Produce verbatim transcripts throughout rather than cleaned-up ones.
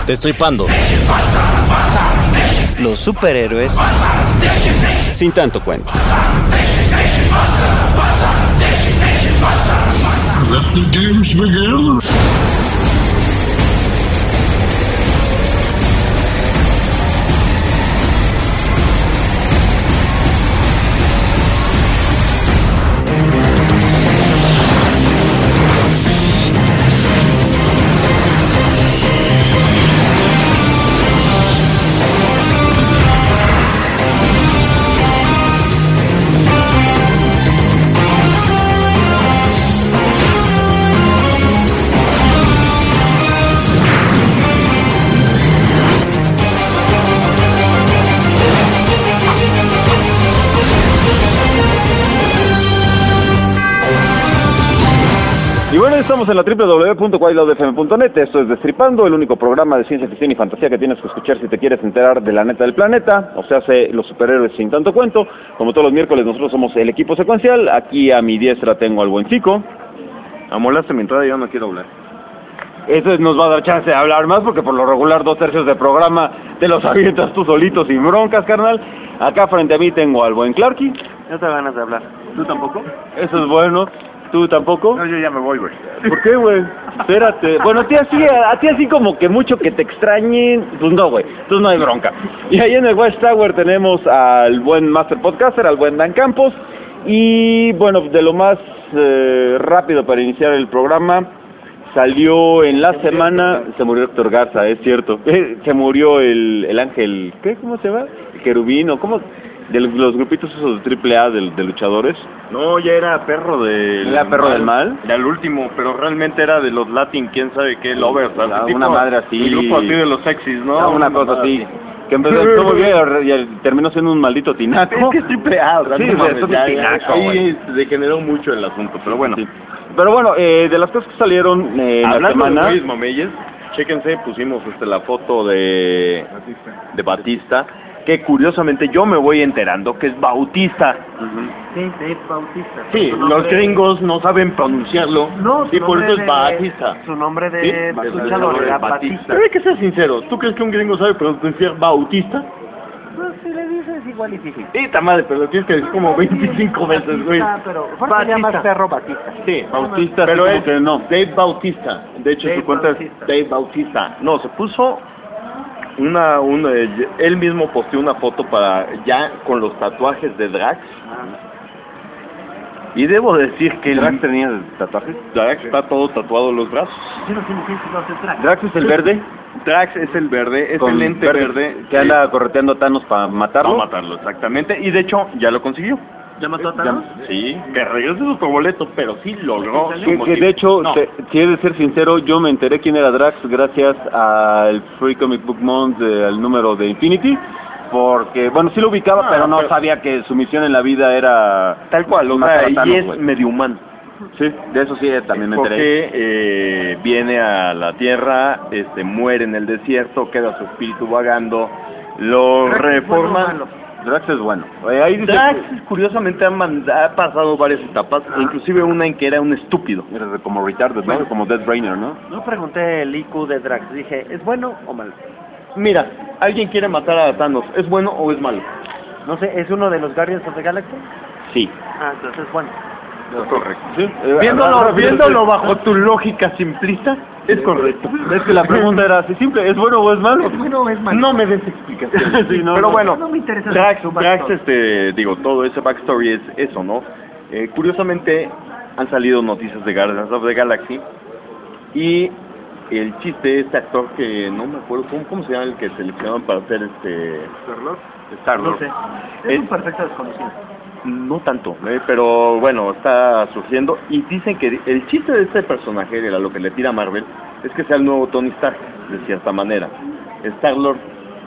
Destripando los superhéroes sin tanto cuento. Let the games begin. Y bueno, estamos en la doble u doble u doble u punto wild f m punto net. Esto es Destripando, el único programa de ciencia ficción y fantasía que tienes que escuchar si te quieres enterar de la neta del planeta. O sea, hace los superhéroes sin tanto cuento. Como todos los miércoles, nosotros somos el equipo secuencial. Aquí a mi diestra tengo al buen Chico. Amolaste mi entrada y yo no quiero hablar. Eso nos va a dar chance de hablar más, porque por lo regular dos tercios del programa te los avientas tú solito sin broncas, carnal. Acá frente a mí tengo al buen Clarky. No te ganas de hablar. ¿Tú tampoco? Eso es bueno. ¿Tú tampoco? No, yo ya me voy, güey. ¿Por qué, güey? Espérate. Bueno, a ti así, a ti así como que mucho que te extrañen, pues no, güey. Entonces no hay bronca. Y ahí en el Watchtower tenemos al buen Master Podcaster, al buen Dan Campos. Y bueno, de lo más eh, rápido para iniciar el programa, salió en la semana... Se murió Héctor Garza, es cierto. Eh, se murió el, el ángel... ¿Qué? ¿Cómo se llama? El querubín, ¿o cómo? De los, los grupitos esos de triple A de, de luchadores. No, ya era perro del... ¿Era perro del mal? Era el último, pero realmente era de los Latin, quién sabe qué, lovers. Ah, una madre así. El grupo así de los sexys, ¿no? Ah, una, una cosa así. así. Que empezó muy bien y terminó siendo un maldito tinaco. Es que es triple A, o sea, sí, no mames, es ya, tinaco, ahí se degeneró mucho el asunto, pero bueno. Sí. Pero bueno, eh, de las cosas que salieron eh, en la semana... de Luis Mameyes, chéquense, pusimos este, la foto de Batista. de Batista, que curiosamente yo me voy enterando que es Bautista. Uh-huh. Sí, Dave Bautista. Sí, los gringos no saben pronunciarlo. No, y por eso es de, Batista. Su nombre de ¿Sí? luchador era Batista. Pero hay que ser sincero, ¿tú crees que un gringo sabe pronunciar Bautista? Pues si le dices igual y difícil. Sí, ta madre, pero lo tienes que decir como veinticinco veces, güey. Ah, pero se llama perro Batista. Sí, Bautista, pero es es que no. Dave Bautista. De hecho, Dave su cuenta Bautista. es Dave Bautista. No, se puso una, una, él mismo posteó una foto para ya con los tatuajes de Drax. Y debo decir que el ¿Drax tenía tatuajes? Drax está todo tatuado en los brazos. Yo no sé ni quién es Drax. ¿Drax es el verde? Drax es el verde, es Con el lente verde, verde que anda correteando a Thanos para matarlo. Para matarlo, exactamente. Y de hecho, ya lo consiguió. ¿Ya mató a Thanos? Sí, que regrese su boleto, pero sí logró. Que, que de hecho, no. te, si he de ser sincero, yo me enteré quién era Drax gracias al Free Comic Book Month, de, al número de Infinity. Porque, bueno, sí lo ubicaba, Ah, pero no pero... sabía que su misión en la vida era... Tal cual, o sea, y es wey. medio humano. Sí, de eso sí también me enteré. Porque eh, viene a la Tierra, este, muere en el desierto, queda su espíritu vagando, lo Drax reforman. Drax es bueno. Eh, ahí dice Drax, que... curiosamente, ha, manda, ha pasado varias etapas, ah. inclusive una en que era un estúpido. Era como retarded, ¿no? Bueno. Como Death Brainer, ¿no? No pregunté el I Q de Drax, dije, ¿es bueno o malo? Mira, alguien quiere matar a Thanos, ¿es bueno o es malo? No sé, ¿es uno de los Guardians of the Galaxy? Sí. Ah, entonces es bueno. Es correcto. ¿Sí? Eh, viéndolo, ahora, viéndolo bajo tu lógica simplista, es correcto. Es que la pregunta era así simple, ¿es bueno o es malo? ¿Es bueno o es malo? No me des explicaciones. Sí, no, pero no, bueno, no me interesa Drax, su Drax, este, digo, todo ese backstory es eso, ¿no? Eh, curiosamente, han salido noticias de Guardians of the Galaxy y el chiste de este actor que no me acuerdo, ¿cómo, cómo se llama el que seleccionaron para hacer este... ¿Star-Lord? Star-Lord. No sé. Es, es un perfecto desconocido. No tanto, eh, pero bueno, está surgiendo y dicen que el chiste de este personaje, de lo que le tira a Marvel, es que sea el nuevo Tony Stark, de cierta manera. Star-Lord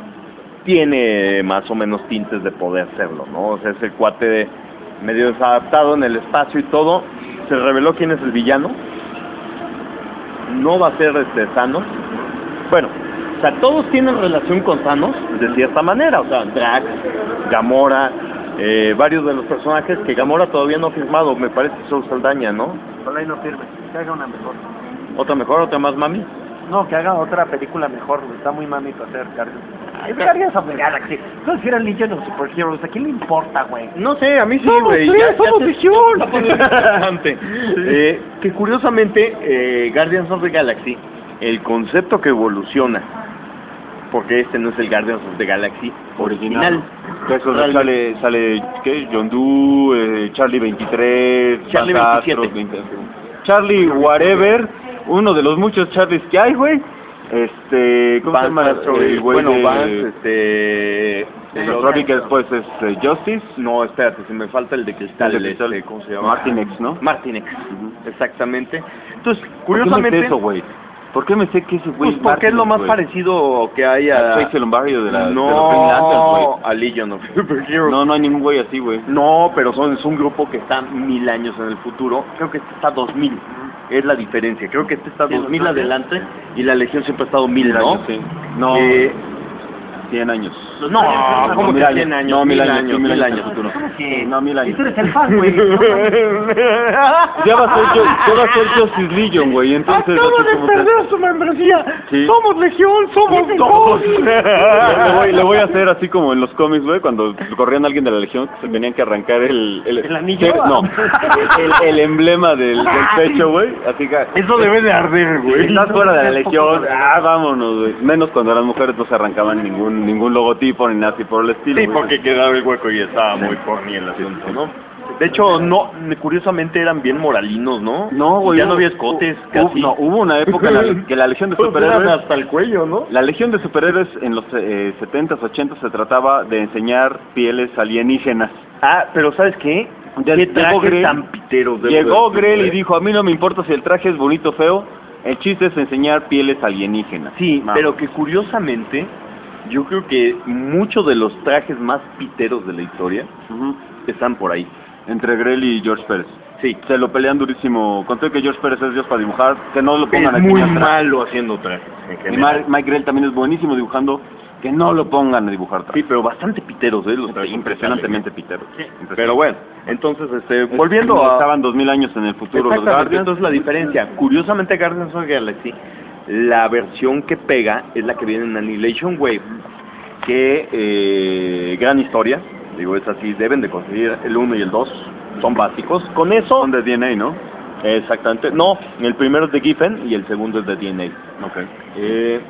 tiene más o menos tintes de poder serlo, ¿no? O sea, es el cuate de medio desadaptado en el espacio y todo. Se reveló quién es el villano. No va a ser este Thanos. Bueno, o sea, todos tienen relación con Thanos de cierta manera. O sea, Drax, Gamora, eh, varios de los personajes que Gamora todavía no ha firmado. Me parece que Sol Saldaña, ¿no? Ojalá y no firme, que haga una mejor. ¿Otra mejor, otra más mami? No, que haga otra película mejor, está muy mamito hacer Guardians. Ay, Guardians of the Galaxy. No es que era Legion of Superheroes, ¿a quién le importa, güey? No sé, a mí sí, Somos güey. tres, ya- ya somos se- Legión. se está poniendo interesante. Eh, que curiosamente, eh, Guardians of the Galaxy, el concepto que evoluciona, porque este no es el Guardians of the Galaxy original. Que eso Realmente. sale, sale, ¿qué? John Doe, eh, Charlie veintitrés, Charlie Van Castro, veintisiete. veinte Charlie whatever, uno de los muchos Charlies que hay, güey. Este, ¿cómo se Van llama? Castro, El güey bueno, de- Vance, este... el otro que después es eh, Justice. No, espérate, se me falta el de cristal, El de cristal. este, ¿cómo se llama? Martin X, ¿no? Martin X, exactamente. Entonces, ¿Por qué me curiosamente... sé eso, güey? ¿Por qué me sé que ese güey Pues porque es lo más güey? parecido que hay a... Soy el Lombardio de, la, no, de los Green Lanterns, güey. a Legion of Superheroes. No, no hay ningún güey así, güey. No, pero son, es un grupo que está mil años en el futuro. Creo que este está dos mil. Es la diferencia. Creo que este está dos mil adelante y la Legión siempre ha estado mil, ¿no? años, sí. No, Eh, cien años. no, ¿cómo mil que cien años? No, mil Mil años, años, sí, mil mil años. años. futuro. ¿Cómo que? No, mil años. Y tú eres el fan, güey. No mames. Ya va a ser, yo, ya va a ser Justice Legion, güey. Entonces, Acabo así de como perder que- su membresía. Sí. Somos Legión, somos le, dos. le voy, le voy a hacer así como en los cómics, güey, cuando corrían a alguien de la Legión, se tenían que arrancar el... El, ¿El anillo? No, el, el emblema del, del pecho, güey. Así que... Eso debe de arder, Si güey. estás fuera de la Legión, ah, vámonos, güey. Menos cuando las mujeres no se arrancaban ningún ningún logotipo ni nada así por el estilo. Sí, güey. porque quedaba el hueco y estaba muy porni el asunto, ¿no? De hecho, no, curiosamente eran bien moralinos, ¿no? No, güey. Ya no hubo- había escotes, hubo- casi. No, hubo una época en la que la Legión de Pues eran Superhéroes... hasta el cuello, ¿no? La Legión de Superhéroes en los eh, setentas, ochentas se trataba de enseñar pieles alienígenas. Ah, pero ¿sabes qué? Ya- ¿Qué llegó trajes Grell- tan piteros? debo Llegó decir, Grell y güey? dijo, a mí no me importa si el traje es bonito o feo, el chiste es enseñar pieles alienígenas. Sí, Vamos. pero que curiosamente, yo creo que muchos de los trajes más piteros de la historia Ujú. están por ahí. Entre Grell y George Pérez. Sí. Se lo pelean durísimo. Conté que George Pérez es Dios para dibujar, que no lo pongan Es a muy dibujar trajes. malo haciendo trajes, en Y general. Mar- Mike Grell también es buenísimo dibujando, que no lo pongan a dibujar Sí, trajes. pero bastante piteros, ¿eh? Los trajes Impresionantemente pitero. Impresionante. Pero bueno, entonces, este, Es volviendo como a... Estaban dos mil años en el futuro los Exactamente, Guardians. entonces la diferencia. Curiosamente, Guardians of the Galaxy, la versión que pega es la que viene en Annihilation Wave, que eh, gran historia, digo, es así, deben de conseguir el uno y el dos, son básicos. Con eso... Son de D N A, ¿no? Exactamente, no, el primero es de Giffen y el segundo es de D N A. Ok. Eh,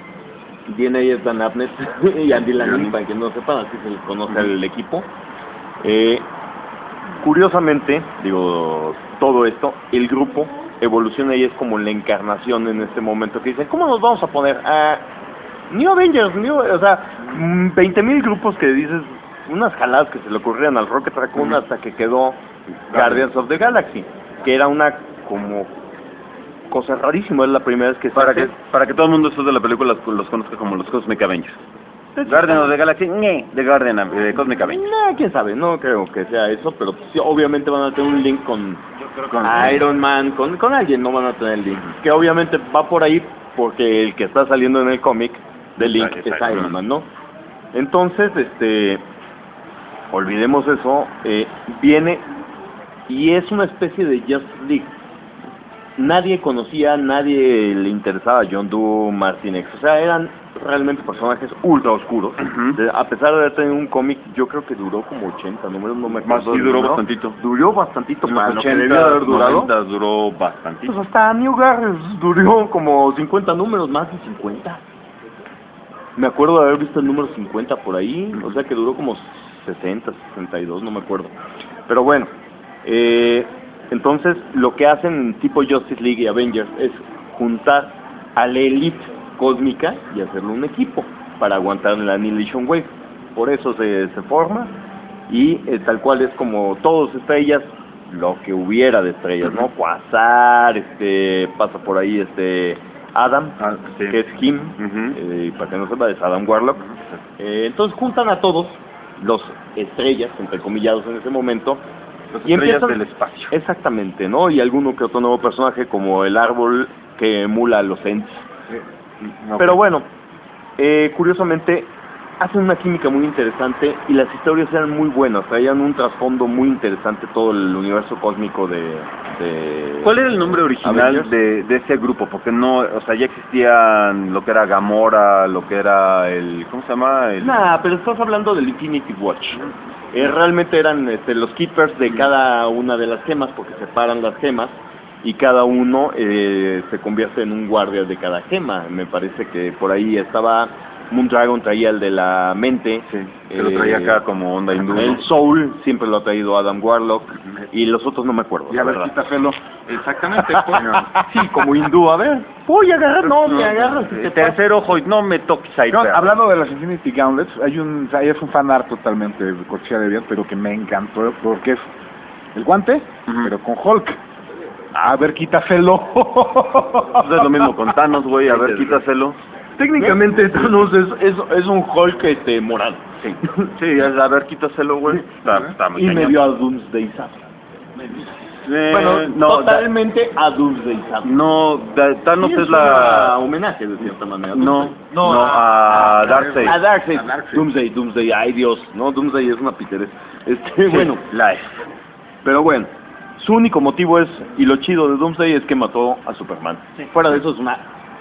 D N A es Dan Abnett y Andy Lanning, para que no sepan, así se les conoce al equipo. Eh, curiosamente, digo, todo esto, el grupo evoluciona y es como la encarnación en este momento que dicen, ¿cómo nos vamos a poner? Ah, New Avengers, New, o sea, veinte mil grupos que dices, unas jaladas que se le ocurrían al Rocket Raccoon hasta que quedó Guardians of the Galaxy, que era una como cosa rarísima, es la primera vez que se Para hace. que, para que todo el mundo después de la película los, los conozca como los Cosmic Avengers. Guardians of the Galaxy, ñe, de Guardian, de Cosmic Avengers. No, quién sabe, no creo que sea eso, pero sí, obviamente van a tener un link con, con Iron Man, con, con alguien, no van a tener el link. Que obviamente va por ahí porque el que está saliendo en el cómic de Link Exacto, es exacto. Iron Man, ¿no? Entonces, este, olvidemos eso, eh, viene y es una especie de Justice League. Nadie conocía, nadie le interesaba a John Doe, Martin X, o sea, eran realmente personajes ultra oscuros. Ujú. De- a pesar de tener un cómic, yo creo que duró como ochenta números, no me Más acuerdo. sí del duró número. bastantito. Duró bastantito En para los lo que ochenta, debió de haber durado. noventa duró bastantito. Pues hasta New Guardians duró como cincuenta números, más de cincuenta. Me acuerdo de haber visto el número cincuenta por ahí, o sea que duró como sesenta, sesenta y dos, no me acuerdo. Pero bueno, eh, entonces lo que hacen tipo Justice League y Avengers es juntar a la elite cósmica y hacerlo un equipo para aguantar la Annihilation Wave. Por eso se, se forma y eh, tal cual es como todos estrellas, lo que hubiera de estrellas, ¿no? Quasar, este, pasa por ahí este Adam, Ah, sí. que es Him, Ujú. eh, para que no sepa, es Adam Warlock. Eh, entonces juntan a todos los estrellas, entre comillados en ese momento, Las y estrellas empiezan- del espacio. exactamente, ¿no? Y alguno que otro nuevo personaje como el árbol que emula a los Ents. No, Pero bueno, eh, curiosamente hacen una química muy interesante y las historias eran muy buenas, traían un trasfondo muy interesante todo el universo cósmico de... de ¿Cuál era el nombre original de, de ese grupo? Porque no, o sea, ya existían lo que era Gamora, lo que era el... ¿Cómo se llama? El... Nah, pero estás hablando del Infinity Watch. Eh, realmente eran este, los keepers de cada una de las gemas, porque separan las gemas y cada uno eh, se convierte en un guardia de cada gema. Me parece que por ahí estaba... Moondragon traía el de la mente, sí, que eh, lo traía acá como onda hindú. El Soul siempre lo ha traído Adam Warlock y los otros no me acuerdo. Y a ver, quítafelo. Exactamente. Pues, sí, como hindú, a ver. Voy a agarrar, no, me agarras. El tercer ojo y no me toques ahí. No, hablando de las Infinity Gauntlets, hay un, hay un fan art totalmente de cortesía de Viet, pero que me encantó porque es el guante, uh-huh. pero con Hulk. A ver, quítaselo. Es lo mismo con Thanos, güey, a ver, quítaselo. Técnicamente ¿Eh? Thanos es, es, es un Hulk este, morado. Sí, sí, es, a ver, quítaselo, güey. Está, está muy y cañón. me dio a Doomsday Sapphire. Eh, bueno, no, totalmente da, a Doomsday Sapphire. No, da, Thanos sí, es, es la... homenaje de cierta manera. No, no, no a, a Darkseid. A Darkseid. Doomsday, Doomsday, ay Dios. No, Doomsday es una piterez. Este, sí, bueno, life. Pero bueno, su único motivo es, y lo chido de Doomsday es que mató a Superman. Sí. Fuera de eso es una...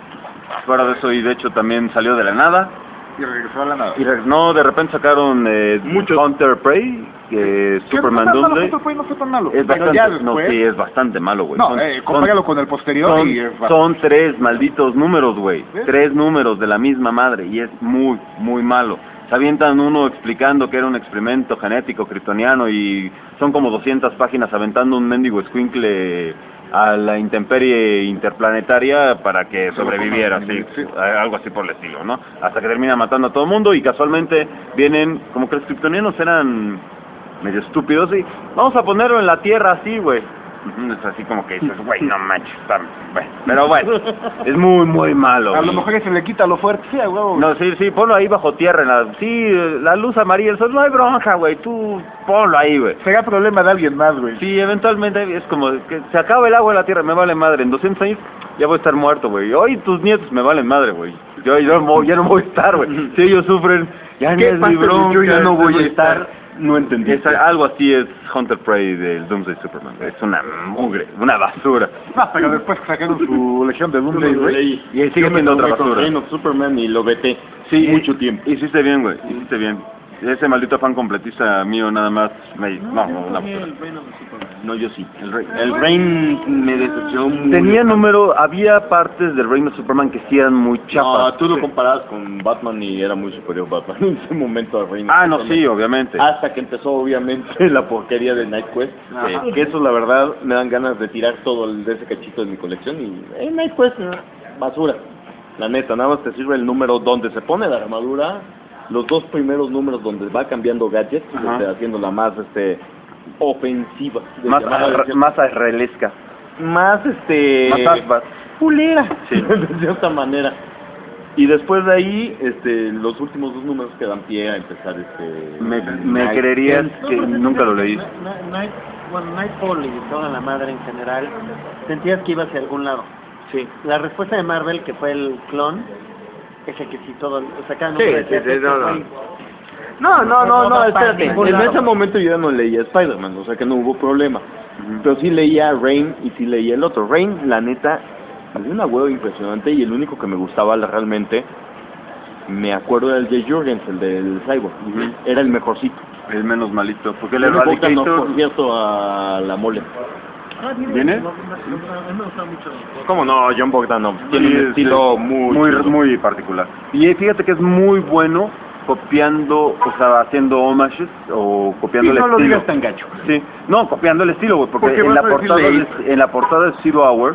Fuera de eso, y de hecho también salió de la nada. Y regresó a la nada. Y re no, de repente sacaron eh, Hunter Prey, que Superman Doomsday. Hunter Prey no fue tan malo. Es bastante, ya después, no, sí, es bastante malo, güey. No, eh, compáralo con el posterior son, y... Es son tres malditos números, güey. ¿Eh? Tres números de la misma madre, y es muy, muy malo. Se avientan uno explicando que era un experimento genético kryptoniano y son como doscientas páginas aventando un mendigo escuincle a la intemperie interplanetaria para que sobreviviera, sí, sí, algo así por el estilo, ¿no? Hasta que termina matando a todo el mundo y casualmente vienen, como que los kryptonianos eran medio estúpidos y vamos a ponerlo en la Tierra así, güey. Es así como que dices, güey, no manches, está... bueno, pero bueno, es muy, muy malo. A lo mejor se le quita lo fuerte, sí, güey. No, sí, sí, ponlo ahí bajo tierra, en la... sí, la luz amarilla, el sol, no hay bronca, güey, tú ponlo ahí, güey. Será problema de alguien más, güey. Sí, eventualmente es como que se acaba el agua en la tierra, me vale madre, en doscientos años ya voy a estar muerto, güey. Hoy tus nietos me valen madre, güey. Yo, yo no, ya no voy a estar, güey. Si ellos sufren, ya no es mi bronca. Yo ya no voy a estar... No entendí. Es, algo así es Hunter Prey del Doomsday Superman. Es una mugre, una basura. No, pero después sacaron su legión de Doomsday, güey. Y ahí sigue siendo otra basura. Reign of Superman y lo veté. Sí, mucho tiempo. Hiciste bien, güey. Hiciste bien. Ese maldito fan completista mío nada más me... No, no, una basura. No, yo sí. El, Rey, el Reign me decepcionó mucho. Tenía número, había partes del Reign of Superman que sí eran muy chapas. No, tú lo comparabas con Batman y era muy superior Batman en ese momento al Reign of Ah, no, Superman. sí, obviamente. Hasta que empezó, obviamente, la porquería de Night Quest. Eh, que eso, la verdad, me dan ganas de tirar todo el, de ese cachito de mi colección y... Eh, Night Quest, basura. La neta, nada más te sirve el número donde se pone la armadura, los dos primeros números donde va cambiando gadgets, este, haciéndola más, este... ofensiva, más ar, más arrelesca, más este más asbas, pulera, sí. De cierta manera. Y después de ahí, este, los últimos dos números que dan pie a empezar este. Me, me creerías que no, nunca lo leí. Night, bueno, Nightfall y toda la madre en general, sentías que iba hacia algún lado. Sí. La respuesta de Marvel, que fue el clon, ese que sí todo, o sea, cada sí, sí, sí, no, no. No, no, no, no, espérate. En ese momento yo ya no leía Spider-Man, o sea que no hubo problema. Uh-huh. Pero sí leía Reign y sí leía el otro. Reign, la neta, me dio una hueva impresionante y el único que me gustaba realmente, me acuerdo del Jay Jurgens, el del Cyborg. Uh-huh. Era el mejorcito. El menos malito, porque el Eradicator... No, por cierto, a la mole. Ah, ¿Viene? No, no, no, me gusta mucho. ¿Cómo no? John Bogdanov. Tiene sí, un estilo sí, muy... Muy, muy particular. Y fíjate que es muy bueno copiando, o sea, haciendo homages o copiando sí, el no estilo. No lo digas tan gacho. Sí, no, copiando el estilo, güey, porque ¿Por en la, portada de, en la portada de Zero Hour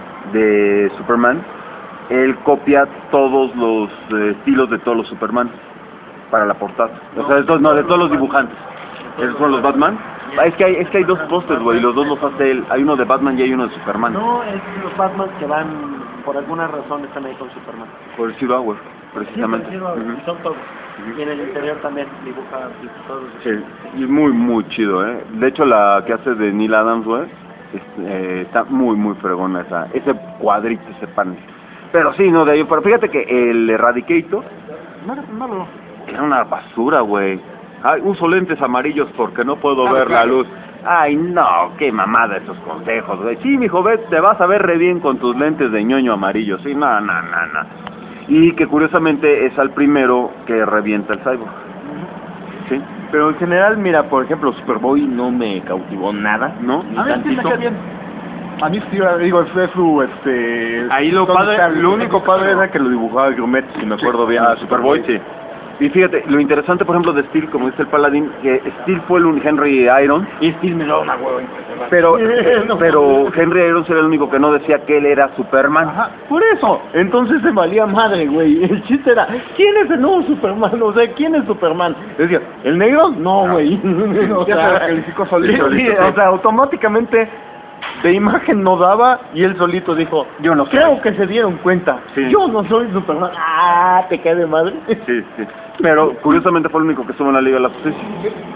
de Superman, él copia todos los eh, estilos de todos los Superman para la portada. O sea, estos, no, de todos los dibujantes. Esos son los Batman. Ah, es que hay, es que hay dos pósters, güey, y los dos los hace él. Hay uno de Batman y hay uno de Superman. No, es los Batman que van, por alguna razón, están ahí con Superman. Por el Zero Hour, precisamente. Sí, Zero Hour, uh-huh. Son todos. Uh-huh. Y en el interior también dibuja todos. Sí, y es muy, muy chido, ¿eh? De hecho, la que hace de Neil Adams, güey, es, eh, está muy, muy fregona esa, ese cuadrito, ese panel. Pero sí, no, de ahí, pero fíjate que el Eradicator... No era tan malo. Era una basura, güey. Ay, uso lentes amarillos porque no puedo Ah, ver claro. la luz. Ay, no, qué mamada esos consejos, güey. Sí, mijo, ve, te vas a ver re bien con tus lentes de ñoño amarillo. Sí, no, no, no, no. Y que curiosamente es al primero que revienta el Cyborg. Sí, Pero en general, mira, por ejemplo, Superboy no me cautivó nada. ¿no? Ni A mí sí me tantito. cae bien. A mí sí, digo, es, es su, este... Ahí lo ¿dónde padre, está el- lo único padre era que lo dibujaba Grumet, si me acuerdo bien. Ah, Superboy, sí. Y fíjate, lo interesante, por ejemplo, de Steel, como dice el Paladín, que Steel fue el un Henry Irons, Y Steel me da una hueva impresionante. pero, pero Henry Irons era el único que no decía que él era Superman. Ajá, por eso. Entonces se valía madre, güey. El chiste era, ¿quién es el nuevo Superman? O sea, ¿quién es Superman? Decía, ¿el negro? No, güey. O Ya se sea, descalificó solito, sí, solito, sí, sí. o sea, automáticamente de imagen no daba y él solito dijo, Yo no soy. creo que se dieron cuenta. Sí. Yo no soy Superman. Ah, te cae de madre. Sí, sí. Pero curiosamente fue el único que estuvo en la Liga de la Justicia.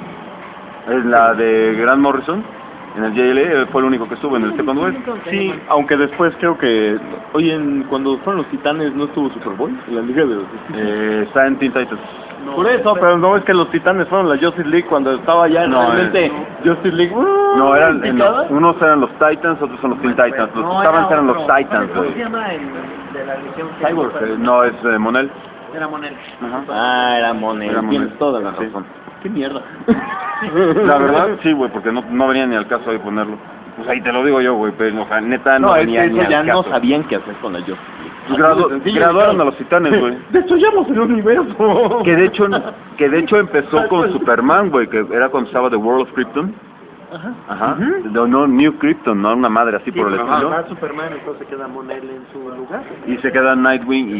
En la de Grant Morrison, en el J L A, él fue el único que estuvo en el Second Wave. Sí, aunque después creo que, oye, en- cuando fueron los Titanes, ¿no estuvo Superboy en la Liga de los Titanes? Eh, está en Teen Titans. Por eso, pero no es que los Titanes fueron la Justice League cuando estaba ya No, realmente eh, Justice League. ¡uh! No, eran en picada. los- unos eran los Titans, otros son los Teen Titans. Los que estaban eran los Titans, ¿Cómo se güey. llama el de la Legión? Cyborg, eh, no, es eh, Monel. Era Monel. Ajá. Ah, era Monel, Era Monel. tienes toda la Sí. razón. ¿Qué mierda? La verdad, sí, güey, porque no, no venía ni al caso ahí ponerlo. Pues ahí te lo digo yo, güey, pero o sea, neta no, No, es venía que ni eso al ya no caso. sabían qué hacer con la Justice League. Pues gradu- Así de sencillo, graduaron claro. a los Titanes, güey. Destruyamos el universo. Que de hecho, que de hecho empezó con Superman, güey, que era cuando estaba The World of Krypton. Ajá. Ajá. No, no, New Krypton, no una madre así Sí, por el pero estilo. va Superman, entonces queda Monel en su lugar. Y se quedan Nightwing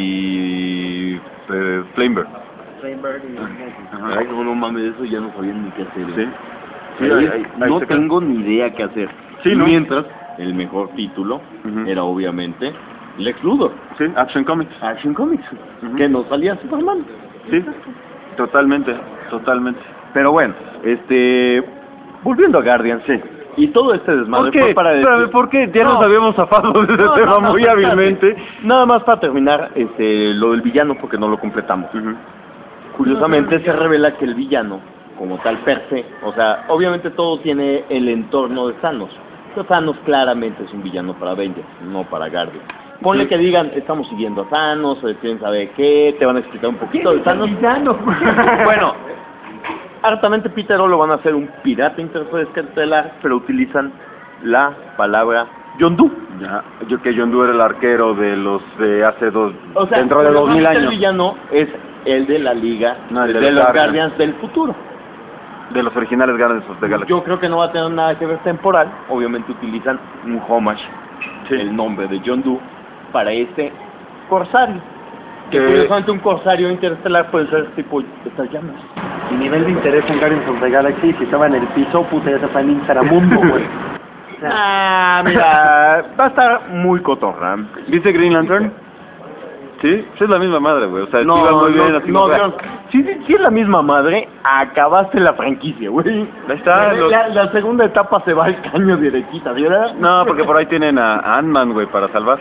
y eh, Flamebird. Rainbird y Ajá. Ay, no, no mames, eso ya no sabían ni qué hacer. Sí. ¿eh? Sí, Ahí ahí- ahí- ahí no se queda. tengo ni idea qué hacer. Sí, ¿no? Mientras, el mejor título Ujú. era obviamente Lex Luthor, Sí, Action Comics. Action Comics, Ujú. que no salía Superman. Sí, totalmente, totalmente. Pero bueno, este, volviendo a Guardian, sí. Y todo este desmadre ¿Por qué? fue para decir... Espérame, ¿por qué? Ya No. nos habíamos zafado de ese No, tema no, no, muy espérate. hábilmente. Nada más para terminar, este, lo del villano porque no lo completamos. Ujú. Curiosamente se revela que el villano, como tal per se, o sea, obviamente todo tiene el entorno de Thanos. Pero Thanos claramente es un villano para Avengers, no para Guardian. Ponle Sí. que digan, estamos siguiendo a Thanos, o quién sabe qué, te van a explicar un poquito de Thanos. Bueno, hartamente Peter O lo van a hacer un pirata interestelar, pero utilizan la palabra Yondu. Ya, yo que John Doe era el arquero de los de hace dos, O sea, dentro de dos mil curiosamente años, el villano es el de la Liga No, el de, de los los Guardians. Guardians del futuro. de los originales Guardians of the Galaxy. Yo creo que no va a tener nada que ver temporal. Obviamente utilizan un homage, Sí. el nombre de John Doe, para este corsario. Que Que- curiosamente un corsario interestelar puede ser tipo estas llamas. Mi nivel de interés en Guardians of the Galaxy, si estaba en el piso, puta, ya está en Inframundo, güey. O sea, Ah, mira, va a estar muy cotorra. ¿Viste Green Lantern? Sí, sí es la misma madre, güey. O sea, No, sí va muy no, bien, así no, o sea, Dios. Si, si- si es la misma madre, acabaste la franquicia, güey. Ahí está, La, los- la- la segunda etapa se va al caño derechita, ¿verdad? No, porque por ahí tienen a a Ant-Man, güey, para salvar.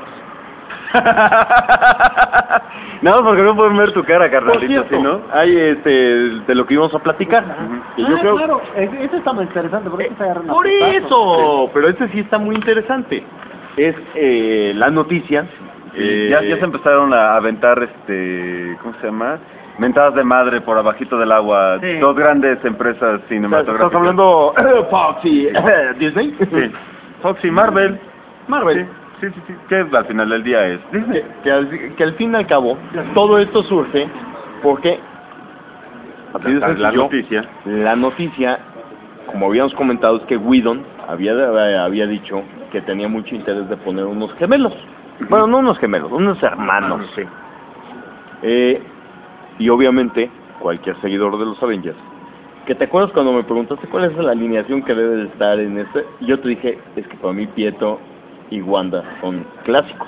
No, porque no pueden ver tu cara, Por carnalito, cierto, ¿sí, no? hay este, de lo que íbamos a platicar. Que yo ah, creo- claro, ese ese está muy interesante, porque este se agarra una Por putazos. eso, pero este sí está muy interesante. Es eh, la noticia. eh, ya, ya se empezaron a aventar, este, ¿cómo se llama? Mentadas de madre por abajito del agua. Sí. Dos grandes empresas cinematográficas. ¿Estás hablando Fox y Disney? Sí. Fox y Marvel. Marvel. Sí, sí, sí. Que al final del día es Disney. Que, que al, que al fin y al cabo, todo esto surge porque así de La, la sencillo, noticia. la noticia, como habíamos comentado, es que Whedon había, había dicho que tenía mucho interés de poner unos gemelos. Bueno, no unos gemelos, unos hermanos. Sí. Eh, y obviamente, cualquier seguidor de los Avengers, que te acuerdas cuando me preguntaste cuál es la alineación que debe de estar en este, y yo te dije, es que para mí Pietro y Wanda son clásicos.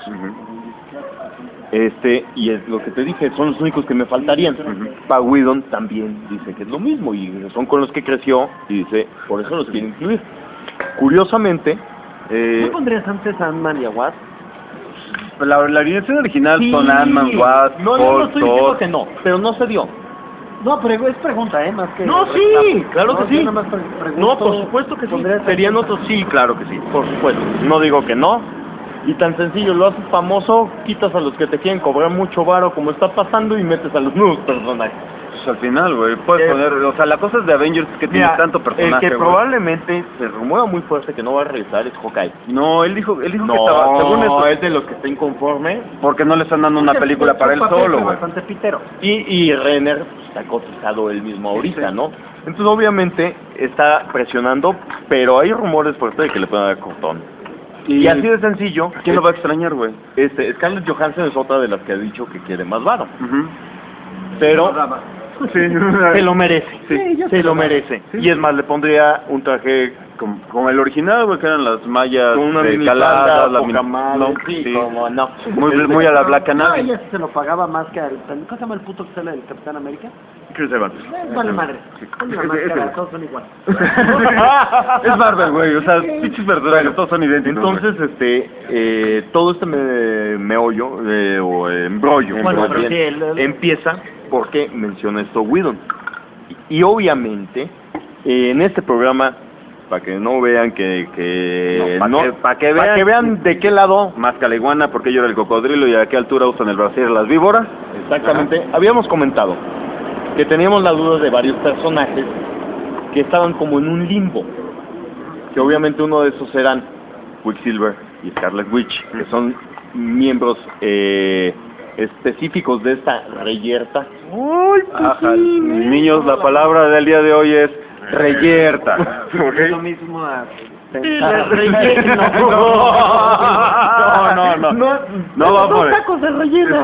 Este, y es lo que te dije, son los únicos que me faltarían. Pa Whedon también dice que es lo mismo, y son con los que creció, y dice, por eso los quiere incluir. Curiosamente, eh, ¿No pondrías antes a Ant-Man y a Wasp? La, la alineación original sí, son Ant-Man, Wasp, no, yo no Hulk, estoy diciendo Thor. que no, pero no se dio. No, pero es pregunta, ¿eh? Más que... No, sí, claro No, que yo sí. nada más pre- pregunto, No, por supuesto que sí. pondría esa Serían pregunta. otros, sí, claro que sí, por supuesto. No digo que no. Y tan sencillo, lo haces famoso, quitas a los que te quieren cobrar mucho varo como está pasando y metes a los nuevos personajes. Pues al final, güey, puedes Eh, poner, o sea, la cosa es de Avengers que tiene Mira, tanto personaje, el que güey. probablemente se rumora muy fuerte que no va a regresar es Hawkeye. No, él dijo, él dijo No, que estaba, según eso, es de los que está inconforme. porque no le están dando una Porque película su para él papel solo, fue güey. bastante pitero. Y, y Renner pues, está cotizado él mismo ahorita, Sí. ¿no? Entonces, obviamente, está presionando, pero hay rumores fuertes de que le pueden dar cortón. Y, así de sencillo, ¿Quién lo va a extrañar, güey? este, Scarlett Johansson es otra de las que ha dicho que quiere más varo. Ujú. Pero Sí. se lo merece, Sí, yo se se lo lo merece. Sí. Y es más, le pondría un traje Como, como el original, güey, que eran las mallas con una de mini calada, falda, la poca min- madre, no, sí, sí. como no. Muy, muy a la Black No, Canary. ella sí se lo pagaba más que al... ¿Cómo se llama el puto que sale del Capitán América? Chris Evans. Eh, vale madre. Con la Ese- máscara, ese- todos son igual. Es Marvel, güey, o sea, pinches verduras, todos son idénticos. Entonces, este, eh, todo este me, meollo, eh, o embrollo, Bueno, más pero bien, sí, el- el- empieza porque menciona esto Whedon. Y, y obviamente, eh, en este programa, para que no vean que... que No, pa' no- que- pa' que pa' vean- que vean de qué lado... Más que la iguana, porque yo era el cocodrilo y a qué altura usan el brasier las víboras. Exactamente. Habíamos comentado que teníamos la duda de varios personajes que estaban como en un limbo. Que obviamente uno de esos eran Quicksilver y Scarlet Witch, que son miembros eh, específicos de esta reyerta. Ajá, niños, la palabra del día de hoy es reyerta. Es lo mismo a... la relleno. No, no, no. No, No va por Los ahí. tacos de relleno.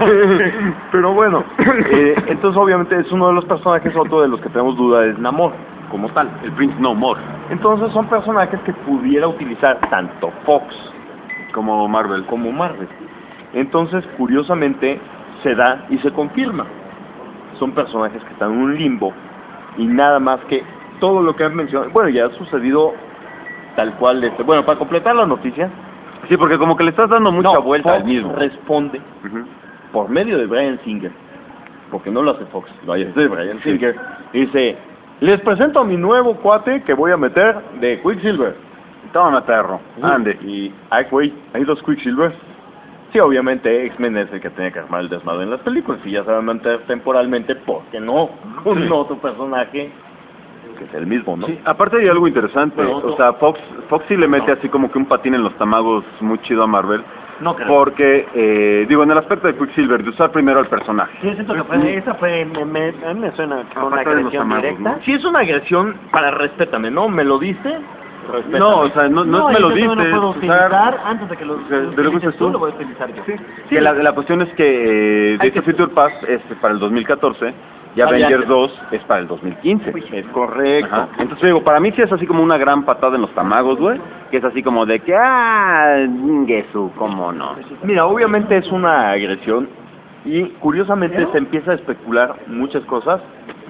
Pero bueno, eh, entonces obviamente es uno de los personajes, otro de los que tenemos duda es Namor, como tal. El Prince No More, Entonces son personajes que pudiera utilizar tanto Fox como Marvel. como Marvel. Entonces, curiosamente, se da y se confirma. Son personajes que están en un limbo y nada más que todo lo que han mencionado. Bueno, ya ha sucedido tal cual. Este, bueno, para completar la noticia, Sí, porque como que le estás dando mucha no, vuelta Fox al mismo. responde Ujú. por medio de Bryan Singer, porque no lo hace Fox, lo hace Bryan Singer. Dice: les presento a mi nuevo cuate que voy a meter de Quicksilver. Toma, perro, ande. Y, ay, güey, hay dos Quicksilvers. Sí, obviamente X-Men es el que tiene que armar el desmadre en las películas. Y ya se va a mantener temporalmente, ¿por qué no? Un otro personaje que es el mismo, ¿no? Sí, aparte hay algo interesante, Pero otro- o sea, Fox, Fox sí le mete No. así como que un patín en los tamagos muy chido a Marvel, No creo. porque, eh, digo, en el aspecto de Quicksilver, de usar primero al personaje. Yo siento que fue, esa fue, me, me, a mí me suena que fue una Aparte de los agresión amagos, directa. ¿no? Si es una agresión, para respétame, ¿no? ¿Me lo diste? Respétame. No, o sea, no, no, es me lo yo diste, también lo puedo es utilizar usar- antes de que lo, o sea, lo de lo que utilices usas tú. lo voy a utilizar yo. Que la, la cuestión es que eh, Hay Days que- of Future Past es para el dos mil catorce y Ah, Avengers ya. dos es para el dos mil quince. Es correcto. Ajá. Entonces digo, para mí sí es así como una gran patada en los tamagos, güey, que es así como de que, ah, Gesu, cómo no. Mira, obviamente es una agresión y curiosamente se empieza a especular muchas cosas,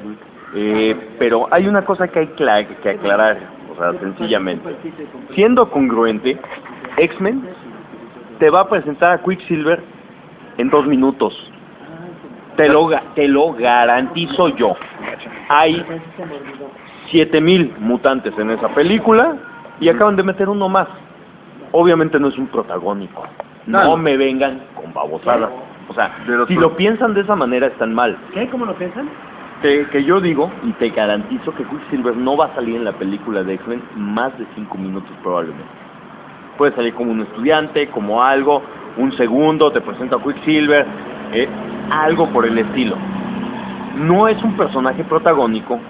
eh, pero hay una cosa que hay cla- que aclarar, o sea, sencillamente. Siendo congruente, X-Men te va a presentar a Quicksilver en dos minutos. Te lo, ga- te lo garantizo yo. Hay siete mil mutantes en esa película y acaban de meter uno más. Obviamente no es un protagónico. No, No. me vengan con babosadas. O sea, De los si pro- lo piensan de esa manera están mal. ¿Qué? ¿Cómo lo piensan? Que, que yo digo y te garantizo que Quicksilver no va a salir en la película de X-Men más de cinco minutos probablemente. Puede salir como un estudiante, como algo, un segundo, te presento a Quicksilver, eh, algo por el estilo. No es un personaje protagónico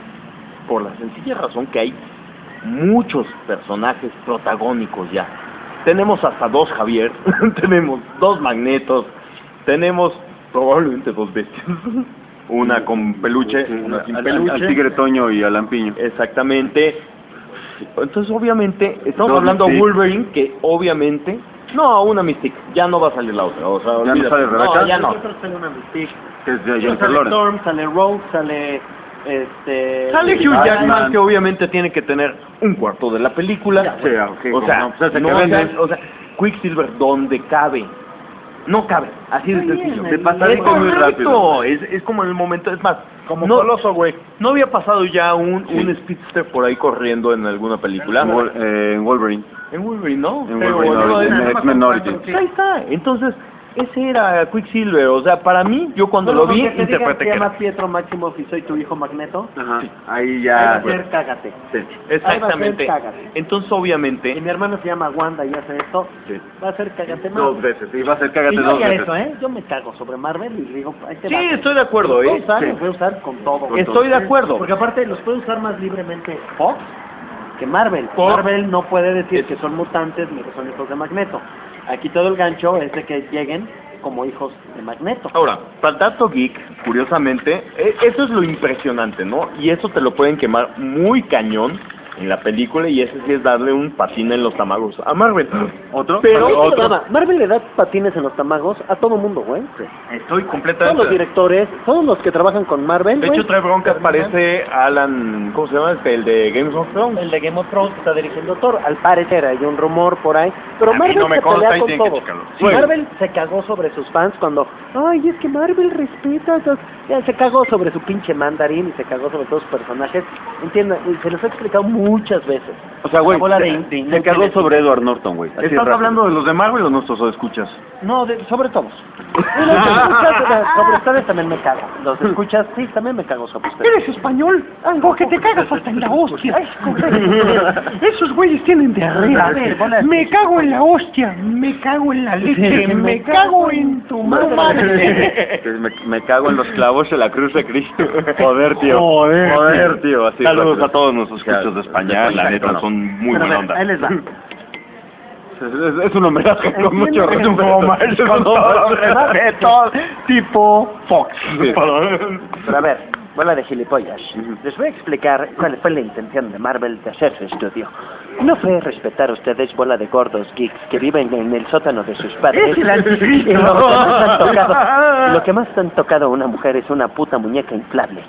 por la sencilla razón que hay muchos personajes protagónicos ya. Tenemos hasta dos Javier, tenemos dos Magnetos, tenemos probablemente dos bestias. Una con peluche, una sin Al, peluche. al tigre Toño y al lampiño. Exactamente. Entonces, obviamente, estamos Dos hablando de Mystique. Wolverine, que obviamente... No, una Mystique, ya no va a salir la otra. O sea, ¿Ya no olvídate. sale Rebeca? No, ya no. Nosotros tengo una Mystique. Que es de Jennifer Sale Lawrence. Storm, sale Rogue, sale... Este... Sale Hugh Iron Jackman, Man. que obviamente tiene que tener un cuarto de la película. Sí, ok, o sea, como no, pues ese no, que o sea, vende. o sea, Quicksilver, donde cabe. No cabe, así de Está bien, sencillo. ahí. De pasadito Es muy correcto. rápido. Es, es como en el momento, es más, Como No. Coloso, güey. ¿No había pasado ya un, un speedster por ahí corriendo en alguna película? Wol- eh, en Wolverine. En Wolverine, ¿no? En Pero Wolverine no, Origins, en- en X-Men Origins. Ahí está. Entonces, ese era Quicksilver. O sea, para mí, yo cuando Bueno, lo vi, con que te digan interpreté que que llama era. Pietro Máximo y soy tu hijo Magneto. Ajá. Ahí Ahí va ya. a ser cágate. Sí. Exactamente. Ahí va a ser cágate. Entonces, Y obviamente, mi hermano se llama Wanda y hace esto. Sí. Va a ser cágate más. Dos veces. Y va a ser Y cágate yo dos haría veces. eso, ¿eh? Yo me cago sobre Marvel y digo, ahí te sí, va. estoy de acuerdo, Los ¿eh? puedo usar, Sí. los voy a usar con todo. Estoy de acuerdo. Porque aparte los puede usar más libremente Fox que Marvel. Por- Marvel no puede decir que son mutantes ni que son hijos de Magneto. Aquí todo el gancho es de que lleguen como hijos de Magneto. Ahora, para el dato geek, curiosamente, e- eso es lo impresionante, ¿no? Y eso te lo pueden quemar muy cañón en la película y ese sí es darle un patín en los tamagos a Marvel. ¿Otro? Pero Marvel, otro- le daba- Marvel le da patines en los tamagos a todo mundo, güey. Estoy Todos completamente... los directores, todos los que trabajan con Marvel, De güey. hecho, trae broncas, parece Alan... ¿Cómo se llama? Este, el de Games of Thrones. El de Game of Thrones que está dirigiendo Thor, al parecer hay un rumor por ahí, pero A mí Marvel no me se consta pelea y con tienen que todo. checarlo. Sí, Bueno. Marvel se cagó sobre sus fans cuando, ay, es que Marvel respeta, a esos-". Ya, se cagó sobre su pinche mandarín y se cagó sobre todos sus personajes. Entiendan, y se los he explicado muchas veces. O sea, güey, La bola de se, in- de se inútiles. cagó sobre Edward Norton, güey. Así ¿Estás rápido. hablando de los de Marvel o nuestros escuchas? No, de- sobre todos. Y los escuchas, sobre ustedes también me cago. Los escuchas, sí, también me cago sobre ustedes. Eres español, porque te cagas hasta en la hostia. Esos güeyes tienen diarrea. A ver, bola de- Me cago en la hostia, me cago en la leche, Sí, me cago en tu madre. Que me, me cago en los clavos de la cruz de Cristo. Joder, tío. Joder. Joder, tío. Así Saludos rápido. a todos nuestros escuchos de España, la neta, son muy Pero a buena ver, onda. ahí les va. Es, es- es un homenaje con mucho Entiendo que es un respeto. broma, Es un respeto tipo Fox. Sí. Pero a ver, bola de gilipollas. Les voy a explicar cuál fue la intención de Marvel de hacer su estudio. No fue respetar a ustedes, bola de gordos geeks que viven en el sótano de sus padres. Es el anticristo. Y lo que más han tocado, lo que más han tocado a una mujer es una puta muñeca inflable.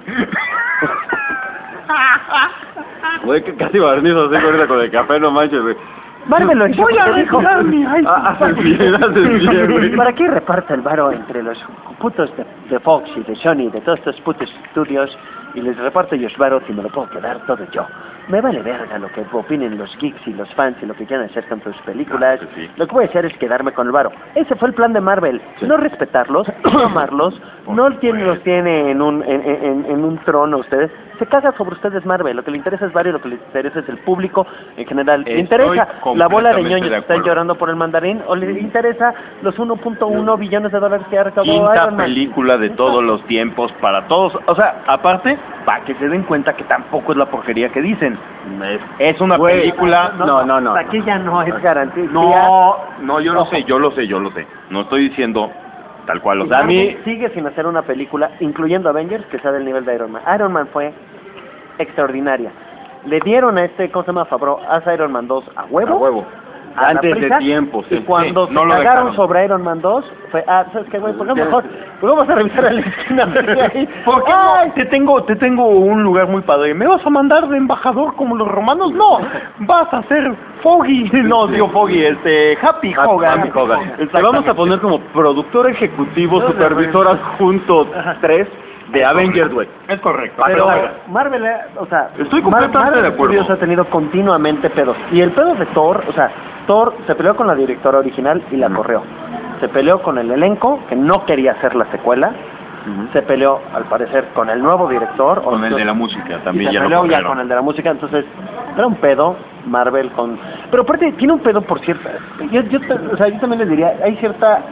Güey, que casi barnizo así ahorita con el café, no manches, güey. Marvel lo hizo Voy a porque dijo, retirar mi iPhone. Ah, haces bien, haces bien, güey. ¿para qué reparte el varo entre los putos de, de Fox y de Sony y de todos estos putos estudios y les reparto yo el varo si me lo puedo quedar todo yo? Me vale verga lo que opinen los geeks y los fans y lo que quieran hacer con sus películas. Ah, sí, sí. Lo que voy a hacer es quedarme con el varo. Ese fue el plan de Marvel. No respetarlos, no amarlos, no tiene, los tiene en un, en, en, en un trono ustedes. Se caga sobre ustedes Marvel. Lo que le interesa es Mario, lo que le interesa es el público en general. ¿Le Estoy interesa la bola de completamente ñoños de que están acuerdo. llorando por el mandarín? ¿O le interesa los uno punto uno billones de dólares que ha recaudado Quinta Iron Man? película de todos los tiempos para todos. O sea, aparte, para que se den cuenta que tampoco es la porquería que dicen. Es, es una Güey, película... no, no, no. Aquí ya no es garantía. No, no, yo lo sé, yo lo sé, yo lo sé. No estoy diciendo tal cual. O sea, a mí... sigue sin hacer una película, incluyendo Avengers, que sea del nivel de Iron Man. Iron Man fue extraordinaria. Le dieron a este, ¿cómo se llama? Favreau, haz Iron Man dos a huevo. A huevo. a la Antes de prisa, tiempo, sí. Y cuando Sí, se no lo cagaron dejaron. sobre Iron Man dos, fue, ah, ¿sabes qué, güey? ¿Por qué mejor? Pues vamos a revisar a la esquina. ¿Por qué no? Te tengo, te tengo un lugar muy padre. ¿Me vas a mandar de embajador como los romanos? No, vas a ser Foggy. No, digo Foggy, este, Happy Hogan. Happy Hogan. Te vamos a poner como productor ejecutivo, supervisor adjunto tres de Avengers, güey. Es correcto. Pero Pero, Marvel, eh, o sea, Estoy Mar- completamente Marvel de acuerdo. Studios ha tenido continuamente pedos. Y el pedo de Thor, o sea, Thor se peleó con la directora original y la corrió. Se peleó con el elenco, que no quería hacer la secuela. Se peleó, al parecer, con el nuevo director. con o- el de la música y también se ya lo peleó ya corrieron. con el de la música, entonces era un pedo Marvel con... Pero aparte tiene un pedo por cierta... Yo, yo, ta- o sea, yo también les diría, hay cierta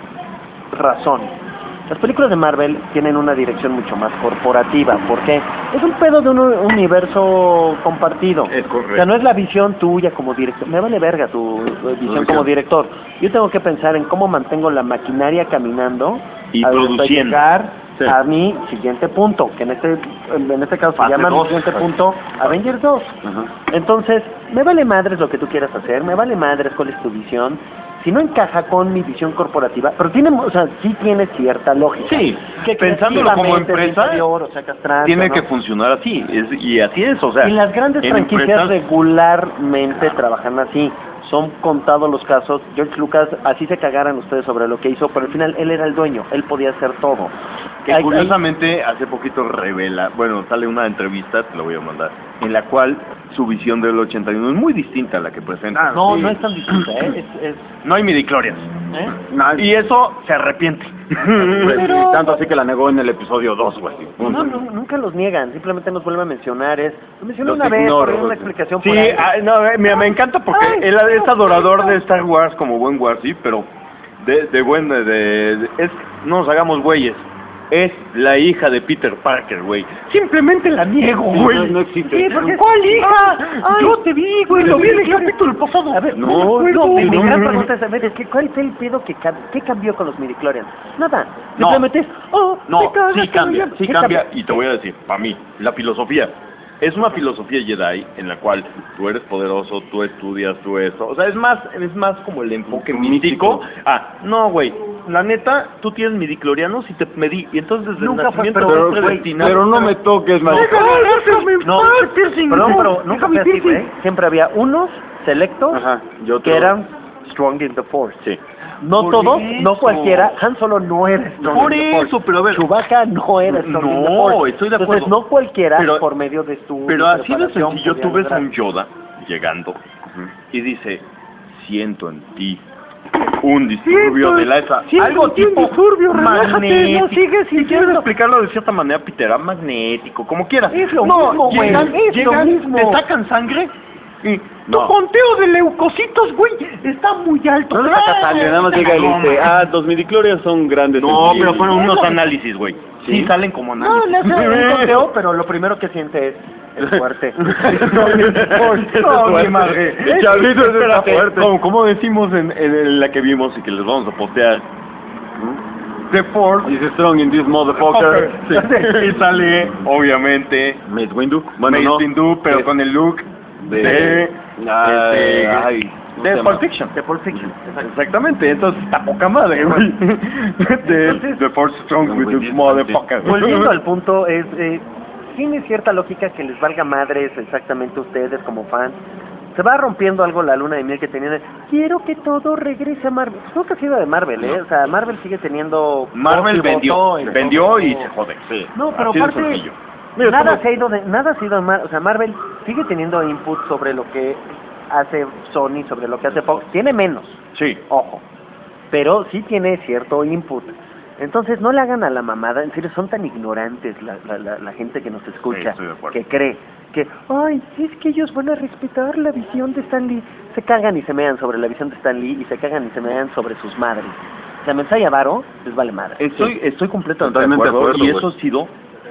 razón. Las películas de Marvel tienen una dirección mucho más corporativa, porque es un pedo de un universo compartido. Es correcto. O sea, no es la visión tuya como director. Me vale verga tu eh, visión visión. como director. Yo tengo que pensar en cómo mantengo la maquinaria caminando Y hasta produciendo. llegar Sí. a mi siguiente punto, que en este en este caso se Fase llama mi dos. siguiente punto Avengers dos. Ajá. Entonces, me vale madres lo que tú quieras hacer, me vale madres cuál es tu visión. Si no encaja con mi visión corporativa, pero tiene, o sea, sí tiene cierta lógica. Sí, que pensándolo como creativamente es empresa, inferior, o sea, castrante, Tiene ¿no? que funcionar así, es, y así es, o sea... Y las grandes en franquicias empresas- regularmente trabajan así. Son contados los casos. George Lucas, así se cagaran ustedes sobre lo que hizo, pero al final él era el dueño, él podía hacer todo. Que Hay- curiosamente hace poquito revela, bueno, sale una entrevista, te lo voy a mandar, en la cual su visión del ochenta y uno es muy distinta a la que presenta. No, no es tan distinta, ¿eh? Es, es, No hay midichlorians. ¿eh? No, Y eso se arrepiente. y tanto así que la negó en el episodio dos, güey. No, no, nunca los niegan, simplemente nos vuelve a mencionar, es, lo mencioné Los una vez, ignoro, por ahí una güey. explicación Sí, por ahí. ah, no, eh, mira, me encanta porque Ay, él es adorador ay, de Star Wars como buen Wars, sí, pero de, de buen, de, de- es, no nos hagamos güeyes, es la hija de Peter Parker, güey. Simplemente la niego, güey. No, no existe. Sí, porque ¿cuál hija? Yo te vi, güey, lo vi en el capítulo pasado. A ver, No, no, no, mi, mi no, gran no. pregunta es, a ver, es que ¿cuál fue el pedo que cam- qué cambió con los midichlorians? Nada, No. simplemente es, oh, No, te cagas, sí cambia, cabrón. sí ¿Qué cambia, y te voy a decir, para mí, la filosofía. Es una filosofía Jedi en la cual tú eres poderoso, tú estudias, tú esto. O sea, es más, es más como el enfoque místico. Ah, no, güey. La neta, tú tienes midichlorianos y te medí. Y entonces desde Nunca el fue, nacimiento pero- eres güey, predestinado. Pero no me toques, man. No, perdón, pero nunca fue así, güey. Siempre había unos selectos Ajá, yo que eran strong in the force. Sí. No Por todos, eso. no cualquiera. Han Solo no era strong Por in the force. eso, pero a ver. Chewbacca no era strong in the No, force. estoy de Entonces, acuerdo. no cualquiera, Pero- por medio de su Pero así de preparación, sencillo, podía tú ves a lograr. un Yoda llegando y dice, siento en ti un disturbio de la esa. siento Algo en ti un tipo disturbio, relájate, magnético. no sigues Si quieres sintiendo. explicarlo de cierta manera, Peter, era magnético, como quieras. Es lo no, mismo, güey, llegan, es lo llegan, mismo. te sacan sangre y... Tu conteo de leucocitos, güey, está muy alto. No le saca sangre, nada más llega y le dice, ah, los midichlorians son grandes. No, en ti. pero fueron Es unos lo que- análisis, güey. Sí, ¿Sí? salen como No, análisis. le hace un conteo, pero lo primero que siente es el fuerte. No, mi madre. El chavito ese está Espérate, fuerte. Como, como decimos en, en- en la que vimos y que les vamos a postear. The Force. He's strong in this motherfucker. Sí. Y sale, obviamente, Mace Windu. Bueno, Mace no. Windu, pero Sí. con el look de... De- Ay, este, ay, ¿cómo se de llama? Pulp Fiction. De Pulp Fiction. Exactamente, entonces está poca madre, güey. De Entonces- The Force Strong with with this this motherfucker. Volviendo al punto, es eh, tiene cierta lógica que les valga madres exactamente ustedes como fans. Se va rompiendo algo la luna de miel que tenían. de, Quiero que todo regrese a Marvel. Pues nunca ha sido de Marvel, ¿eh? O sea, Marvel sigue teniendo... Marvel voz y vendió, voto en vendió todo. y se jode. Sí. No, pero Así de aparte, sencillo. nada se ha ido de, nada se ha ido de Mar- o sea, Marvel sigue teniendo input sobre lo que hace Sony, sobre lo que hace Fox. Tiene menos, Sí. ojo, pero sí tiene cierto input. Entonces no le hagan a la mamada, en serio, son tan ignorantes la, la, la, la gente que nos Sí, escucha, estoy de acuerdo. que cree que, ay, es que ellos van a respetar la visión de Stan Lee. Se cagan y se mean sobre la visión de Stan Lee y se cagan y se mean sobre sus madres. La mensaje avaro les vale madre. Estoy, estoy completamente de Totalmente acuerdo, de acuerdo, y güey. eso ha sido,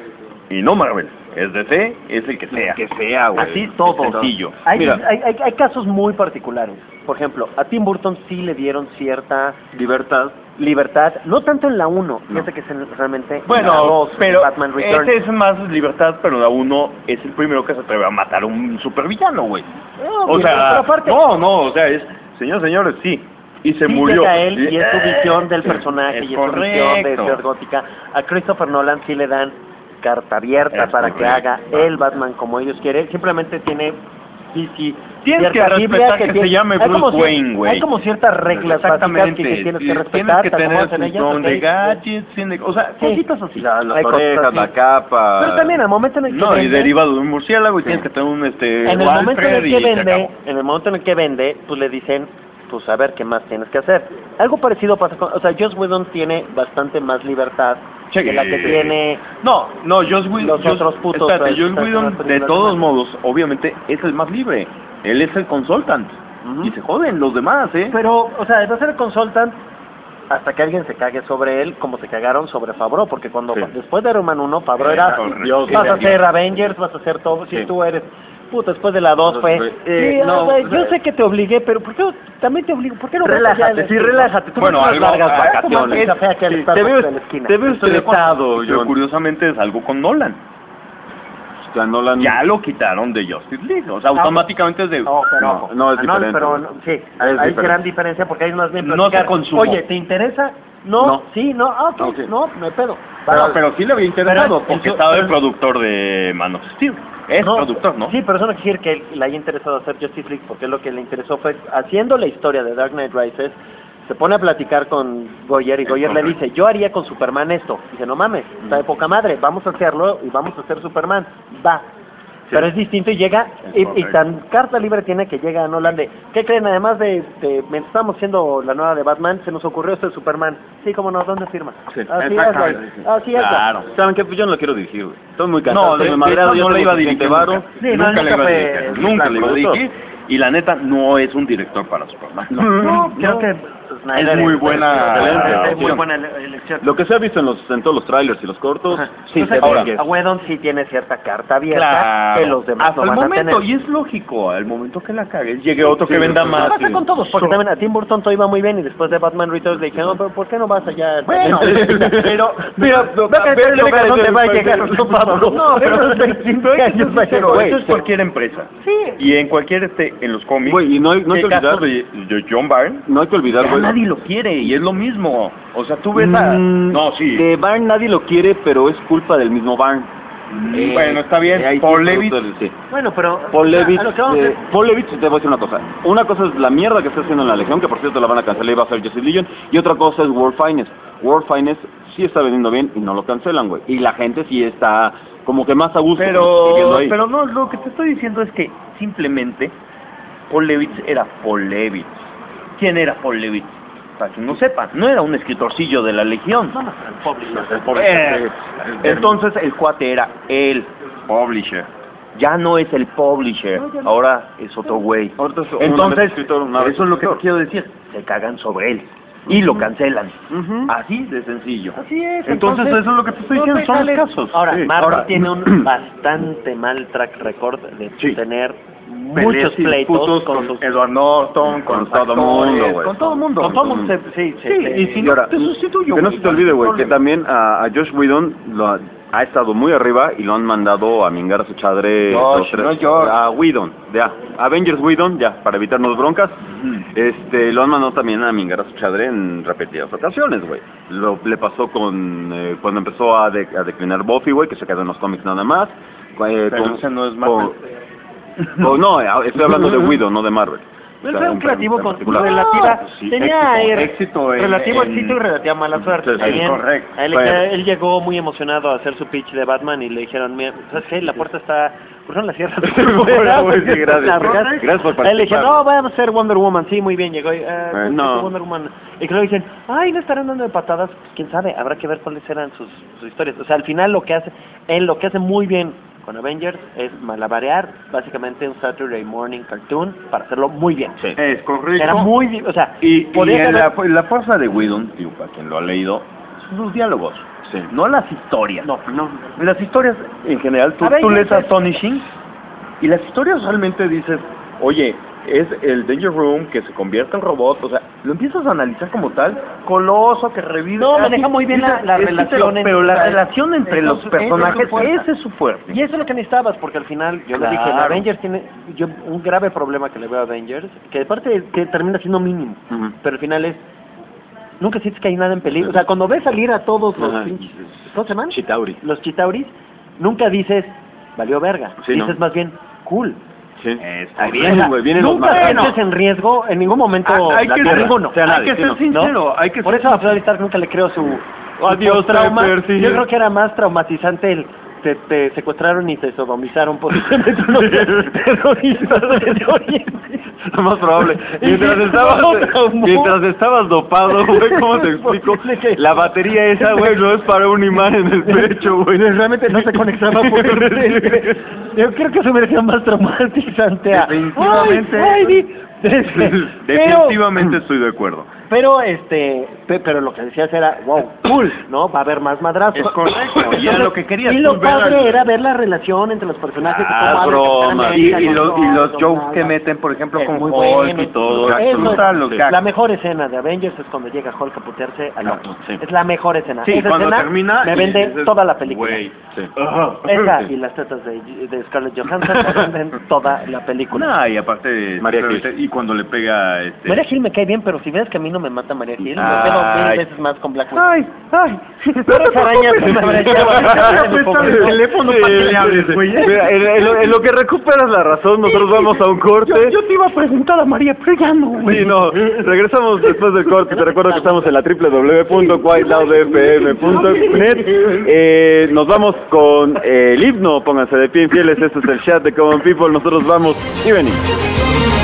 y no Marvel, es D C, es el que sea. Que sea, güey. Así todo. Sencillo. Hay, Mira. hay, hay, hay casos muy particulares. Por ejemplo, a Tim Burton sí le dieron cierta Libertad. libertad, no tanto en la uno, fíjate que es en- realmente en la Bueno, dos, pero Batman Returns. ese es más libertad, pero la uno es el primero que se atreve a matar a un supervillano, güey. No, O pero sea, aparte- no, no, o sea, es, señores, señores, sí, y se Sí murió. llega él y es su Eh, visión del sí, personaje es y es su visión de correcto. ser gótica. A Christopher Nolan sí le dan carta abierta Es para que correcto. haga el Batman como ellos quieren. Simplemente tiene sí, sí, Tienes que cierta Biblia respetar que tiene- se llame hay como Bruce cier- Wayne, güey. Hay como ciertas reglas básicas Exactamente. que, que tienes que Tienes respetar. que te tener acomodas en tu ellas, don ok. de gadgets, tiene- o sea, Sí. cositas así. La- las Hay cosas orejas, así. la capa. Pero también al momento en el que No, y vende- derivado de un murciélago y tienes que tener un este en el momento en Walfred el y que se vende, acabó. en el momento en el que vende, pues le dicen, pues a ver qué más tienes que hacer. Algo parecido pasa con, o sea, Joss Whedon tiene bastante más libertad Sí. que la que tiene. No, no, Joss Whedon, Los Joss- otros putos, espérate, pues, Joss están Whedon, haciendo de películas todos de modos, obviamente, es el más libre. Él es el consultant. Ujú. Y se joden los demás, ¿eh? Pero, o sea, va a ser el consultant hasta que alguien se cague sobre él, como se cagaron sobre Favreau, porque cuando Sí. después de Iron Man uno, Favreau Sí, era, correcto. Dios, Sí, vas a Dios. hacer Avengers, vas a hacer todo, si Sí. tú eres, puta, después de la dos fue, Entonces, eh, eh, no, no, güey, o yo sea, sé que te obligué, pero ¿por qué también te obligo? ¿Por qué no vas allá Relájate, en sí, el- relájate. Tú Bueno, unas algo- largas ah, vacaciones. tomando café aquí al Sí, Starbucks te ves, de la esquina. te ves Estoy de acuerdo. estresado, pero John. curiosamente es algo con Nolan. O sea, Nolan. Ya lo quitaron de Justice League, o sea, automáticamente es de... No, pero, No, no es ah, diferente. pero no, sí, hay, hay diferente. gran diferencia porque hay más bien No platicar, se consumó. Oye, ¿te interesa? No, No. sí, no, ah, ok, Ok. no, no hay pedo. Pero, Vale. pero sí le había interesado, Pero- porque eso- estaba el pero- productor de Man of Steel. Es No, productor, ¿no? Sí, pero eso no quiere decir que le haya interesado hacer Justice League, porque lo que le interesó fue, haciendo la historia de Dark Knight Rises, se pone a platicar con Goyer y Goyer le dice, yo haría con Superman esto. Dice, no mames, está de poca madre, vamos a hacerlo y vamos a hacer Superman. Va. Pero es distinto y llega, y, y tan carta libre tiene que llega a Nolan de, ¿qué creen? Además de, de, mientras estábamos haciendo la nueva de Batman, se nos ocurrió esto de Superman. Sí, cómo no, ¿dónde firma? Sí, así es, güey. Así es, claro. ¿Saben qué? Pues yo no lo quiero dirigir, güey. Estoy muy cansado, No, estoy de, muy madreado, de yo hecho, no tengo le iba a suficiente dirigir varo. nunca. Sí, nunca no, le iba a nunca dirigir, fue- nunca le iba a me gustó. dirigir. Y la neta, no es un director para Superman. No, creo que Snyder Es muy buena- excelente, es muy opción. buena ele- elección. Lo que se ha visto en, los, en todos los trailers y los cortos, sí, Entonces, se ve ahora, que es- a Whedon sí tiene cierta carta abierta Claro. que los demás Hasta no el van momento, a tener. y es lógico, al momento que la cagues, llegue otro que venda más. Pasa y- con todos, porque también a Tim Burton todo iba muy bien y después de Batman Returns le dijeron, no, pero ¿por qué no vas allá? Bueno, pero, Mira, pero, ve que pero- el lugar pero- donde va a pero- llegar pero- su Pablo. No, pero Pero veinticinco pero hay que años ser va a sincero, llegar. eso es cualquier empresa. Sí. Y en cualquier, este, en los cómics, Güey, y no hay, no hay el que caso olvidar, de, de John Byrne, no hay que olvidar, ya güey. nadie lo quiere, y es lo mismo. O sea, tú ves a... Mm, No, sí. De Barn nadie lo quiere, pero es culpa del mismo Barn. Mm, bueno, está bien. Eh, ahí sí, Paul Levitz, productores, sí. Bueno, pero... Paul Levitz, a lo que vamos eh, es- Paul Levitz, te voy a decir una cosa. Una cosa es la mierda que está haciendo en la Legión, que por cierto la van a cancelar y va a ser Justice Legion. Y otra cosa es World Finest. World Finest sí está vendiendo bien y no lo cancelan, güey. Y la gente sí está como que más a gusto viviendo pero, ahí. pero no, lo que te estoy diciendo es que simplemente Paul Levitz era Paul Levitz. ¿Quién era Paul Levitz? Para que no sepan, no era un escritorcillo de la Legión. No, no, pero el publisher. Eh, entonces el cuate era el publisher. Ya no es el publisher, ahora es otro güey. Ahorita es un Entonces, escritor, una vez eso es lo que te escritor. quiero decir. Se cagan sobre él y lo cancelan. Ujú. Así de sencillo. Así es. Entonces, eso es lo que te estoy diciendo, son los casos. Ahora, Sí. Marvel Ahora- tiene un bastante mal track record de Sí. tener Peleas muchos y pleitos disputos con, con sus... Edward Norton, con, Con todo actores, mundo, güey. con todo el mundo. Con todo mundo, se- sí, Sí, se- y si Y no, ahora, te sustituyo. que no güey, se te olvide, güey, que problema. también a, a Josh Whedon lo ha, ha estado muy arriba y lo han mandado a mingar a su chadre. Josh, dos, tres- no George. a Whedon, ya. Avengers Whedon, ya, para evitarnos broncas. Este, lo han mandado también a mingar a su chadre en repetidas ocasiones, güey. Lo le pasó con eh, cuando empezó a, de- a declinar Buffy, güey, que se quedó en los cómics nada más. Eh, Pero con- ese no es con- Marvel. con- no, eh, estoy hablando de Whedon, no de Marvel. Él O sea, fue un en- creativo en con particular. relativa... sí, tenía éxito, er- éxito en- relativo en- éxito y relativa mala suerte. Sí, sí, también. correcto. A él, Bueno. él llegó muy emocionado a hacer su pitch de Batman y le dijeron, mira, ¿sabes qué? La puerta está... ¿Por qué no la cierras? Bueno, güey, sí, gracias. Largas. Gracias por A él le dijeron, participar. no, vamos a hacer Wonder Woman. Sí, muy bien, llegó y... eh, Eh, ¿qué no. es Wonder Woman? Y que luego dicen, ay, ¿no estarán dando de patadas? Pues, quién sabe, habrá que ver cuáles eran sus, sus historias. O sea, al final lo que hace... Él lo que hace muy bien con Avengers es malabarear básicamente un Saturday Morning cartoon para hacerlo muy bien. Sí. Es correcto. Era muy... di- O sea, Y, y podía en la, haber- la fuerza de Whedon, digo, para quien lo ha leído, son sus diálogos. Sí. No las historias. No, no. Las historias, en general, tú, A ver, tú yo lees sé. Astonishing y las historias realmente dices, oye, es el Danger Room que se convierte en robot, o sea, lo empiezas a analizar como tal, Coloso que revive. No, así, maneja muy bien la- dices, la es que relación Pero, entre- pero la relación entre Eso- los eso es personajes, su fuerza. ese es su fuerte. Y eso es lo que necesitabas, porque al final, yo le dije, Claro. Avengers tiene yo, un grave problema que le veo a Avengers, que de parte que termina siendo mínimo, Ujú. pero al final es, nunca sientes que hay nada en peligro. O sea, cuando ves salir a todos los Ajá. pinches, ¿cómo se llaman? Chitauri. Los Chitauris, nunca dices, valió verga. Sí, dices ¿no? más bien, cool. Sí. Está O bien, sea, güey, vienen los nunca marcianos. sientes en riesgo en ningún momento Ah, hay la que tierra. ser- Ninguno. o sea, hay nadie, que sí, ser no. sincero, hay que Por ser eso a Freddy Stark nunca le creo su, su Adiós, trauma. Trapper, sí. Yo creo que era más traumatizante el te, te secuestraron y te sodomizaron posiblemente unos terroristas de Oriente. Lo más probable. Y Mientras sí, estabas, no, traumó. mientras estabas dopado, güey, ¿cómo te explico? La batería esa, güey, no es para un imán en el pecho, güey. Realmente no se conectaba por el... Yo creo que eso hubiera sido más traumatizante a... Definitivamente. Ay, ay, di- este, Definitivamente estoy de acuerdo. Pero, este, pe- pero lo que decías era, wow, cool, ¿no? Va a haber más madrazos. Es correcto, y era lo que querías, Y lo tú ver padre al- era ver la relación entre los personajes. y Ah, cómo hablan broma. Capitán Y, América y, con los, y todo, los con jokes nada. que meten, por ejemplo, Es con muy Hulk bueno. y todo. Eso Eso, es- está los la gags. mejor escena de Avengers es cuando llega Hulk a putearse al otro. Sí. Es la mejor escena. Sí, Esa cuando escena termina me y vende dices, toda la película. güey. Sí. Esa y las tetas de, de Scarlett Johansson en toda la película. No, y aparte, María Gil. y cuando le pega este María Gil me cae bien, pero si ves que a mí no me mata María Gil, me Ay. pedo mil veces más con Black Widow. Ay, ay. Pero esa araña se me abrazaba. el teléfono para que le hables, güey. Mira, en, en lo, en lo que recuperas la razón, nosotros vamos a un corte. Yo, yo te iba a preguntar a María, pero ya no, güey. Sí, no, regresamos después del corte. Te recuerdo que estamos en la w w w punto white loud f m punto net. Eh, nos vamos con eh, el himno. Pónganse de pie, infieles. Este es el chat de Common People. Nosotros vamos y venimos.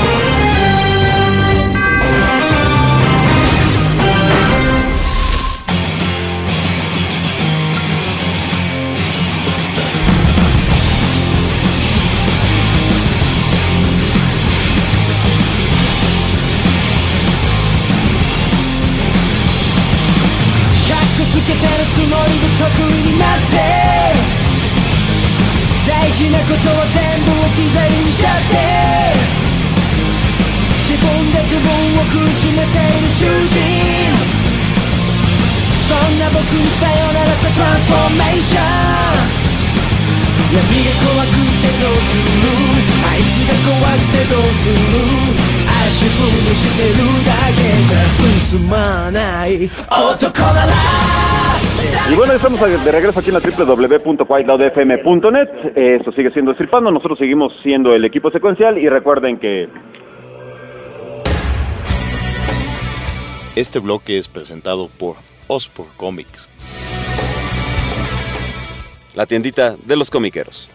Y bueno, estamos de regreso aquí en la w w w punto white loud f m punto net. Esto sigue siendo Estirpando, nosotros seguimos siendo el equipo secuencial y recuerden que... Este bloque es presentado por Ospur Comics, la tiendita de los comiqueros.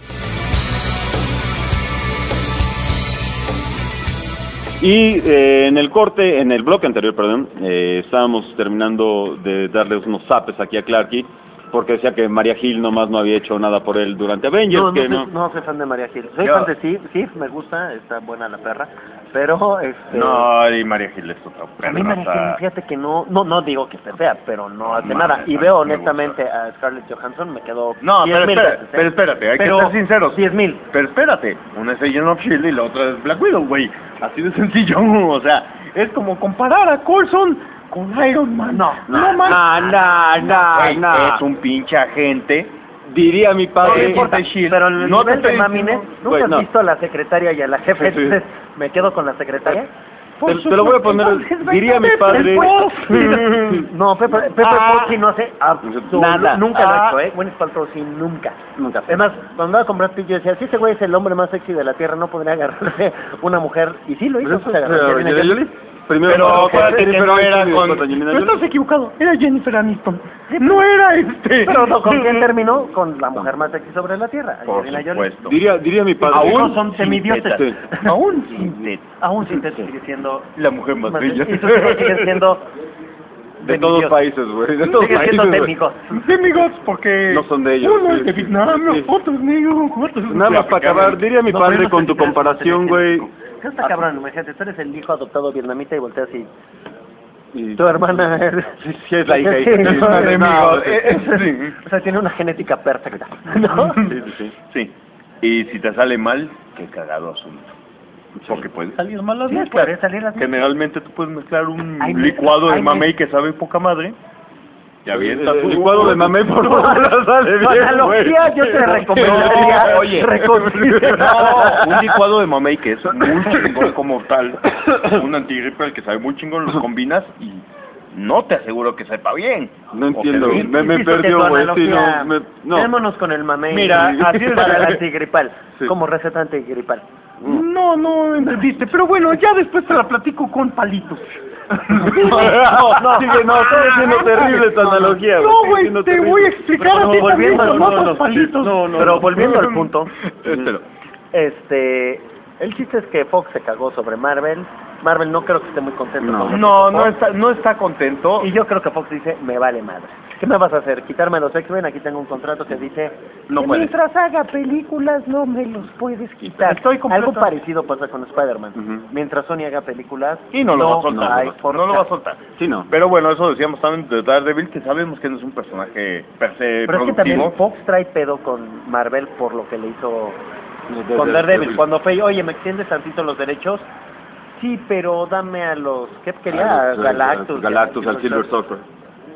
Y eh, en el corte, en el bloque anterior, perdón, eh, estábamos terminando de darles unos zapes aquí a Clarky, porque decía que María Gil nomás no había hecho nada por él durante Avengers. No, no, que soy, no. no soy fan de María Gil. Soy Yo- fan de Sif, Sif me gusta, está buena la perra, pero este... No, y María Gil es otra A mí María perra. Gil, fíjate que no, no, no digo que esté fea, pero no hace Mames, nada. Y me veo gusta. honestamente a Scarlett Johansson, me quedo No, diez pero, mil espera, veces, ¿eh? pero espérate, hay Pero que ser sinceros. diez mil. Pero espérate, una es Agent of Shield y la otra es Black Widow, güey. Así de sencillo, o sea, es como comparar a Coulson con Iron Man. No, no, no, no, no, Güey, no. es un pinche agente. Diría mi No padre... importa, Shield. pero el No te nivel de estoy mamines, diciendo- ¿nunca Güey, has no. visto a la secretaria y a la jefe? Sí, sí. Entonces, ¿me quedo con la secretaria? Te, te lo voy a poner, diría mi padre... No, Pepe, Pepe Ah. Potts sí no hace absolutamente Nada. nunca lo ha Ah. hecho, ¿eh? Gwyneth Paltrow sí, nunca. Nunca. Es más, cuando andaba con Brad Pitt yo decía, si ese güey es el hombre más sexy de la Tierra, no podría agarrarse una mujer, y sí lo hizo, se agarró a Pero, Angelina Angelina Jolie. Jolie. Primero, Pero pero, acuérdate que no era con- Angelina Pero Jolie. estás equivocado, era Jennifer Aniston. No era este. Pero no, ¿con quién terminó? Con la mujer más sexy sobre la Tierra, Por Angelina Jolie. supuesto. Diría, diría mi padre... Aún son semidioses. Sí. Aún Sin tetas. Aún sin tetas sigue siendo... La mujer más bella. Y sus hijos siguen siendo... De todos demidioses. países, güey. De todos Siguen países, siendo güey. demigos. Demigods, porque No son de ellos, uno sí. es de Vietnam, Sí. otro es negro, otro es... Nada más para acabar, diría mi No, padre pero no con sé tu si te das comparación, cuenta de güey. ¿Qué está cabrón? Imagínate, tú eres el hijo adoptado vietnamita y volteas y Y- tu hermana es... Sí, sí, es la hija. Sí, Sí, no, sí, no, sí, no, sí, es- sí. O sea, tiene una genética perfecta, ¿no? Sí, sí, sí. Sí. Y si te sale mal, qué cagado asunto. Porque puede salir mal las Sí, mezclas. puede salir las mezclas. Generalmente tú puedes mezclar un Hay licuado mezclas, de hay mamey que sabe poca madre. Ya bien, El, el licuado de mamey por favor sale Tu bien, analogía güey. yo te recomendaría No, oye. reconsiderar. No, un licuado de mamey que es muy chingón como tal. Un antigripe que sabe muy chingón, los combinas y no te aseguro que sepa bien. No O entiendo, que- me, me Insisto que perdió, tu güey. Sí, analogía- no, me, no. Quedémonos con el mamey. Mira, así es. para el antigripal, Sí. como receta antigripal. No, no entendiste, pero bueno, ya después te la platico con palitos. No, no, sigue, no, sigue siendo terrible tu analogía, No, sigue güey, siendo te terrible. voy a explicar a ti también volviendo, con no, otros no, palitos. no, no, Pero volviendo al punto, Espero. este, el chiste es que Fox se cagó sobre Marvel. Marvel no creo que esté muy contento No. con lo que No, hizo no Fox. está, no está contento. Y yo creo que Fox dice, me vale madre. ¿Qué me vas a hacer? ¿Quitarme los X-Men? Aquí tengo un contrato que dice, No que puedes. mientras haga películas no me los puedes quitar. Estoy completo- Algo parecido pasa con Spider-Man. Ujú. Mientras Sony haga películas, Y no lo va a soltar. hay No, forma. lo va a soltar. Sí, no. Pero bueno, eso decíamos también de Daredevil, que sabemos que no es un personaje per se Pero es que también productivo. Fox trae pedo con Marvel por lo que le hizo De- con de- Daredevil. de- Cuando fue, oye, ¿me extiendes tantito los derechos? Sí, pero dame a los... ¿Qué quería? a A los, eh, Galactus. Galactus, y a- al Silver Surfer.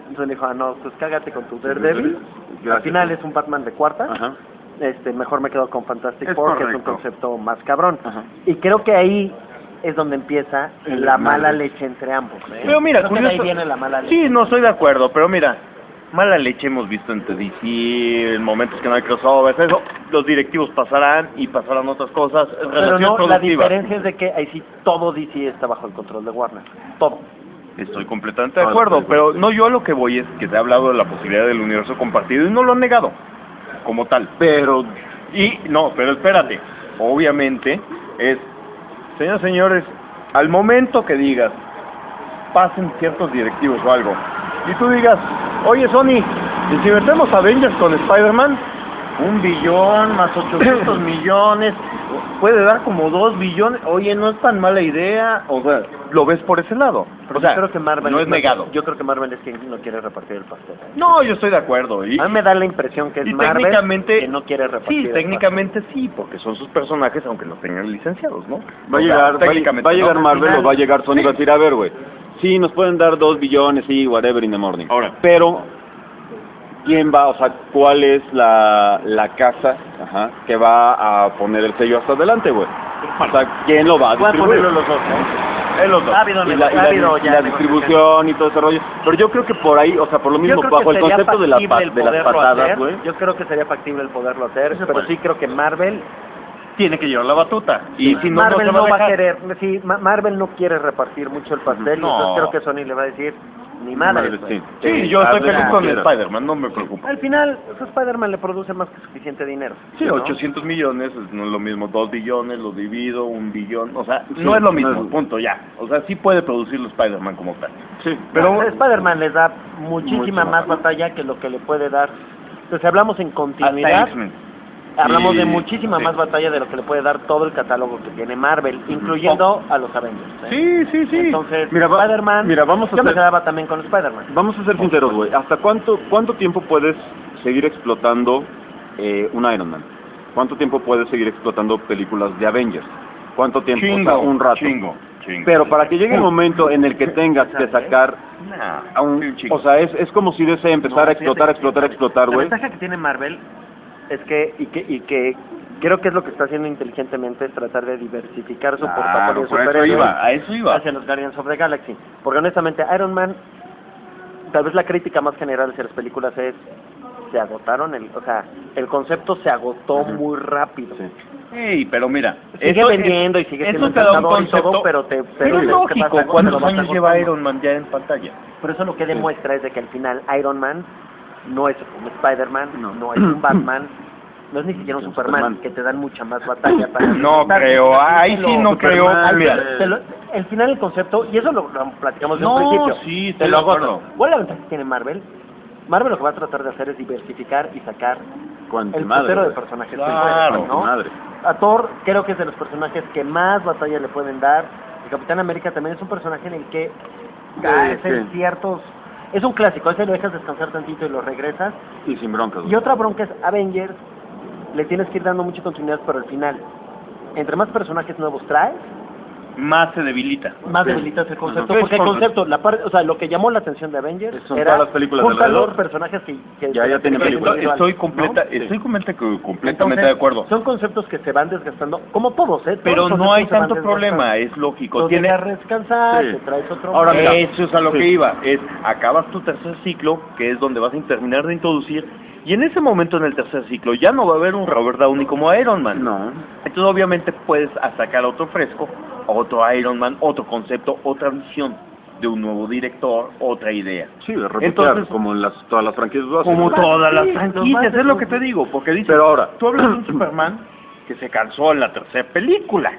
Entonces le dijo, ah, no, pues cágate con tu Daredevil. Gracias. Al final es un Batman de cuarta. Ajá. Este, mejor me quedo con Fantastic Es Four, que es un correcto. concepto más cabrón. Ajá. Y creo que ahí es donde empieza El la mala desmadre. leche entre ambos. ¿eh? Pero mira, creo que de ahí curioso- viene la mala leche. Sí, no estoy de acuerdo, pero mira, mala leche hemos visto entre D C, en momentos que no hay crossovers, eso, los directivos pasarán y pasarán otras cosas, Pero relaciones no, la productivas. diferencia es de que ahí sí todo D C está bajo el control de Warner. Todo. Estoy completamente de acuerdo, pero no, yo a lo que voy es que se ha hablado de la posibilidad del universo compartido y no lo han negado, como tal. Pero, Y, no, pero espérate, obviamente es, señores, señores, al momento que digas, pasen ciertos directivos o algo, y tú digas, oye Sony, ¿y si metemos Avengers con Spider-Man? Un billón más ochocientos millones, puede dar como dos billones, oye, no es tan mala idea, o sea, lo ves por ese lado. Pero O sea, yo creo que Marvel no es negado. Yo creo que Marvel es quien no quiere repartir el pastel. No, yo estoy de acuerdo. Y, A mí me da la impresión que es y Marvel técnicamente, que no quiere repartir sí, el técnicamente sí, porque son sus personajes, aunque no tengan licenciados, ¿no? va a O sea, llegar, va a- técnicamente, va a llegar ¿no? Marvel Al final, o va a llegar Sony y va a decir, a ver, güey, sí, nos pueden dar dos billones, sí, whatever in the morning. Ahora. Pero, ¿quién va, o sea, cuál es la, la casa ajá, que va a poner el sello hasta adelante, güey? O sea, ¿quién lo va a Pueden distribuir? ponerlo los dos, ¿no? Es los dos. Ha habido Y nego- la, y ha la- habido y ya la negociaciones. distribución y todo ese rollo. Pero yo creo que por ahí, o sea, por lo mismo, Yo creo que bajo el sería concepto de, la factible pa- el de las poderlo patadas, hacer. güey. Yo creo que sería factible el poderlo hacer, pero puede. sí creo que Marvel Tiene que llevar la batuta. Y si no, Marvel no se va a va a dejar. querer, sí, Ma- Marvel no quiere repartir mucho el pastel, No. y entonces creo que Sony le va a decir, ni madre. Madre, güey. sí. Sí, yo estoy hazle feliz como con quieras. Spider-Man, no me preocupa. Al final, pues, Spider-Man le produce más que suficiente dinero. Sí, ¿no? ochocientos millones, no es lo mismo, dos billones, lo divido, un billón, o sea, Sí, no es lo no mismo, es- punto, ya. O sea, sí puede producirlo Spider-Man como tal. Sí, Pero- Pero Spider-Man les da muchísima Mucho más más. batalla que lo que le puede dar. Entonces, si hablamos en Hasta continuidad, X-Men. hablamos Sí, de muchísima sí. más batalla de lo que le puede dar todo el catálogo que tiene Marvel, incluyendo a los Avengers. ¿eh? Sí, sí, sí. Entonces, Mira, va- Spider-Man, mira, vamos a yo me hacer- quedaba también con Spider-Man. Vamos a ser sinceros, güey. ¿Hasta cuánto cuánto tiempo puedes seguir explotando eh, un Iron Man? ¿Cuánto tiempo puedes seguir explotando películas de Avengers? ¿Cuánto tiempo? O sea, Chingo, un rato. chingo, chingo. Pero para que llegue el momento en el que tengas que sacar Nah, a un... un chingo. O sea, es, es como si D C empezara No, a explotar, fíjate, explotar, explotar, La güey. ventaja que tiene Marvel es que, y que, y que creo que es lo que está haciendo inteligentemente, es tratar de diversificar su portafolio Claro, de por eso superhéroes iba, a eso iba. hacia los Guardians of the Galaxy. Porque honestamente, Iron Man, tal vez la crítica más general hacia las películas es, se agotaron, el, o sea, el concepto se agotó Ujú. muy rápido. Sí. Ey, pero mira, Sigue eso- vendiendo y sigue eso siendo te da un encantador y todo, concepto, pero te... pero es te- lógico, te vas a- ¿cuántos te vas años lleva agotando. Iron Man ya en pantalla? Por eso lo que demuestra es de que al final Iron Man no es un Spider-Man, No. no, es un Batman, no es ni siquiera un Un Superman, Superman. que te dan mucha más batalla para... No enfrentar. creo, ahí sí no Superman, creo, ahí mira. te lo- el final del concepto, y eso lo, lo platicamos de No, un principio, sí, te estoy lo de agotan. acuerdo. ¿Cuál es la ventaja que tiene Marvel? Marvel lo que va a tratar de hacer es diversificar y sacar Cuánta el madre, putero de güey. personajes que Claro, puede, ¿no? Cuánta madre. A Thor creo que es de los personajes que más batalla le pueden dar. El Capitán América también es un personaje en el que caes sí. en ciertos... Es un clásico, a ese lo dejas descansar tantito y lo regresas. Y sin broncas, güey. Y otra bronca es Avengers, le tienes que ir dando mucha continuidad, pero al final, entre más personajes nuevos traes, Más se debilita. más Sí. debilitas el concepto. Ajá. Porque el Es concepto, la parte, o sea, lo que llamó la atención de Avengers Son era todas las películas juntar alrededor. los personajes que, que Ya, ya tienen películas. Estoy, estoy ¿no? completa, Sí. estoy completa- completamente Entonces, de acuerdo. Son conceptos que se van desgastando, como todos, ¿eh? Todos Pero los no hay conceptos se van tanto desgastando. problema, es lógico. Los Tiene, dejas descansar, Sí. te traes otro. Ahora, mira, eso es a lo sí. que iba. Es acabas tu tercer ciclo, que es donde vas a terminar de introducir, y en ese momento en el tercer ciclo ya no va a haber un Robert Downey como Iron Man. No. Entonces obviamente puedes sacar otro fresco, otro Iron Man, otro concepto, otra visión de un nuevo director, otra idea. Sí, de repetir, Entonces, como en las, todas las franquicias lo hacen, Como güey. todas las Sí, los franquicias, más- es lo que te digo, porque dices, Pero ahora, tú hablas de un Superman que se cansó en la tercera película.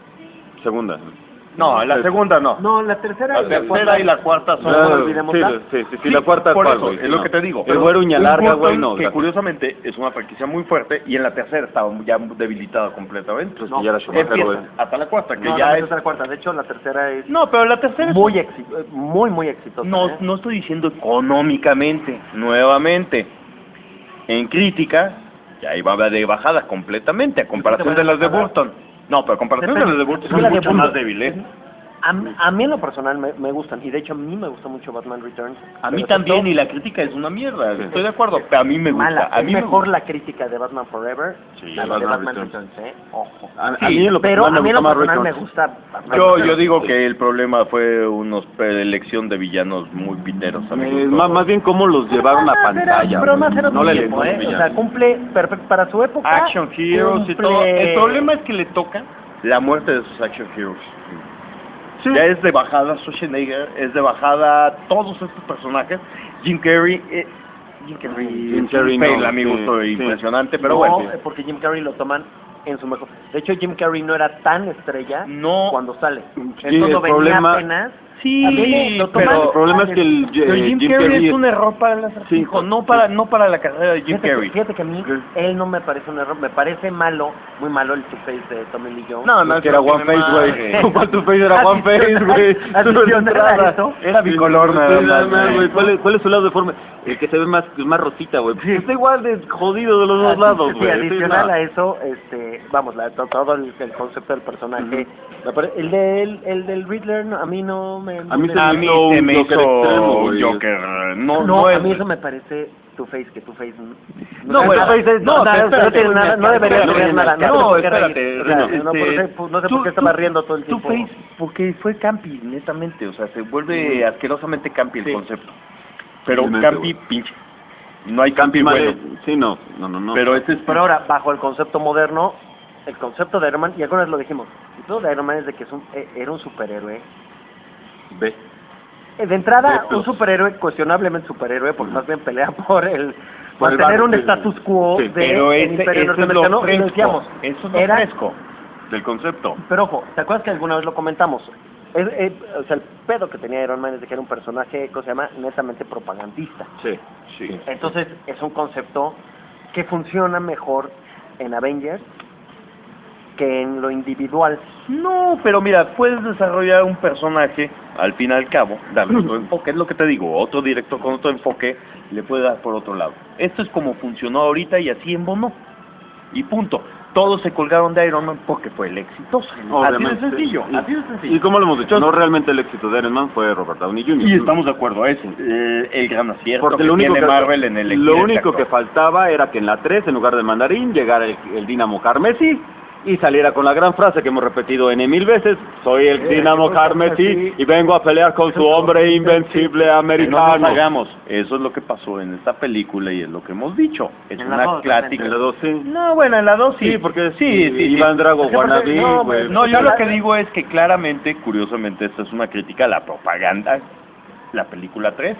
segunda. No, en la Sí. segunda no. No, la tercera, La tercera y la cuarta son... No, Claro, no olvidemos sí, la- sí, sí, sí, Sí, la cuarta por cuál, eso, güey, es sí, lo no. que te digo. El güero uña Un larga, Burton güey, no. que la- curiosamente es una franquicia muy fuerte y en la tercera estaba ya debilitada completamente. Pues no, que ya era Schumacher, Empieza güey. hasta la cuarta, que No, ya no, es... esa es la cuarta. De hecho, la tercera es No, pero la tercera es... muy, exi- muy, muy exitosa. No, ¿eh? no estoy diciendo económicamente, nuevamente. En crítica, ya iba de bajada completamente, a comparación de las de Burton. No, pero a comparación de las de Burton Es que son la de mucho Burton- más débiles. A, mí- a mí en lo personal me, me gustan, y de hecho a mí me gusta mucho Batman Returns. A mí pero también, excepto y la crítica es una mierda, estoy de acuerdo, pero a mí me gusta. mala, a es mí me mejor gusta. la crítica de Batman Forever Sí, a la de Batman Batman Returns. Returns, ¿eh? Ojo. A, a Sí, mí en lo Pero personal a mí me en lo gusta más personal me Returns. gusta Batman Yo, Returns. yo digo que el problema fue unos elección de villanos muy piteros. a mi Eh, gusto. más, más bien cómo los llevaron a Pero más era- pantalla. Pero güey. más era no otro la tiempo, elección de ¿eh? O sea, villanos. cumple perfecto para su época. Action Heroes y todo. cumple- El problema es que le toca la muerte de sus Action Heroes. Ya es de bajada Schwarzenegger, es de bajada todos estos personajes. Jim Carrey, eh, Jim Carrey, Jim Carrey Bale, no, a mi sí, gusto sí. impresionante, pero no, bueno. eh, porque Jim Carrey lo toman en su mejor. De hecho, Jim Carrey no era tan estrella No. cuando sale. Sí, Entonces el lo venía problema- apenas. Sí, También lo toman- pero El problema es que el, Pero eh, Jim, Jim Carrey, Carrey es un error para el acertijo, no para no para la carrera de Jim Fíjate, que- Carrey. fíjate que a mí, él no me parece un error, me parece malo, muy malo el Two-Face de Tommy Lee Jones. No, no, Es que era eso One tiene Face, madre. güey. ¿Cuál tu face era One Face, güey? Adicional a eso, Era bicolor nada Sí, más, güey. ¿Cuál es, ¿Cuál es su lado de forma? El que se ve más, más rosita, güey. Está igual de jodido de los dos lados, Sí, güey. Sí, adicional no. a eso, este, vamos, la, to- todo el, el concepto del personaje. me pare- el, del, el del Riddler, no, a mí no me... A mí se A me mí hizo se un me Joker hizo extremo, güey. Joker, no, no, no a es- mí eso me parece Two-Face, que Two-Face... No, bueno, Two-Face es- no, no, nada, espérate, no tiene nada, no debería espérate, tener nada. no, No, tengo por qué espérate, reír. O sea, Rino, no, por este, qué- pues, no sé tú- por qué tú- estaba riendo todo el tiempo. Two-Face, porque fue campi, netamente, o sea, se vuelve asquerosamente campi el Sí. concepto. Pero Totalmente, campi, güey. pinche. No hay campi Campi bueno. bueno. Sí, no, no, no, no. Pero ese es... Pero ahora, bajo el concepto moderno, el concepto de Iron Man, y alguna vez lo dijimos, el concepto de Iron Man es de que es un, eh, era un superhéroe. Ve. Eh, De entrada, Ve, un superhéroe, cuestionablemente superhéroe, porque más bien pelea por el Por el mantener un barco, sí. status quo Sí, de Pero el ese, imperio ese es lo norteamericano, y lo fresco. decíamos. Eso es lo Era- fresco del concepto. Pero ojo, ¿te acuerdas que alguna vez lo comentamos? Es, eh, o sea, el pedo que tenía Iron Man es de que era un personaje, ¿cómo se llama? Netamente propagandista. Sí. Sí. Entonces, es un concepto que funciona mejor en Avengers que en lo individual. No, pero mira, puedes desarrollar un personaje, al fin y al cabo, darle otro enfoque, es lo que te digo, otro director con otro enfoque le puede dar por otro lado. Esto es como funcionó ahorita y así embonó. Y punto. Todos se colgaron de Iron Man porque fue el exitoso. Así de Obviamente. sencillo, Y- así de sencillo. Y como lo hemos dicho, Entonces- no realmente el éxito de Iron Man fue Robert Downey junior Y estamos de acuerdo, es eh, el gran acierto Porque que lo único tiene que, Marvel en el lo elegir único este que faltaba era que en la tres, en lugar del mandarín, llegara el, el Dinamo Carmesí y saliera con la gran frase que hemos repetido N mil veces: soy el Dinamo Carmesí y vengo a pelear con su hombre invencible Que no americano. nos hagamos. Eso es lo que pasó en esta película y es lo que hemos dicho. Es En la una dos, clásica. En la dos, sí. No, bueno, en la dos sí. Sí, porque sí, sí, sí. Iván Drago Es que porque- Wannabe, no, güey. No, yo lo que digo es que claramente, curiosamente, esta es una crítica a la propaganda, la película tres.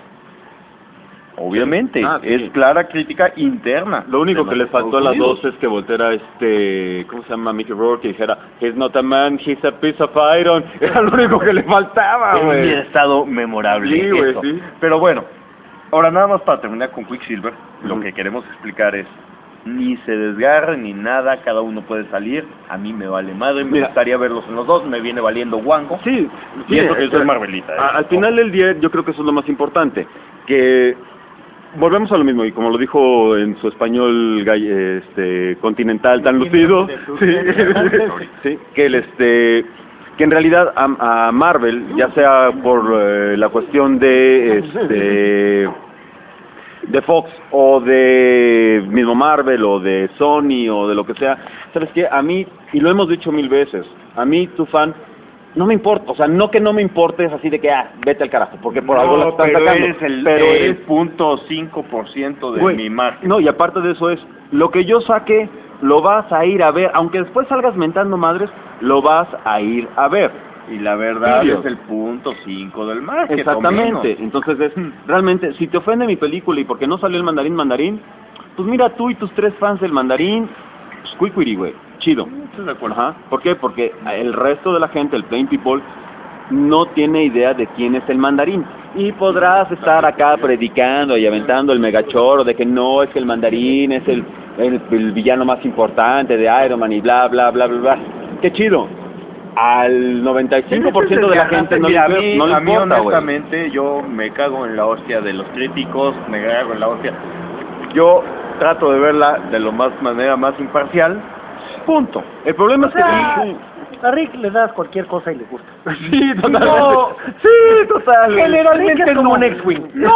Obviamente, Ah, sí. es clara crítica interna. Lo único de que los le faltó a las Estados dos es que volteara este, ¿cómo se llama? Mickey Rourke, y dijera, he's not a man, he's a piece of iron. Era lo único que le faltaba, Unidos. güey. Hubiera estado memorable Sí, güey, eso. sí. Pero bueno, ahora nada más para terminar con Quicksilver, lo Ujú. que queremos explicar es, ni se desgarre ni nada, cada uno puede salir, a mí me vale madre, me Mira. gustaría verlos en los dos, me viene valiendo guango. Sí, Y sí, eso que eh, soy Marvelita, ¿eh? a- Al final del día, yo creo que eso es lo más importante, que volvemos a lo mismo, y como lo dijo en su español gall- este, continental tan lucido, sí, sí, que el este que en realidad a, a Marvel, ya sea por eh, la cuestión de este de Fox o de mismo Marvel o de Sony o de lo que sea, ¿sabes qué? A mí, y lo hemos dicho mil veces, a mí, tu fan, no me importa, o sea, no que no me importe, es así de que, ah, vete al carajo, porque por algo la están pero sacando. eres el, pero el es, punto cinco por ciento de güey, mi margen. no, y aparte de eso es, lo que yo saque, lo vas a ir a ver, aunque después salgas mentando madres, lo vas a ir a ver. Y la verdad Sí, es el punto cinco del margen. Exactamente, entonces es, realmente, si te ofende mi película y porque no salió el mandarín mandarín, pues mira tú y tus tres fans del mandarín, pues cuicuiri, güey, chido. Estoy de acuerdo. Ajá. ¿Por qué? Porque el resto de la gente, el plain people, no tiene idea de quién es el mandarín. Y podrás estar acá predicando y aventando el megachoro de que no, es que el mandarín es el, el, el villano más importante de Iron Man y bla, bla, bla, bla, bla. ¡Qué chido! Al noventa y cinco por ciento de la gente no le, Mira, a mí, no le a mí importa, güey. honestamente, yo me cago en la hostia de los críticos, me cago en la hostia. Yo trato de verla de lo más manera más imparcial, punto. El problema O sea, es que... A Rick le das cualquier cosa y le gusta. Sí, totalmente. No, sí, total. generalmente es como un X-Wing. No,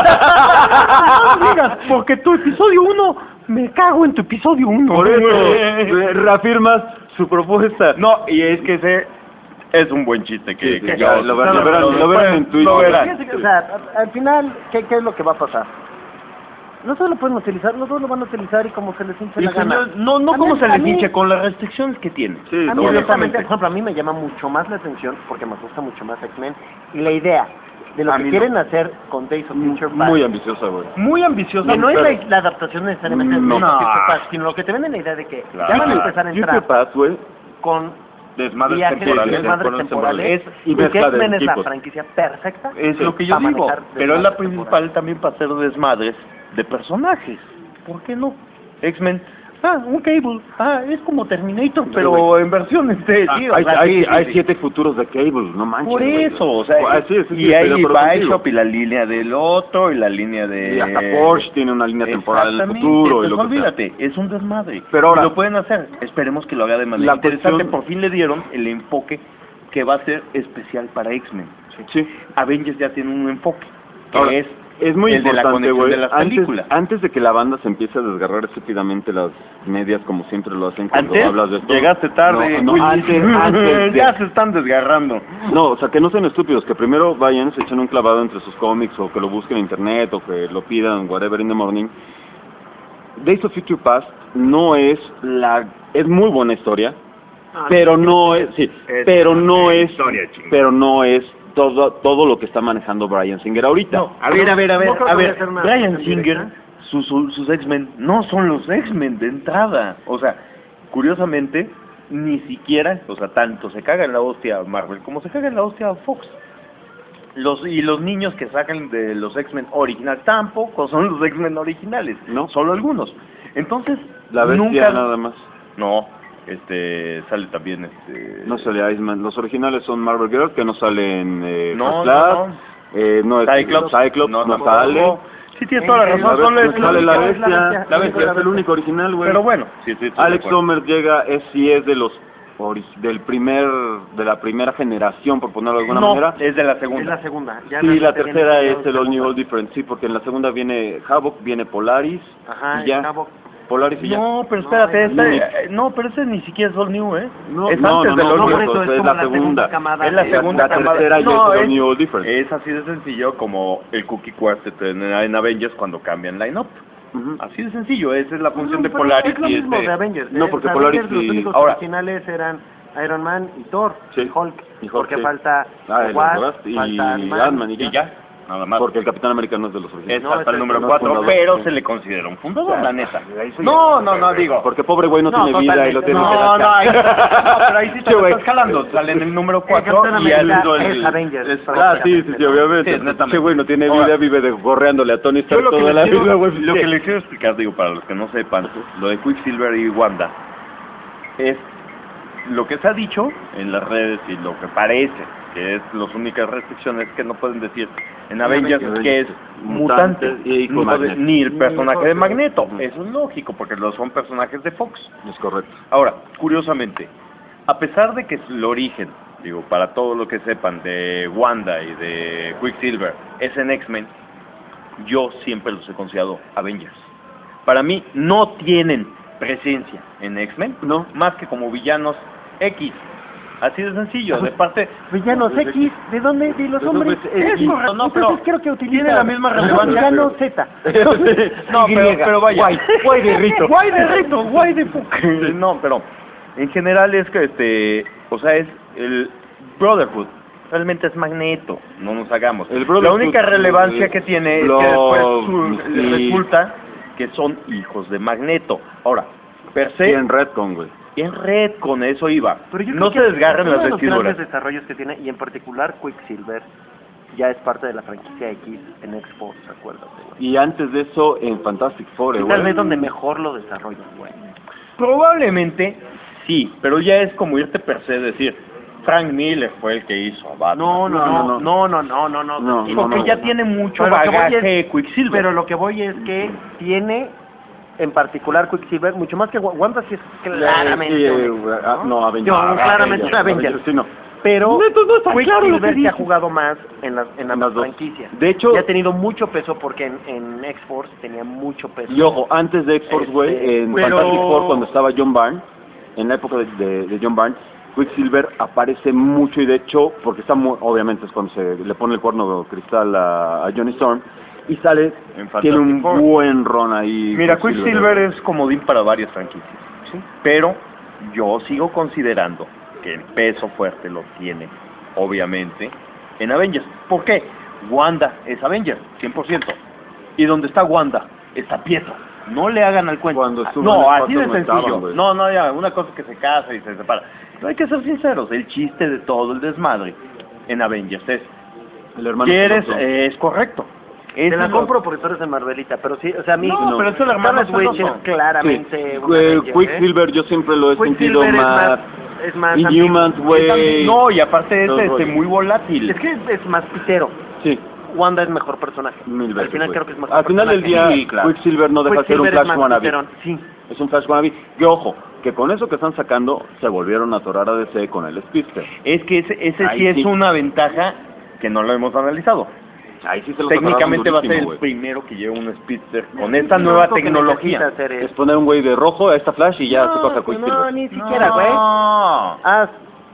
no digas, porque tu episodio uno, me cago en tu episodio uno. Por eso, eh, reafirmas su propuesta. No, y es que ese es un buen chiste que, Sí, sí, que ya, acabas lo de verán- hacer. lo verán- lo verán en Twitter. Lo verán. Fíjense que, o sea, a- al final, ¿qué, ¿qué es lo que va a pasar? No solo lo pueden utilizar, los dos lo van a utilizar y como se les hinche Y la gana. señor, no, no A como mí- se a les mí- hinche, con las restricciones que tiene. Sí, A mí, obviamente. honestamente, por ejemplo, a mí me llama mucho más la atención porque me gusta mucho más X-Men y la idea de lo A que mí quieren no. hacer con Days of Future Past. Muy ambiciosa, güey. Muy ambicioso. Que no es pero- la, la adaptación necesariamente de No. Days of Future Past, sino lo que te venden la idea de que Claro. ya van a empezar a Future entrar Past, güey. con Desmadres viajes, temporales. desmadres temporales, temporales, y y que mezcla de X-Men es la tipos. franquicia perfecta Es lo que yo para digo, manejar pero es la desmadres principal temporales. también para hacer desmadres de personajes. ¿Por qué no? X-Men, ah, un Cable, ah, es como Terminator, pero en versión este, Ah, sí, o hay, sea, hay, sí, sí, hay sí. siete futuros de Cable, no manches. Por güey. eso, o sea, Ah, sí, sí, sí, y hay pero- pero contigo. Bishop y la línea del otro, y la línea de... Y hasta Porsche tiene una línea temporal del Exactamente, futuro. pues y lo que sea. olvídate, es un desmadre. Pero ahora- Y lo pueden hacer, esperemos que lo haga de manera La interesante. cuestión- Por fin le dieron el enfoque que va a ser especial para X-Men. Sí. Avengers ya tiene un enfoque, que Ahora, es es muy el de la importante, conexión güey. de las Antes, películas. antes de que la banda se empiece a desgarrar estúpidamente las medias, como siempre lo hacen cuando Antes, hablas de esto. llegaste tarde, No, no, Willy. antes, antes de- ya se están desgarrando. No, o sea, que no sean estúpidos, que primero vayan, se echen un clavado entre sus cómics, o que lo busquen en internet, o que lo pidan, whatever in the morning. Days of Future Past no es la... es muy buena historia, pero no es... sí, Es pero no una es... historia chingona. pero no es todo todo lo que está manejando Bryan Singer ahorita. No, a ver, a ver, a ver, No creo a que vaya ver, a ser una Bryan adaptación Singer, directa. sus, sus, sus X-Men no son los X-Men de entrada. O sea, curiosamente, ni siquiera, o sea, tanto se caga en la hostia Marvel como se caga en la hostia Fox. Los, y los niños que sacan de los X-Men originales tampoco son los X-Men originales, No. solo algunos. Entonces, La bestia nunca... nada más. No, este, sale también este... No sale Iceman. Los originales son Marvel Girls, que no salen eh, No, First no, Class. no. Eh, no es Cyclops, Cyclops, no, no, tampoco. sale. Sí, tienes toda la razón, La solo bestia- es sale la única. bestia. La bestia. Es el único original, güey. Pero bueno, sí, sí, estoy de Alex acuerdo. Sommer llega, es sí es de los ori- del primer de la primera generación, por ponerlo de alguna No, manera. es de la Es segunda. la segunda. Ya Sí, la gente tercera viene es el All New segunda. All Different, sí, porque en la segunda viene Havoc, viene Polaris, Ajá, y ya. el Havoc. Polaris y ya. No, pero espérate, No, esta- es- eh, no, pero ese ni siquiera es All New, ¿eh? No, es no, antes no, del no, All no, New. por eso es es la como la segunda segunda. camada. Es la de- segunda la camada. tercera ya No, es el es, New All Different. es así de sencillo como el Cookie Quartet en, en Avengers cuando cambian line-up. Ujú. Así de sencillo, esa es la función de Pero Polaris es lo y mismo este... de Avengers. No, ¿eh? porque O sea, Polaris Avengers, y- los únicos Ahora- originales eran Iron Man y Thor, Sí. y Hulk, Y Hulk, porque sí. falta Ah, el Wasp, Wasp y falta Ant-Man y Y ya, nada más. Porque el Capitán América no es de los originales. Es No, hasta es el el- número no es cuatro, fundador, pero sí. se le considera un fundador, la neta. ahí sí No, ya- no, no, digo... Porque pobre güey no, No, tiene vida y lo totalmente. tiene No, que no, dar. ahí, no, pero ahí sí te Sí, lo güey. estás jalando. Sale en el número El cuatro Capitán y el... América el- es Avengers. es- Ah, sí, sí, sí, obviamente. Sí, netamente. Che, güey, no tiene Ahora- vida, vive de, gorreándole a Tony Yo Stark lo que, toda les la quiero, vida, güey. lo que les quiero explicar, digo, para los que no sepan, lo de Quicksilver y Wanda, es lo que se ha dicho en las redes y lo que parece que es las únicas restricciones que no pueden decir en Avengers, Avengers, que es mutante, mutante y no con puede- Magneto. ni el personaje de Magneto. Ujú. Eso es lógico, porque los son personajes de Fox. Es correcto. Ahora, curiosamente, a pesar de que el origen, digo, para todo lo que sepan de Wanda y de Quicksilver es en X-Men, yo siempre los he considerado Avengers. Para mí no tienen presencia en X-Men, No. más que como villanos X. Así de sencillo, de parte... Villanos X, ¿de dónde? De los Esos hombres. güeyes X. Es correcto. No, pero Entonces creo que utiliza tiene la misma relevancia, Villano pero- Z. No, pero, Y. pero vaya. Guay, guay de rito. Guay de rito, guay de fuck. No, pero en general es que este, o sea, es el Brotherhood. Realmente es Magneto, no nos hagamos. El La Brotherhood, única relevancia eh, que tiene es lo- que después su- sí. resulta que son hijos de Magneto. Ahora, per Sí, se, en Redcon, güey. y en red con eso iba. Pero yo No se creo que desgarren uno las de los vestiduras. grandes desarrollos que tiene, y en particular Quicksilver, ya es parte de la franquicia X en X-Force, acuérdate, güey. Y antes de eso, en Fantastic Four, Y güey. tal vez donde mejor lo desarrollan, güey. Probablemente sí, pero ya es como irte per se decir, Frank Miller fue el que hizo a Batman. No, no, no, no, no, no, no, no. No, Sí, Porque no, ya no. tiene mucho Pero lo que voy bagaje es- Quicksilver. Pero lo que voy es que tiene en particular Quicksilver, mucho más que Wa- Wanda sí es claramente Sí, eh, un- ah, no, Avengers. No, claramente un Avengers, Avenger. sí, no. pero Neto, no está claro lo que Quicksilver se ha dice. jugado más en las, en En ambas las dos. franquicias. De hecho- y ha tenido mucho peso porque en, en X-Force tenía mucho peso. Y ojo, antes de X-Force, güey, Este, en pero- Fantastic Four, cuando estaba John Byrne, en la época de, de, de John Byrne, Quicksilver aparece mucho y de hecho, porque está muy, obviamente es cuando se le pone el cuerno cristal a, a Johnny Storm, y sale, En Fantastic tiene un Four. buen ron ahí. Mira, Quicksilver es comodín para varias franquicias, ¿sí? Pero yo sigo considerando que el peso fuerte lo tiene, obviamente, en Avengers. ¿Por qué? Wanda es Avengers, cien por ciento. Y donde está Wanda, está Pietro. No le hagan al cuento. Cuando estuvo en No, el así de cuarto no estaban, sencillo. güey. No, no, ya, una cosa es que se casa y se separa. Pero hay que ser sinceros, el chiste de todo el desmadre en Avengers es, El hermano ¿quieres? celoso. Eh, es correcto. Te Ese la es lo- compro porque tú eres de Marvelita, pero sí, o sea, a mí... No, pero es el hermano Scarlet Witch celoso. es claramente... Sí. un Eh, Avenger, Quicksilver yo siempre lo he ¿eh? sentido Quicksilver es más... más... Es más Inhumans, güey. Es- No, y aparte es Los este, rollos. muy volátil. Es que es más pitero. Sí, Wanda es mejor personaje. mil veces, Al final güey. creo que es mejor Al final del día, personaje. Sí, claro. Quicksilver no deja de ser un Quicksilver es Flash más wannabe. piterón, sí. Es un Flash wannabe. Que ojo, que con eso que están sacando, se volvieron a atorar a D C con el Speedster. Es que ese, ese Ahí sí es sí. una ventaja que no lo hemos analizado. Ahí sí se los Técnicamente va a atoraron ser el durísimo, güey. primero que lleve un speedster con esta nueva Lo que tecnología. necesita hacer es- Es poner un güey de rojo a esta Flash y ya se pasa a Quicksilver. No, ni siquiera, güey. No. Haz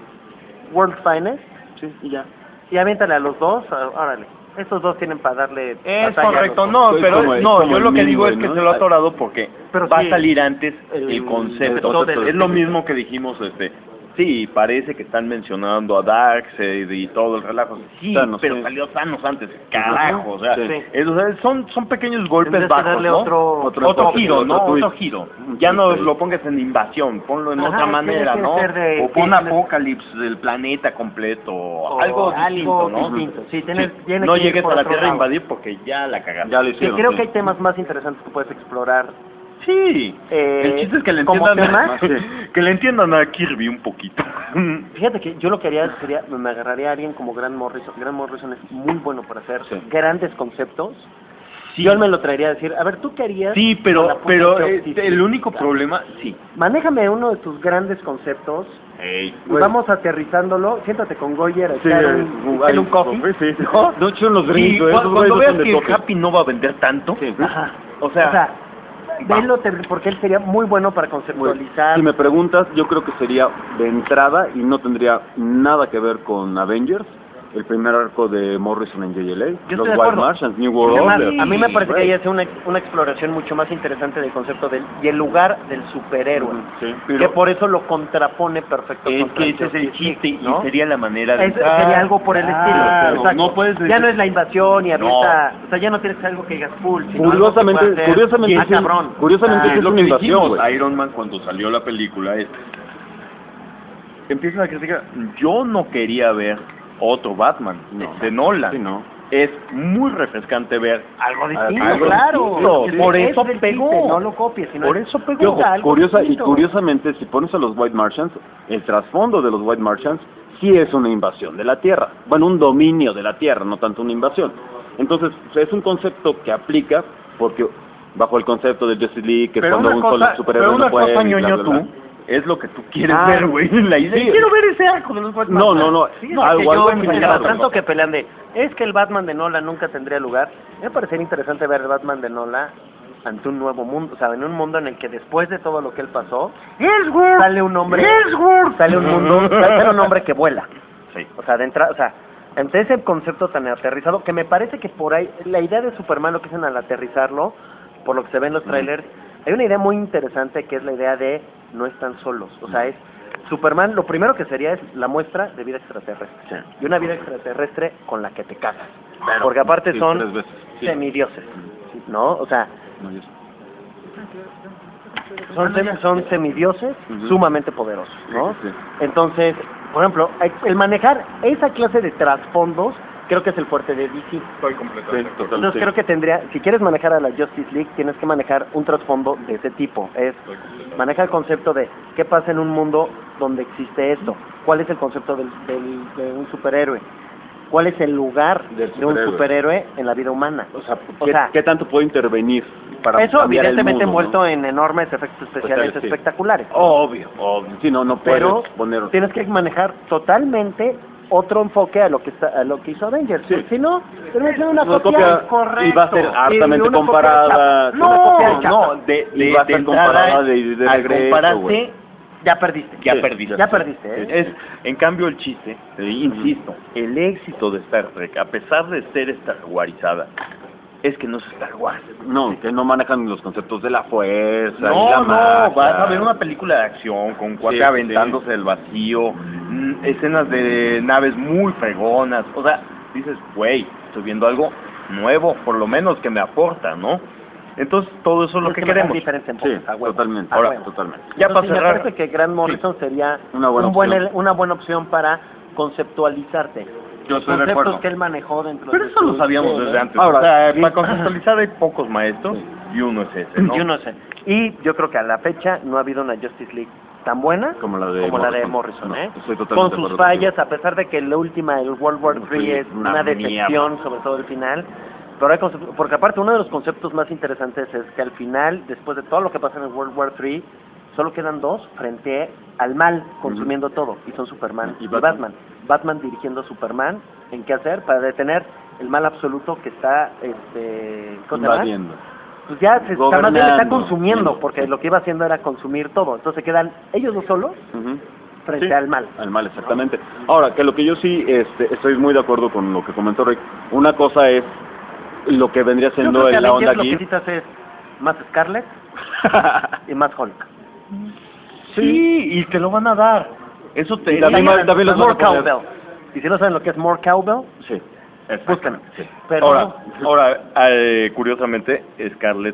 World Finest Sí, y ya. y aviéntale a los dos, a- órale. Estos dos tienen para darle Es batalla a correcto, los no, Es pero como- es no, como yo el lo que meme, digo güey, es que ¿no? se lo ha atorado porque Pero va sí, a salir antes el, el concepto. concepto del- Es lo mismo que dijimos, este, sí, parece que están mencionando a Darkseid y todo el relajo. Sí, Thanos, pero sí. salió Thanos antes, carajo, o sea, Sí. es- o sea, son, son pequeños golpes Tendrías que bajos, darle ¿no? otro- otro, otro giro, twist, ¿no? otro Otro twist. giro. Un Ya twist no ahí. lo pongas en invasión, ponlo en Ajá, otra tiene manera, que ¿no? ser de- O pon tiene- apocalipsis del planeta completo, O algo algo distinto, ¿no? distinto, sí, tiene- Sí. tiene No que ir llegues por a la otro Tierra a lado. invadir porque ya la cagaste. Ya lo Sí, hicieron. creo sí. que hay temas más interesantes que puedes explorar. Sí, Eh, el chiste es que le ¿como entiendan a, tema? que le entiendan a Kirby un poquito. Fíjate que yo lo que haría sería, me agarraría a alguien como Grant Morrison. Grant Morrison es muy bueno para hacer Sí. grandes conceptos. Yo me lo traería a decir, a ver, ¿tú qué harías? Sí, con pero la puta pero Justice eh, League? el único problema, sí. Manéjame uno de tus grandes conceptos Ey, y Güey. vamos aterrizándolo. Siéntate con Goyer a Sí, echar es- un, hay- echar un coffee. sí, sí. ¿no? No, son los Sí, drinks, güey. cu- Esos cuando güeyes veas son de que toque. Happy no va a vender tanto, Sí. Ajá. o sea, O sea, velo te- porque él sería muy bueno para conceptualizar. Si me preguntas, yo creo que sería de entrada y no tendría nada que ver con Avengers, el primer arco de Morrison en J L A, Yo los estoy de Wild acuerdo. Martians, New World Además, Order. a mí me parece que Güey. ahí hace una, una exploración mucho más interesante del concepto del y el lugar del superhéroe, Sí. que por eso lo contrapone perfecto. es contra que ese es el Justice League, chiste ¿no? y sería la manera de Es- sería algo por el Claro, estilo. Exacto. no puedes ya decir- no es la invasión y No. avienta, o sea, ya no tienes algo que digas full. sino algo Curiosamente, que pueda ser, curiosamente, ah, sí, cabrón. curiosamente Ah, sí es lo una que invasión, dijimos, güey. Iron Man cuando salió la película es empiezan a criticar, yo no quería ver otro Batman de Nolan. Sí, no. Es muy refrescante ver Algo distinto, algo claro. distinto. Es- Por es eso del pegó. chiste, no lo copies, sino Por es- eso pegó. Que, ojo, algo curiosa, y distinto. curiosamente, si pones a los White Martians, el trasfondo de los White Martians sí es una invasión de la Tierra. Bueno, un dominio de la Tierra, no tanto una invasión. Entonces, es un concepto que aplica porque bajo el concepto del Justice League, que es pero cuando una un cosa, solo superhéroe pero una no puede... cosa, y bla, ñoño, bla, bla. tú, es lo que tú quieres Ah, ver, güey. La idea. sí. Quiero ver ese arco de los Batman. No, no, no. Sí, Algo- porque algo yo, similar, mientras güey. tanto que pelean de, es que el Batman de Nolan nunca tendría lugar. Me parecería interesante ver el Batman de Nolan ante un nuevo mundo, o sea, en un mundo en el que después de todo lo que él pasó, sale un hombre, sale un mundo, sale un hombre que vuela. Sí. O sea, de entrada, o sea, ante ese concepto tan aterrizado, que me parece que por ahí, la idea de Superman, lo que hacen al aterrizarlo, por lo que se ve en los trailers, hay una idea muy interesante que es la idea de no están solos. O sea, es Superman, lo primero que sería es la muestra de vida extraterrestre. Y una vida extraterrestre con la que te cagas. Porque aparte Sí, son tres veces. Sí. semidioses, ¿no? O sea, No, yo sé. son, sem- son semidioses Ujú. sumamente poderosos, ¿no? Sí, sí, sí. Entonces, por ejemplo, el manejar esa clase de trasfondos creo que es el fuerte de D C. Estoy completamente. Sí, total, Entonces sí. creo que tendría, si quieres manejar a la Justice League, tienes que manejar un trasfondo de ese tipo. Es maneja el concepto de qué pasa en un mundo donde existe esto, cuál es el concepto del, del- de un superhéroe. cuál es el lugar Del de un superhéroe. superhéroe en la vida humana. O sea, O ¿qué, sea, qué tanto puede intervenir para eso cambiar el evidentemente mundo, envuelto ¿no? en enormes efectos especiales Especiales, sí. espectaculares. Obvio, obvio. Sí, no, no puedes Pero poner... tienes que manejar totalmente otro enfoque a lo que está, a lo que hizo Avengers. Sí. Si no, termina siendo una Una copia, copia correcto. y va a ser hartamente Y una copia comparada. chapa. Una No, copia chapa. no, de, Y de, va a de ser entrada, comparada de- de al regreso, compararte, güey. Ya perdiste. ya Sí, perdiste. Ya perdiste, ¿eh? Es, en cambio, el chiste, eh, insisto, el éxito de Star Trek, a pesar de ser Star Warizada, es que no es Star Wars. No, que no manejan los conceptos de la fuerza y la No, no, magia. vas a ver una película de acción con cuatro Sí, aventándose del vacío, mm, escenas de naves muy fregonas, o sea, dices, güey, estoy viendo algo nuevo, por lo menos que me aporta, ¿no? Entonces, todo eso es lo Es que manejar queremos. diferentes Sí, enfoques, a huevo, totalmente. a Ahora, huevo. totalmente. Ya Entonces, para me cerrar. parece que Grant Morrison sería Una buena un buen opción. ele- una buena opción para conceptualizarte. Yo Los estoy de conceptos acuerdo. que él manejó dentro Pero de eso su- lo sabíamos sí, desde ¿no? antes. Ahora, o sea, sí. para conceptualizar hay pocos maestros y uno es ese, ¿no? Yo no sé. Y yo creo que a la fecha no ha habido una Justice League tan buena Como la de como la de Morrison. Morrison, No, ¿eh? estoy totalmente Con de sus acuerdo fallas, a pesar de que la última, el World War Sí, tres es una una decepción, mierda. sobre todo el final. Pero hay concept- porque aparte uno de los conceptos más interesantes es que al final, después de todo lo que pasa en el World War tres, solo quedan dos frente al mal consumiendo todo, y son Superman Y y, Batman. Batman. Batman dirigiendo a Superman en qué hacer para detener el mal absoluto que está, este, ¿cómo se llama? Invadiendo. Pues ya se está, más bien está Gobernando. consumiendo, Sí. porque lo que iba haciendo era consumir todo. Entonces quedan ellos dos solos Ujú. frente Sí, al mal. Al mal, exactamente. Ahora, que lo que yo sí este, estoy muy de acuerdo con lo que comentó Rick. Una cosa es lo que vendría Yo siendo creo que la Avengers onda lo que geek. necesitas es más Scarlet y más Hulk. Sí, y te lo van a dar. Eso te... Y también Ya, va- también los more van a poner. cowbell. Y si no saben lo que es more cowbell, Sí. búsquenlo. Sí. Pero Ahora, ahora eh, curiosamente, Scarlett,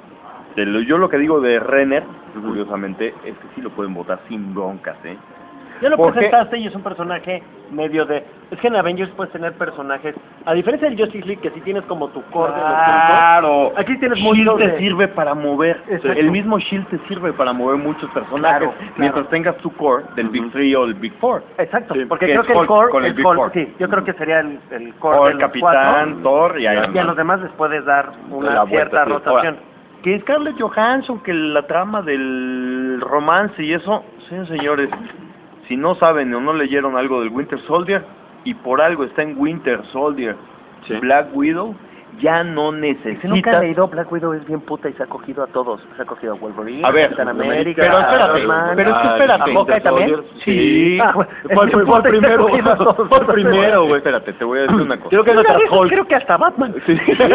de lo- yo lo que digo de Renner, curiosamente, es que sí lo pueden votar sin broncas, ¿eh? ya lo ¿por qué? presentaste y es un personaje medio de... Es que en Avengers puedes tener personajes, a diferencia del Justice League, que sí tienes como tu core de los grupos, Claro. aquí tienes Shield mucho te de- sirve para mover. Exacto. El mismo Shield te sirve para mover muchos personajes, Claro, claro. mientras tengas tu core del Big Three o el Big Four. Exacto, Sí, porque que creo es que el Hulk core, con el el Big Hulk, Four. sí, yo creo que sería el, el core O de el los Capitán, cuatro, Thor y Iron y a Man. los demás les puedes dar La una vuelta, cierta sí. rotación. Ahora, que Scarlett Johansson, que la trama del romance y eso, sí, señores, si no saben o no leyeron algo del Winter Soldier, y por algo está en Winter Soldier, Sí. Black Widow, ya no Si nunca ha necesita... leído, Black Widow es bien puta y se ha cogido a todos. Se ha cogido a Wolverine, A ver, Capitán América, pero a espérate, Iron Man, pero es que a- espérate. ¿A Hawkeye también? Sí. Ah, bueno, Fue el- es fue el bien puta y se ha primero, cogido a todos. fue el primero, güey. Espérate, te voy a decir una cosa. Creo que hay Una otra de esas, Hulk. creo que hasta Batman. Sí.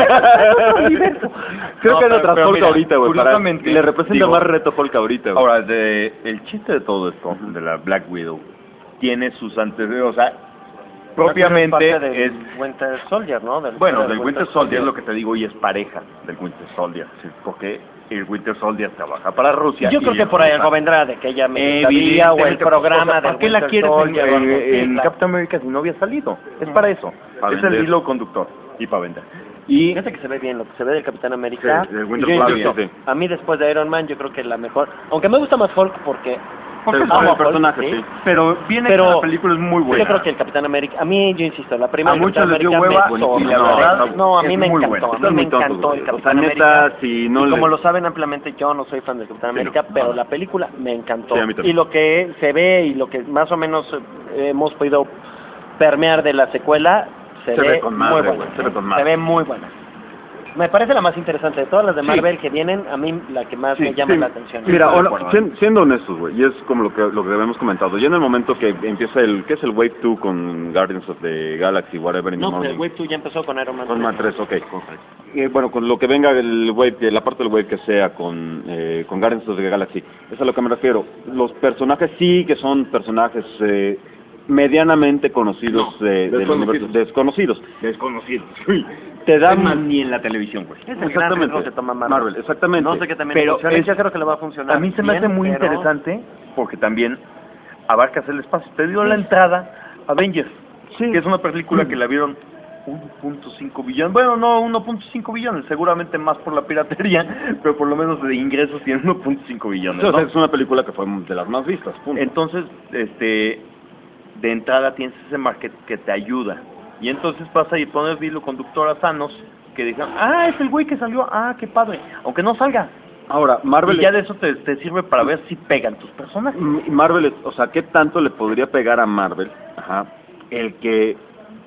Otro universo. Creo No, que hay pero- otra pero Hulk mira, ahorita, güey. para- curiosamente, Le representa digo- más reto Hulk ahorita, güey. Ahora, de, el chiste de todo esto, de la Black Widow, tiene sus antecedentes, o sea, propiamente Parte del es... Winter Soldier, ¿no? Del, Bueno, del Winter Soldier es lo que te digo y es pareja del Winter Soldier, sí, porque el Winter Soldier trabaja para Rusia. Yo creo y que por ahí rusa. algo vendrá de que ella me sabía o el Evidentemente, programa o sea, ¿para del qué la Winter quieres en, Soldier o algo en- así, en claro. Captain America si no había salido? Es para eso, Para es el vender. hilo conductor y para vender. Y Fíjate que se ve bien, lo que se ve del Capitán América. Sí, del Winter Yo Soldier, insisto, sí. a mí después de Iron Man yo creo que la mejor, aunque me gusta más Hulk porque Porque amo por el a Hulk, personaje, ¿sí? sí. pero viene Pero que la película es muy buena. Yo creo que el Capitán América, a mí yo insisto, la primera A muchos Capitán les dio América hueva me y la zorró. verdad no, a mí es me muy encantó, buena. a mí Están me muy tontos, encantó güey. el O sea, Capitán neta, América. si no y como le- lo saben ampliamente, yo no soy fan del Capitán Sí, América, no. pero la película me encantó. Sí, a mí también. Y lo que se ve y lo que más o menos eh, hemos podido permear de la secuela se, Se ve, ve con madre, muy güey, buena. se ve ¿eh? con Se madre. ve muy buena. Me parece la más interesante de todas las de Sí. Marvel que vienen, a mí la que más Sí, me llama sí. la atención. Mira, Estoy de hola, acuerdo, sien- siendo honestos, güey, y es como lo que lo que habíamos comentado, ya en el momento que empieza el, ¿qué es el Wave dos con Guardians of the Galaxy, whatever in the No, morning? el Wave dos ya empezó con Iron Man. Con Man tres, ok. Eh, bueno, con lo que venga el Wave, que la parte del Wave que sea con, eh, con Guardians of the Galaxy, es a lo que me refiero. Los personajes sí que son personajes eh, medianamente conocidos eh, del desconocidos. universo, desconocidos. Desconocidos. Te dan... Es más, ni en la televisión, güey. Es el gran riesgo que toma Marvel. Marvel, exactamente. No sé qué también Pero funcione, es- yo creo que le va a funcionar. A mí se me hace bien, muy pero- interesante porque también abarcas el espacio. Te dio la entrada a Avengers, que es una película que la vieron uno punto cinco billones. Bueno, no uno punto cinco billones, seguramente más por la piratería, pero por lo menos de ingresos tiene uno punto cinco billones. Sí, o sea, ¿no? es una película que fue de las más vistas, punto. Entonces, este, de entrada tienes ese market que te ayuda Y entonces pasa y pones hilo conductor a Thanos, que digan, ah, es el güey que salió, ah, qué padre, aunque no salga. Ahora, Marvel... Y ya de eso te, te sirve para ver si pegan tus personajes. M- Marvel, es- o sea, ¿qué tanto le podría pegar a Marvel? Ajá. El que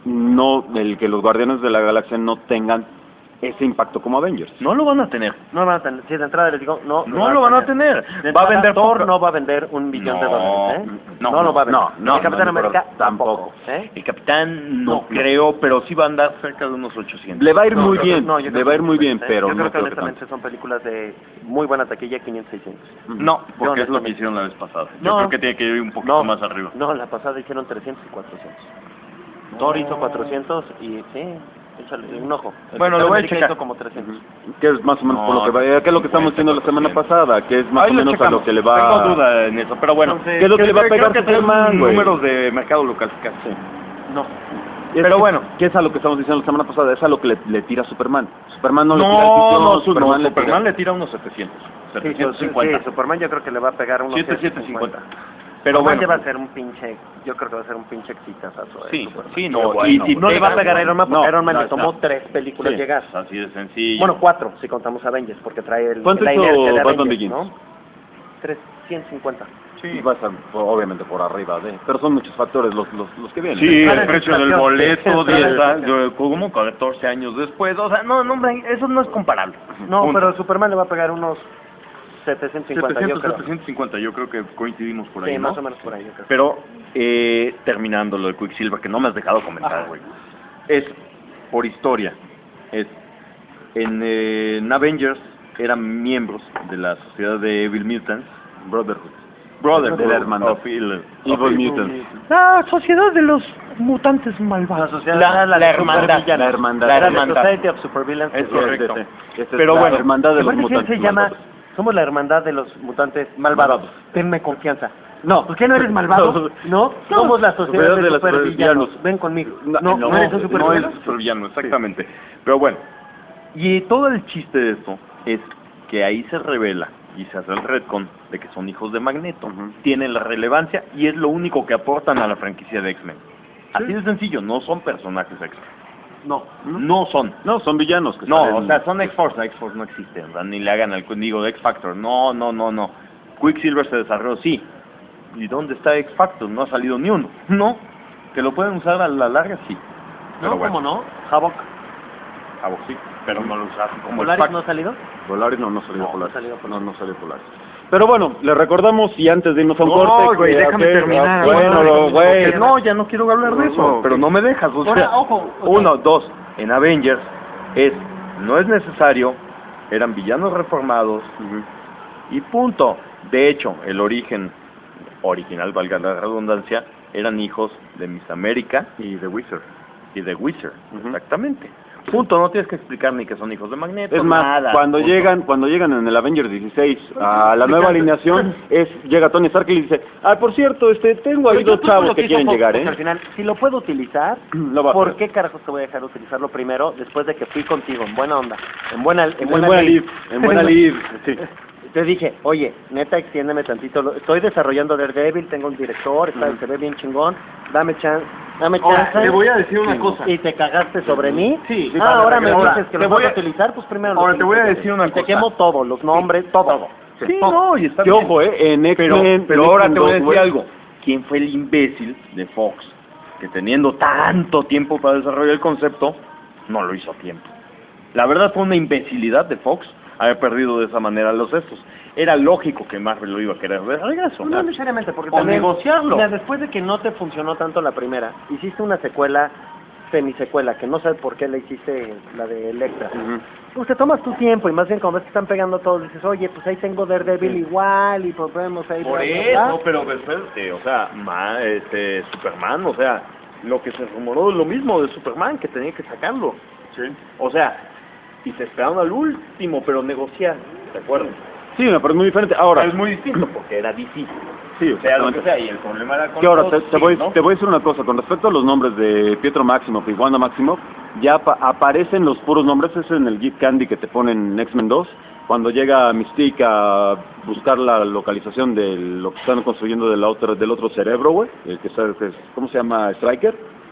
no, el que los Guardianes de la Galaxia no tengan ese impacto como Avengers. No lo van a tener. No van a tener, si de entrada les digo, no. No lo van a tener. De Va a entrada, vender Thor poca- no va a vender un billón de No, dólares, ¿eh? no, No, lo va a vender. no, no, El Capitán no, pero América tampoco. tampoco, ¿eh? El Capitán no, No, no. creo, pero sí va a andar cerca de unos ochocientos. Le va a ir No, muy yo bien, creo- no, yo le creo va a que ir muy sí, bien, ¿eh? pero yo no creo que creo que honestamente son películas de muy buena taquilla, quinientos, seiscientos. No, porque Yo es lo que honestamente- hicieron la vez pasada. Yo No. creo que tiene que ir un poquito No, más arriba. No, la pasada hicieron trescientos y cuatrocientos. Thor hizo cuatrocientos y sí, échale un ojo. El Bueno, Capitán lo voy a América checar. hizo como trescientos. Que es más o menos por No, lo que va, que es lo que estamos diciendo la semana pasada, que es más Ahí o lo menos a checamos. lo que le va... Tengo duda en eso, pero bueno. Entonces, ¿Qué es lo que le va a creo pegar que tenemos Superman, güey? números de mercado local casi. No. Es Pero que- bueno. ¿Qué es a lo que estamos diciendo la semana pasada? Es a lo que le, le tira Superman. Superman no, No, le tira el billón, no, Superman, no, le Superman tira... le tira unos setecientos. Sí, setecientos sí, cincuenta. sí, Superman yo creo que le va a pegar unos siete, siete setecientos cincuenta. cincuenta. Pero Superman bueno. va a ser un pinche, yo creo que va a ser un pinche exitazazo. eh, Sí, Superman. sí, no, Pero y bueno, si No le va a pega, pegar a Iron Man porque no, Iron Man ya le tomó está. tres películas Sí, llegar. así de sencillo. Bueno, cuatro, si contamos Avengers, porque trae el, ¿Cuánto la hizo inercia de Batman Avengers, Begins? ¿no? trescientos cincuenta. Sí, va a estar pues, obviamente por arriba de... Pero son muchos factores los, los, los que vienen. Sí, Para el precio inflación. del boleto, Para de esa, inflación. yo- como catorce años después, o sea, no, no, hombre, eso no es comparable. No, Punto. pero Superman le va a pegar unos setecientos cincuenta, setecientos, yo creo. setecientos cincuenta, yo creo que coincidimos por ahí, Sí, ¿no? más o menos por ahí, yo creo. Pero, eh, terminando lo de Quicksilver, que no me has dejado comentar, güey. Es, por historia, es, en, eh, en Avengers eran miembros de la sociedad de Evil Mutants, Brotherhood. Brotherhood De la hermandad. of Evil, Evil of Mutants. La sociedad de los mutantes malvados. La sociedad La- era la de hermandad, supervillanos. la hermandad. Era La la hermandad. Society of Supervillains. Es que correcto. Este, este es Pero la bueno, hermandad de los Aparte, ¿quién mutantes se llama? malvados. Somos la hermandad de los mutantes malvados. Malvados. Tenme confianza. No. ¿Por qué no eres malvado? No, somos la sociedad Sociedad de, de los supervillanos. supervillanos. Ven conmigo. No, No, no, eres un no supervillano. es supervillano, exactamente. Pero bueno, y todo el chiste de esto es que ahí se revela y se hace el retcon de que son hijos de Magneto, Ujú. tienen la relevancia y es lo único que aportan a la franquicia de X-Men. Así de sencillo, no son personajes X-Men. No. No son. No, son villanos. Que No, salen- o sea, son X-Force, X-Force no existe, ¿verdad? Ni le hagan al digo de X-Factor. No, no, no, no. Quicksilver se desarrolló, sí. ¿Y dónde está X-Factor? No ha salido ni uno. No. ¿Que lo pueden usar a la larga? Sí. Pero No, bueno. ¿cómo no? Havok. Ah, bueno, sí, pero no lo usaron como ¿Polaris X-Factor. no ha salido? Polaris no, no salió No, Polaris. no salió Polaris. No, no salió Polaris. Pero bueno, le recordamos y antes de irnos a un No, corte... güey, que- déjame que- terminar. Bueno, lo- güey. Porque no, ya no quiero hablar de eso, No, pero no me dejas. O Ahora, sea, ojo, ok. uno, dos, en Avengers es, no es necesario, eran villanos reformados y punto. De hecho, el origen original, valga la redundancia, eran hijos de Miss América Y The Wizard. y de Wizard, Ujú. exactamente. Punto, no tienes que explicar ni que son hijos de Magneto, Es más, nada. cuando punto. llegan cuando llegan en el Avengers dieciséis a la nueva alineación, es llega Tony Stark y le dice, ah, por cierto, este tengo ahí Pero yo dos creo chavos lo que hizo quieren Fox, llegar, porque ¿eh? al final, si lo puedo utilizar, Lo va a ¿por hacer. qué carajos te voy a dejar utilizarlo primero después de que fui contigo en buena onda? En buena, en En buena, buena ley? lid, en buena lid, sí. Te dije, oye, neta, extiéndeme tantito. lo- Estoy desarrollando Daredevil, tengo un director, está, se ve bien chingón. Dame chance, dame Ahora, chance. te voy a decir una cosa. ¿Y te cagaste sobre mí? Sí. Ah, ahora me Ahora, dices que te lo voy voy a a- utilizar, pues primero lo ahora te voy a utilizo. decir una Y cosa. te quemo todo, los nombres, todo. Sí, Todo. no, y está Que bien. ojo, eh, en Pero, X-Men... pero en ahora X-Men te voy a dos, decir güey, algo. ¿Quién fue el imbécil de Fox que teniendo tanto tiempo para desarrollar el concepto, no lo hizo a tiempo? La verdad fue una imbecilidad de Fox haber perdido de esa manera los estos. Era lógico que Marvel lo iba a querer de regreso. No necesariamente, porque O también, negociarlo. mira, después de que no te funcionó tanto la primera, hiciste una secuela, semisecuela, que no sabes por qué le hiciste la de Electra. Ujú. Pues te tomas tu tiempo y más bien cuando ves que están pegando todos, dices, oye, pues ahí tengo Daredevil igual y podemos ahí... Por bla, bla, eso, bla. pero espérate, o sea, ma, este, Superman, o sea, lo que se rumoró es lo mismo de Superman, que tenía que sacarlo. Sí. O sea, y se esperaron al último, pero negociar, ¿de acuerdo? Sí, no, pero es muy diferente. Ahora, Es muy distinto, porque era D C. sí, O sea, lo que exactamente. sea, y el problema era con Que ahora te, los- te sí, voy, ¿no? te voy a decir una cosa, con respecto a los nombres de Pietro Maximoff y Wanda Maximoff, ya apa- aparecen los puros nombres, es en el Gift Candy que te ponen en X-Men dos, cuando llega Mystique a buscar la localización de lo que están construyendo del otro, del otro cerebro, güey, el que sabe que es, ¿cómo se llama? Striker.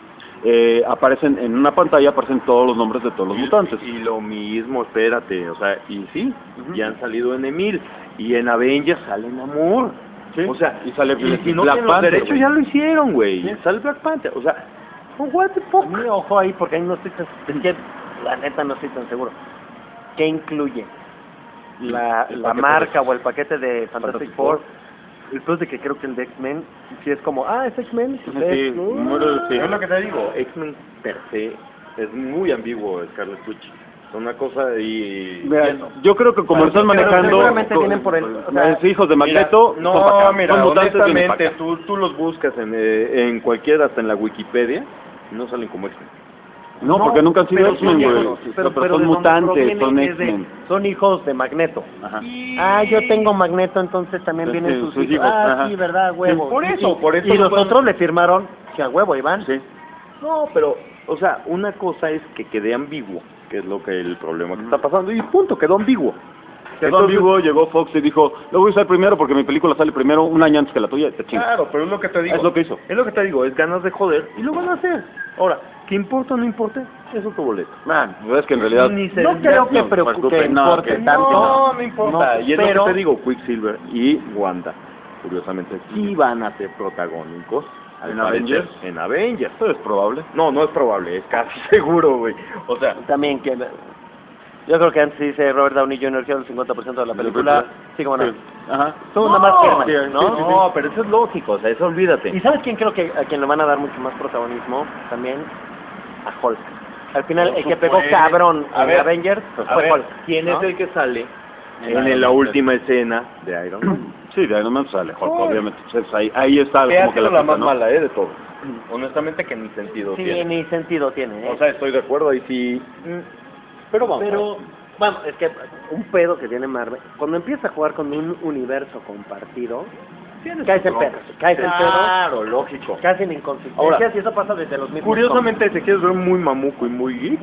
eh, aparecen en una pantalla, aparecen todos los nombres de todos los mutantes. Y lo mismo, espérate, o sea, y sí, ya han salido en Emil, y en Avengers sale Namor. Sí. O sea, Y sale y si no Black tienen los Panther, derechos güey. ya lo hicieron, güey. Sale Black Panther, o sea, what the fuck. Sí, ojo ahí, porque ahí no estoy tan... Es que la neta no estoy tan seguro. ¿Qué incluye? La, El la paquete marca o el paquete de Fantastic Fantastic Four. Four. Después de que creo que el de X-Men, sí es como, ah, es X-Men. Sí, es- sí, uh, sí. Es lo que te digo, X-Men per se es muy ambiguo Scarlet Witch. Es una cosa y... Mira, yo creo que como lo están Pero manejando, seguramente co- vienen por el- o sea, los hijos de Magneto, Mira, son pa' no, acá, mira, son mutantes, vienen pa' honestamente, acá. tú, tú los buscas en, eh, en cualquiera, hasta en la Wikipedia, y no salen como X-Men. No, porque nunca han sido pero X-Men, son güey. hijos, Pero, pero- pero son de donde mutantes, proviene son es de- X-Men. Son hijos de Magneto. Ajá. Ah, yo tengo Magneto, entonces también Sí, vienen sí, sus, sus hijos. hijos, Ah, ajá. sí, verdad, huevo. Por Y- eso, y- por eso Y no los pueden- otros le firmaron que a huevo, Iván. Sí. No, pero, o sea, una cosa es que quede ambiguo, que es lo que el problema que está pasando, y punto, quedó ambiguo. Quedó Entonces- ambiguo, llegó Fox y dijo, lo voy a usar primero porque mi película sale primero un año antes que la tuya, y te chingas. Claro, pero es lo que te digo. Es lo que hizo. Es lo que te digo, es ganas de joder, y lo van a hacer. Ahora, ¿qué importa o no importa? Es otro boleto. Man, es que en realidad... Ni se- No creo que no, preocupe, que no, importe que- tanto. No, no importa. No, y es pero- lo que te digo, Quicksilver y Wanda, curiosamente, sí van a ser protagónicos. al ¿En parecer, Avengers? En Avengers. Esto es probable. No, no es probable, es casi seguro, güey. O sea, También que... Yo creo que antes dice Robert Downey junior que el cincuenta por ciento de la ¿De la película. película? Sí, como no. Sí. Ajá. Tú nada más firmas, sí, ¿no? sí, sí, sí. no, pero eso es lógico, o sea, eso olvídate. ¿Y sabes quién creo que a quien le van a dar mucho más protagonismo? También a Hulk. Al final, Por el que pegó supuesto. cabrón A en ver, Avengers pues, A fue ver, Hulk. ¿quién ¿no? es el que sale En en, Iron la Man. última escena de Iron Man? Sí, de Iron Man sale Hulk, Hulk. obviamente. Entonces, ahí, ahí está Que como ha que sido la la más cosa, ¿no? mala, ¿eh? De todo. Honestamente que ni sentido Sí, tiene. ni sentido tiene. ¿eh? O sea, estoy de acuerdo ahí sí. mm, Pero vamos. Pero, bueno, es que un pedo que tiene Marvel, cuando empieza a jugar con un universo compartido, caes en pedos, caes en pedos, Claro, lógico. caes en inconsistencias, Ahora, y eso pasa desde los mismos Curiosamente, si quieres ver muy mamuco y muy geek,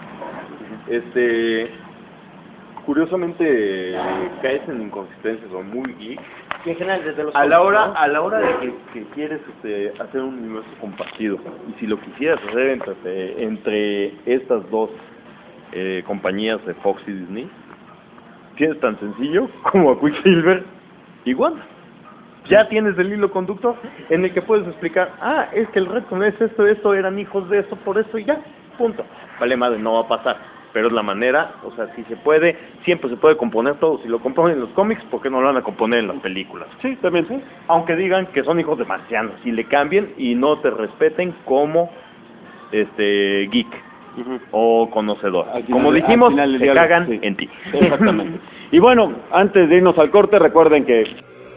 este, curiosamente caes en inconsistencias o muy geek cómics. Y en general desde los a la cómics, hora ¿no? a la hora de que, que quieres este, hacer un universo compartido y si lo quisieras hacer entre entre estas dos eh, compañías de Fox y Disney, tienes tan sencillo como a Quicksilver y Wanda. Ya tienes el hilo conductor en el que puedes explicar, ah, es que el retcon es esto, esto, eran hijos de esto, por eso y ya, punto. Vale madre, no va a pasar, pero es la manera, o sea, si se puede, siempre se puede componer todo. Si lo componen en los cómics, ¿por qué no lo van a componer en las películas? Sí, también sí. Aunque digan que son hijos de marcianos, y le cambien y no te respeten como este geek o conocedor. Al final- Como al dijimos, final del se diálogo, cagan sí. en ti. Exactamente. Y bueno, antes de irnos al corte, recuerden que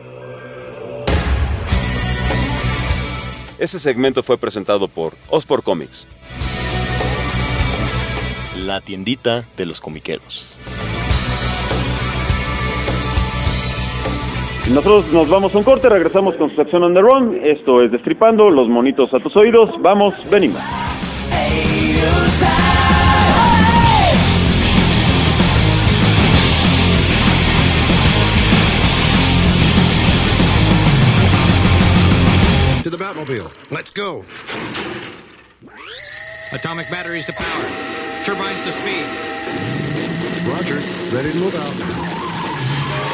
Este segmento fue presentado por Ospor Comics, la tiendita de los comiqueros. nosotros nos vamos a un corte, regresamos con su sección On The Run. Esto es Destripando, los monitos a tus oídos. Vamos, venimos. To the Batmobile. Let's go. Atomic batteries to power. Turbines to speed. Roger. Ready to move out.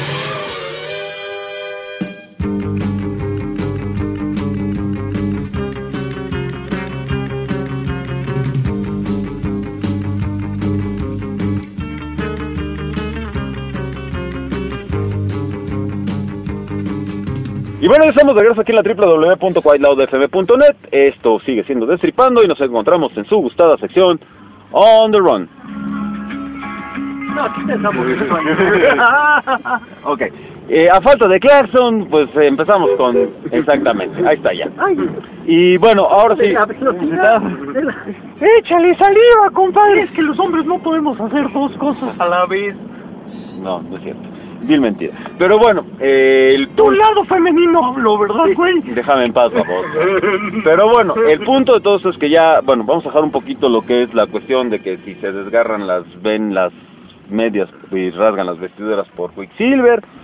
Y bueno, ya estamos de regreso aquí en la w w w punto white loud f m punto net. Esto sigue siendo Destripando y nos encontramos en su gustada sección On The Run. No, aquí pensamos. Ok. Eh, a falta de Clarkson, pues eh, empezamos con... Exactamente, ahí está ya. Ay, Y bueno, ahora sí... la velocidad. Échale saliva, compadre. Es que los hombres no podemos hacer dos cosas a la vez. No, no es cierto. Vil mentira. Pero bueno, eh, el Tu lado femenino hablo, ¿verdad, güey? Déjame en paz, por favor. Pero bueno, el punto de todo esto es que ya, bueno, vamos a dejar un poquito lo que es la cuestión de que si se desgarran las, ven las medias y rasgan las vestiduras por Quicksilver.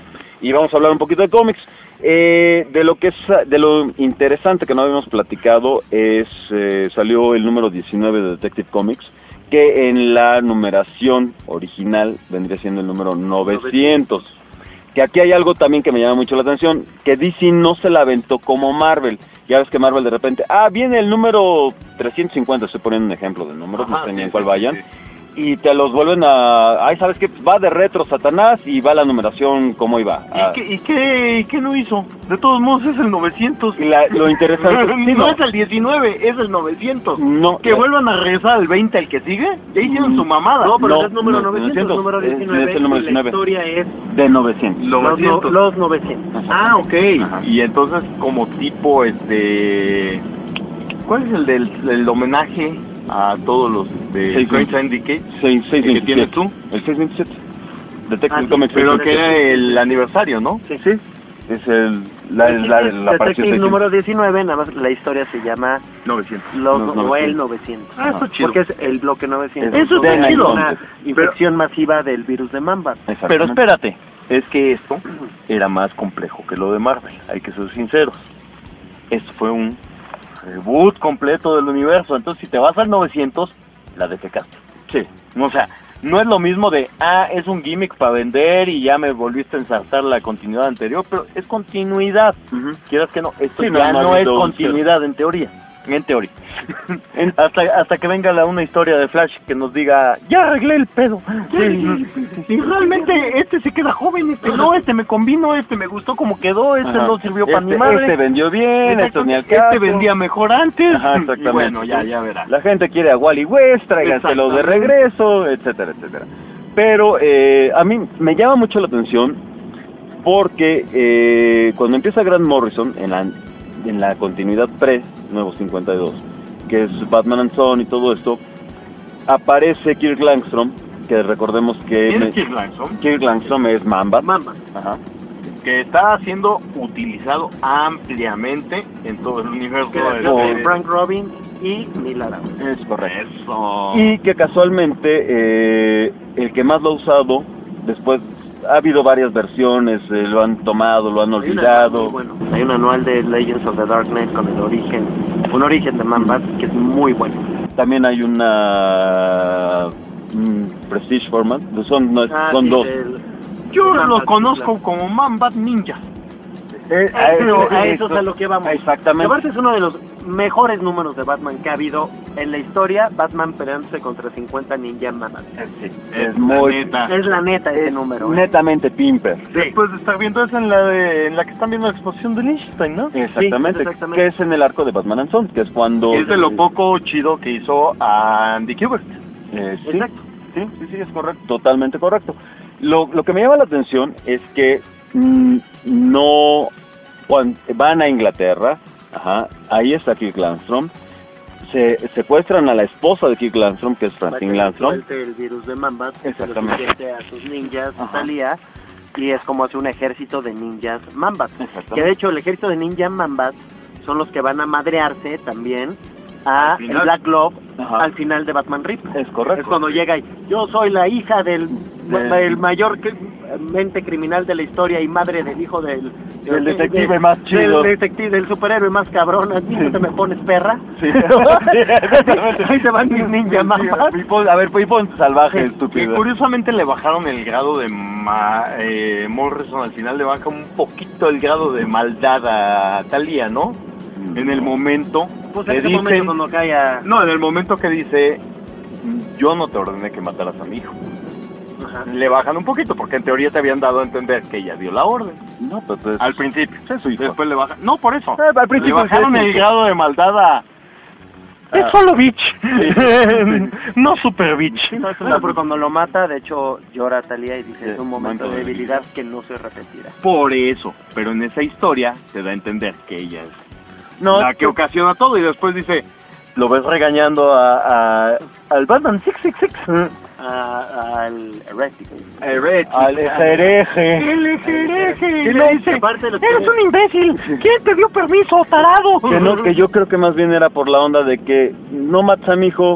y vamos a hablar un poquito de cómics. Eh, de lo que es, de lo interesante que no habíamos platicado es, eh, salió el número diecinueve de Detective Comics, que en la numeración original vendría siendo el número novecientos. Que aquí hay algo también que me llama mucho la atención, que D C no se la aventó como Marvel. Ya ves que Marvel de repente, ah, viene el número trescientos cincuenta, estoy poniendo un ejemplo de números, no sé ni en cuál vayan, y te los vuelven a, ay, ¿sabes qué? Va de retro Satanás y va la numeración como iba. ¿Y, qué, y, qué, ¿Y qué no hizo? De todos modos es el novecientos. Y la, lo interesante... no, sí, no. no es el diecinueve, es el novecientos. No. Que la... vuelvan a regresar al veinte, el que sigue, ya hicieron su mamada. No, pero no, es número no, novecientos, número diecinueve, es, es el número diecinueve. La historia es... de novecientos. Los, no, los novecientos. Ah, ok. Ajá. Y entonces como tipo, este... ¿Cuál es el del el homenaje a todos los de Strange Syndicate? seis ¿El que tienes tú? El seiscientos veintisiete. Detective Ah, Comics. Pero que era el aniversario, ¿no? Sí. Sí. Es el... La, la, la, la Detective número diecinueve, nada más la historia se llama... novecientos. Los, Los o el novecientos. novecientos. Ah, eso es chido. Porque es el bloque novecientos. Eso está Donde hay chido. una infección masiva del virus de Mamba. Pero espérate, es que esto era más complejo que lo de Marvel, hay que ser sinceros. Esto fue un reboot completo del universo, entonces si te vas al novecientos, la defecaste. Sí. O sea, no es lo mismo de, ah, es un gimmick para vender y ya me volviste a ensartar la continuidad anterior, pero es continuidad. Uh-huh. Quieras que no, esto Sí, ya no, no, no ha es habido continuidad en teoría. En teoría. hasta, hasta que venga la, una historia de Flash que nos diga, ya arreglé el pedo. Sí. Y realmente este se queda joven, este no, este me combino, este me gustó como quedó, este Ajá. no sirvió para este, ni madre. Este vendió bien, este ni al caso. Este vendía mejor antes. Ajá, exactamente. Y bueno, ya, ya verás. La gente quiere a Wally West, tráiganselo de regreso, etcétera, etcétera. Pero eh, a mí me llama mucho la atención porque eh, cuando empieza Grant Morrison en la, en la continuidad pre-Nuevo cincuenta y dos, que es Batman and Son y todo esto, aparece Kirk Langstrom, que recordemos que... ¿Quién me, es Kirk Langstrom? Kirk Langstrom es Mamba. Mamba. Ajá. Que está siendo utilizado ampliamente en todo el universo. Que del- era de- Frank Robin y Neil Adams. Es correcto. Eso. Y que casualmente eh, el que más lo ha usado, después ha habido varias versiones, eh, lo han tomado, lo han Hay un olvidado. anual muy bueno. Hay un anual de Legends of the Darkness con el origen, un origen de Man-Bat que es muy bueno. También hay una mm, Prestige Format, son, no, Ah, son sí, dos. el- Yo Man-Bat, los sí, conozco como Man-Bat Ninja. Eh, A eso, a eso- eso es a lo que vamos. Exactamente. Aparte es uno de los mejores números de Batman que ha habido en la historia, Batman peleándose contra cincuenta ninja Man-Bat. Sí, Es es muy... neta. Es la neta ese número. ¿eh? Netamente Pimper. Después de estar viendo eso en la de, en la que están viendo la exposición de Liechtenstein, ¿no? Exactamente, Sí, exactamente. que es en el arco de Batman and Son, que es cuando... Es de lo poco chido que hizo Andy Kubert. Eh, sí, Exacto. sí, sí, sí, es correcto, totalmente correcto. Lo, lo que me llama la atención es que mm, no... Cuando van a Inglaterra, ajá, ahí está Kirk Langstrom, se secuestran a la esposa de Kirk Langstrom, que es Francine Para que Langstrom. suelte el virus de Man-Bat, se lo Exactamente. sugiere a sus ninjas, Ajá. Thalía, y es como hace un ejército de ninjas Man-Bat. Exactamente. Que de hecho el ejército de ninjas Man-Bat son los que van a madrearse también a Al final. el Black Glove Ajá. al final de Batman Rip. Es correcto. Es cuando llega y yo soy la hija del De- el mayor cri- mente criminal de la historia y madre del hijo del, Del detective más chido. Del detective, del superhéroe más cabrón. ¿A ti no te me pones perra? Sí, exactamente. Ahí te van mis ninja Sí, Man-Bat. Pipón, a ver, Pipón salvaje, Que estúpido. curiosamente le bajaron el grado de ma eh, Morrison, al final le baja un poquito el grado de maldad a Thalía, ¿no? En el momento Pues que en ese dicen, momento cuando cae a... no, en el momento que dice, yo no te ordené que mataras a mi hijo. Ajá. Le bajan un poquito, porque en teoría te habían dado a entender que ella dio la orden. No, pero pues, Al principio. es su hijo. Después le bajan. No, por eso. Eh, al principio le bajaron es su el hijo. grado de maldad a. Ah. solo bitch. No super bitch. No, pero cuando lo mata, de hecho, llora Thalía y dice, Sí, es un momento momento de de debilidad que no se repetirá. Por eso. Pero en esa historia se da a entender que ella es No, la que ocasiona todo. Y después dice, lo ves regañando a, a- al Batman seis seis seis. A- al Heretic. al hereje. El hereje. Y le dice, aparte lo que- eres un imbécil. ¿Quién te dio permiso, tarado? Que no, que yo creo que más bien era por la onda de que no mates a mi hijo,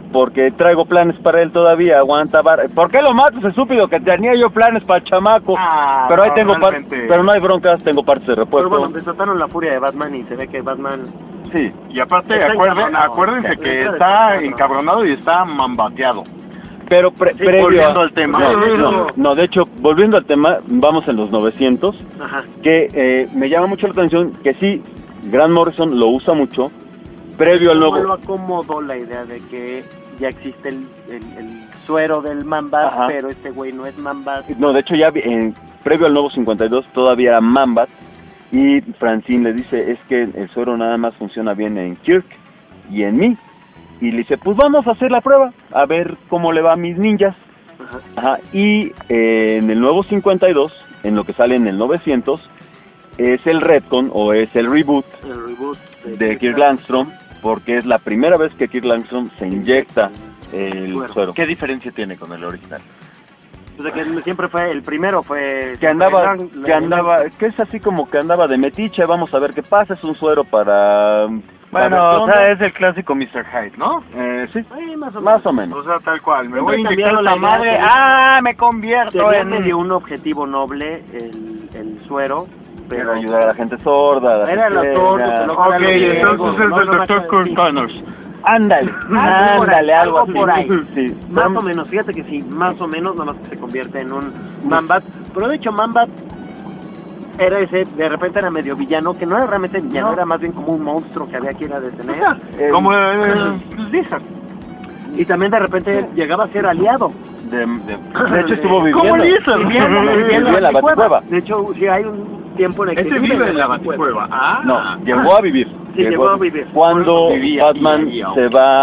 porque traigo planes para él todavía, aguanta vara. ¿Por qué lo matas, estúpido? Que tenía yo planes para el chamaco. Ah, pero ahí tengo partes, normalmente. pero no hay broncas, tengo partes de Pero repuesto. bueno, desataron la furia de Batman y se ve que Batman... Sí, y aparte, Está acuerde, encabronado. acuérdense Sí, que está está encabronado. encabronado y está mambateado. Pero pre Sí, previo volviendo a- al tema. No, Sí, no, no. no, de hecho, volviendo al tema, vamos en los novecientos, Ajá. que eh, me llama mucho la atención que sí, Grant Morrison lo usa mucho, previo al ¿Cómo nuevo... lo acomodó la idea de que ya existe el, el, el suero del Man-Bat, Ajá. pero este güey no es Man-Bat? No, de hecho ya vi- en, previo al nuevo cincuenta y dos todavía era Man-Bat, y Francine le dice, es que el suero nada más funciona bien en Kirk y en mí. Y le dice, pues vamos a hacer la prueba, a ver cómo le va a mis ninjas. Ajá. Ajá, y eh, en el nuevo cincuenta y dos, en lo que sale en el novecientos, es el retcon o es el reboot El reboot de Kirk Langstrom, porque es la primera vez que Kirk Langstrom se inyecta el Suero. suero. ¿Qué diferencia tiene con el original? O sea, que siempre fue, el primero fue... Que andaba, el- que andaba, que es así como que andaba de metiche, vamos a ver qué pasa, es un suero para... Bueno, para o sea, es el clásico mister Hyde, ¿no? Eh, sí, Sí, más o menos. más o menos. O sea, tal cual. Me Siempre voy a inyectar cambiaron esta la idea, madre. tenía- ¡Ah! Me convierto Tenía en... medio un objetivo noble el, el suero, Pero pero... ayudar a la gente sorda. a la Era gente la torta, ciega. pero- Ok, Para los entonces ciegos, es no el lo doctor matan, Kurt sí. Connors. Ándale, Algo por ahí, ándale, algo algo así. por ahí. Sí. Más Pero- o menos, fíjate que sí, más o menos, nada más que se convierte en un Man-Bat. Pero de hecho, Man-Bat era ese, de repente era medio villano, que no era realmente villano, No. era más bien como un monstruo que había que ir a detener. Eh, Como el Lizard. Y también de repente llegaba a ser aliado. De, de- de hecho estuvo viviendo. ¿Cómo Lizard? Viviendo, Vivía en la Baticueva. De hecho, sí hay un tiempo en el que Ese vive en la Baticueva. Ah. No, llegó a vivir. Sí, llegó a vivir. Cuando Vivía, Batman vivía, se ok. va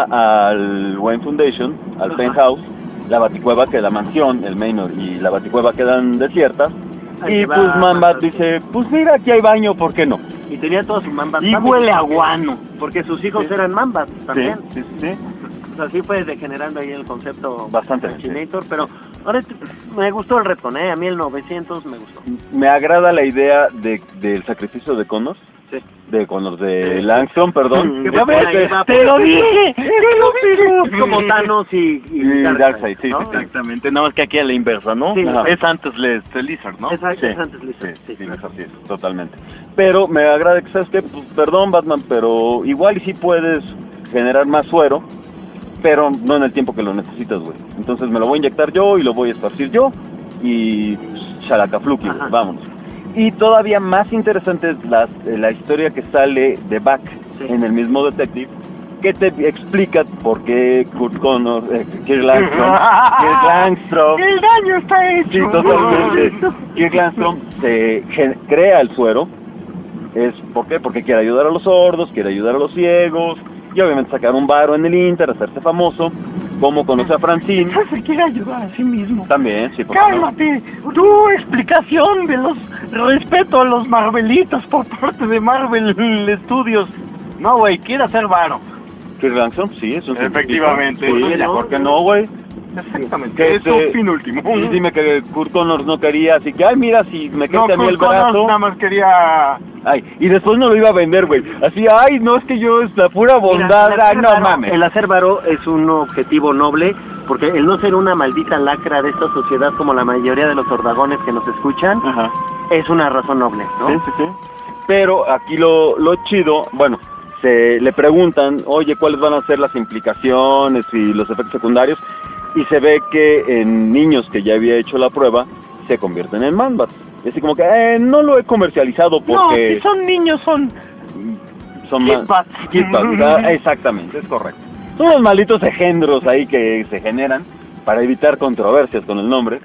al Wayne Foundation, al penthouse, la Baticueva, que la mansión, el Manor y la Baticueva quedan desiertas. Ahí Y se va pues Man-Bat Man-Bat. dice, pues mira, aquí hay baño, ¿por qué no? Y tenía todo su Man-Bat. Y también, huele a porque- guano. Porque sus hijos eran Man-Bat también. Sí, sí, sí. O sea, sí fue degenerando ahí el concepto Bastante, Terminator, pero ahora t- me gustó el retcon, ¿eh? A mí el novecientos me gustó. Me agrada la idea de, del sacrificio de Connors. Sí. De Connors, de Langstrom, perdón. Que De- va por ahí, de- va ¡Te por- lo dije! ¡Te lo dije! Es como Thanos y, y Y Darkseid, Darkseid, sí, ¿no? sí, Exactamente, nada más que aquí a la inversa, ¿no? Sí. Ajá. Es antes el Lizard, ¿no? Exacto, Sí. es antes listo. Sí, Sí, sí, sí. es así es, totalmente. Pero me agrada que, ¿sabes qué? Pues, perdón, Batman, pero igual y sí puedes generar más suero, pero no en el tiempo que lo necesitas, güey. Entonces me lo voy a inyectar yo y lo voy a esparcir yo y pues, shalacafluki, güey, Ajá. vámonos. Y todavía más interesante es la, la historia que sale de Buck Sí. en el mismo Detective, que te explica por qué Kurt Connors, eh, Kirk Langstrom, Kirk Langstrom, ¡El daño está hecho! sí, totalmente, Kirk Langstrom se gen- crea el suero. Es, ¿por qué? Porque quiere ayudar a los sordos, quiere ayudar a los ciegos, y obviamente sacar un varo en el Inter, hacerse famoso, como conoce a Francine, Se quiere ayudar a sí mismo. también, sí, por qué no. ¡Cálmate! Tu explicación de los respeto a los Marvelitos por parte de Marvel Studios. No, güey, quiere hacer varo. Kirk Langstrom, sí, es un Efectivamente. científico. Sí, ¿por qué no, güey? Exactamente. Que Es este- su fin último. Y dime que Kurt Connors no quería, así que, ay, mira, si me No, crece a mí el Kurt Connors brazo, nada más quería... ay, y después no lo iba a vender, güey, así, ay, no, es que yo, es la pura bondad, Mira, ay, el no hacer varo- mames. El hacer varo es un objetivo noble, porque el no ser una maldita lacra de esta sociedad como la mayoría de los ordagones que nos escuchan, Ajá. es una razón noble, ¿no? Sí, sí, sí. Pero aquí lo, lo chido, bueno, se le preguntan, oye, ¿cuáles van a ser las implicaciones y los efectos secundarios? Y se ve que en niños que ya había hecho la prueba, se convierten en Man-Bat. Y así como que, eh, no lo he comercializado No, porque si son niños son... son más... Kit-Bats. Kit-Bats, ah, exactamente, es correcto. Son los malditos engendros ahí que se generan para evitar controversias con el nombre.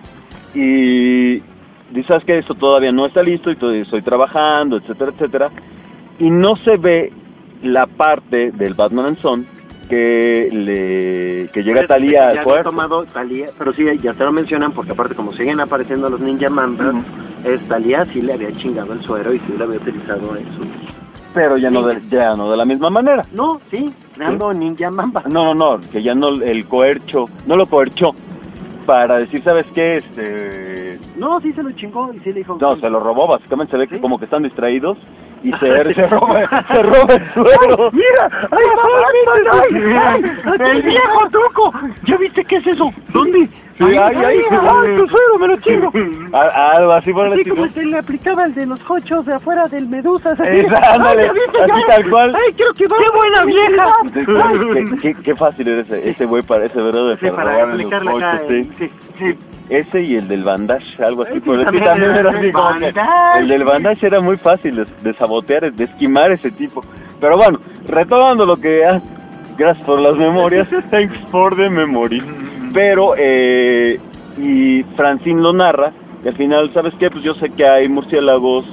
Y dices, ¿sabes qué? Esto todavía no está listo y todavía estoy trabajando, etcétera, etcétera. Y no se ve la parte del Batman and Son que le que llega Talía Ya al había cuerpo. tomado Talía, pero sí, ya se lo mencionan, porque aparte como siguen apareciendo los Ninja Mambas, es Talía sí le había chingado el suero y sí le había utilizado eso. Pero ya no de, ya no de la misma manera. No, sí, creando Ninja Mamba. No, no, no, que ya no el coercho, no lo coerchó para decir, ¿sabes qué? Este, No, sí se lo chingó y sí le dijo... no, sí. se lo robó, básicamente se ve que Sí. como que están distraídos y se, se roba se roba el suero. ¡Mira! ¡Ahí está! ¡El viejo truco! ¿Ya viste qué es eso? ¿Dónde? Sí, ahí, ahí. ¡Ay, tu suero, me lo chingo! Algo así por el Así estilo. como se le aplicaba el de los hochos de afuera del Medusa. Esa, ándale, ¿ya viste? así Ya- tal cual. ¡Ay, quiero que va! ¡Qué buena vieja! Qué, qué, qué fácil era ese, ese güey para ese verdadero Sí, para robarle los explicarle acá. coches, eh, sí. Sí, sí. Ese y el del bandage, algo así. Sí, por el también también era era el así como que bandage. el del bandage era muy fácil de, de sabotear, de esquimar ese tipo. Pero bueno, retomando lo que... ah, gracias por las memorias. Thanks for the memory. Pero, eh, y Francine lo narra, y al final, ¿sabes qué? Pues yo sé que hay murciélagos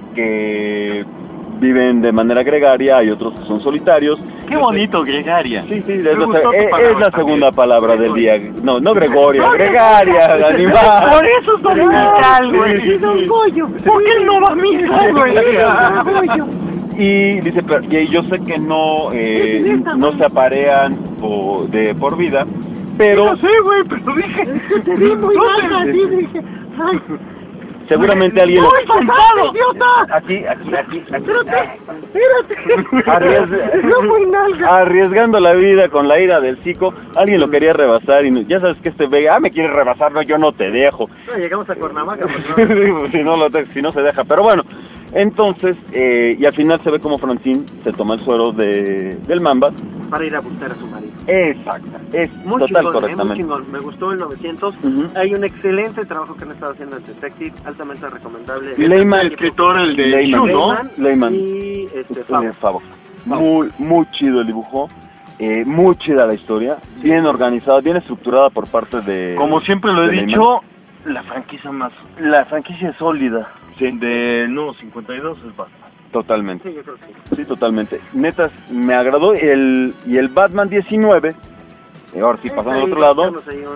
que viven de manera gregaria, hay otros que son solitarios. Qué bonito, gregaria. Sí, sí, es, Me la, gustó tu es- es palabra la también. segunda palabra del día. No, no gregoria, gregaria, animal. Por eso es dominical, güey. Sí, sí, sí. Orgullo. ¿Por qué él no va a misa, güey? Orgullo. Y dice, pero, y yo sé que no, eh, no se aparean por, de por vida, pero No sé, güey, pero dije... Te vi muy mal, así dije... Ay, seguramente alguien... ¡Muy pasado, idiota! Aquí, aquí, aquí, aquí. Espérate, espérate. Arries- No muy nalga. Arriesgando la vida con la ira del psico, alguien lo quería rebasar y no- ya sabes que este ve, ah, me quiere rebasar, no, yo no te dejo. No, llegamos a Cuernavaca. Pues, no. si, no lo te- si no se deja, pero bueno, entonces, eh, y al final se ve como Francine se toma el suero de, del mamba. Para ir a buscar a su marido. Exacto, es Muy total chingón, ¿eh? Muy correctamente. chingón. Me gustó el novecientos. Ujú. Hay un excelente trabajo que han estado haciendo en Detective, altamente recomendable. Leyman, El escritor, el de Leyman, Q, ¿no? Leyman. Y este, Eh, Favo. Favo. Muy, muy chido el dibujo, eh, muy chida la historia, bien organizada, bien estructurada por parte de... Como siempre lo he de Leyman. dicho, la franquicia más... La franquicia sólida de nuevo cincuenta y dos es Batman. Totalmente. Sí, yo creo que sí. Sí, totalmente. Netas, me agradó el y el Batman diecinueve. eh, ahora sí, pasando al Ahí otro lado. buscamos ahí un-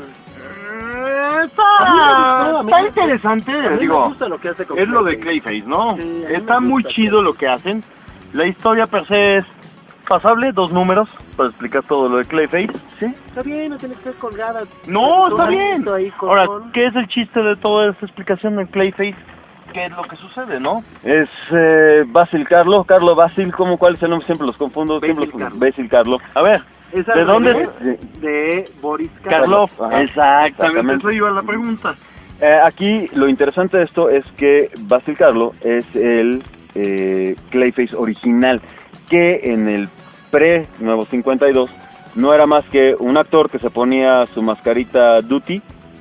Eh, A mí me Está, gustó, a mí está me- interesante, A mí me digo, gusta lo que hace con es lo de Clayface. Clayface, ¿no? Sí, a mí Está me muy gusta chido lo que hacen. La historia per se es pasable, dos números para explicar todo lo de Clayface. Sí, está bien, no tiene que ser colgada. No, Un está bien. ratito ahí con- Ahora, ¿qué es el chiste de toda esa explicación de Clayface? ¿Qué es lo que sucede, no? Es eh, Basil Carlo, Carlo Basil, ¿cómo cuál es el nombre? Siempre los confundo. Siempre Basil los Carlo. Basil Carlo. A ver, Es ¿de al dónde revés es? De Boris Karloff. Ajá, Exactamente, exactamente. eso iba la pregunta. Eh, aquí lo interesante de esto es que Basil Carlo es el eh, Clayface original, que en el pre-Nuevo cincuenta y dos no era más que un actor que se ponía su mascarita Duty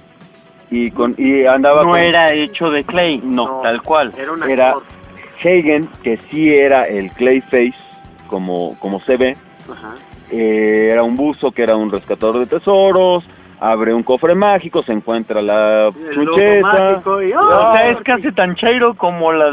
y con y andaba No con... era hecho de Clay, no, No. tal cual. Era un Era actor. Hagen, que sí era el Clayface, como, como se ve. Ajá. Eh, era un buzo que era un rescatador de tesoros, abre un cofre mágico, se encuentra la El logo chucheta. mágico y- O sea, ¡ah! es casi tan chairo como la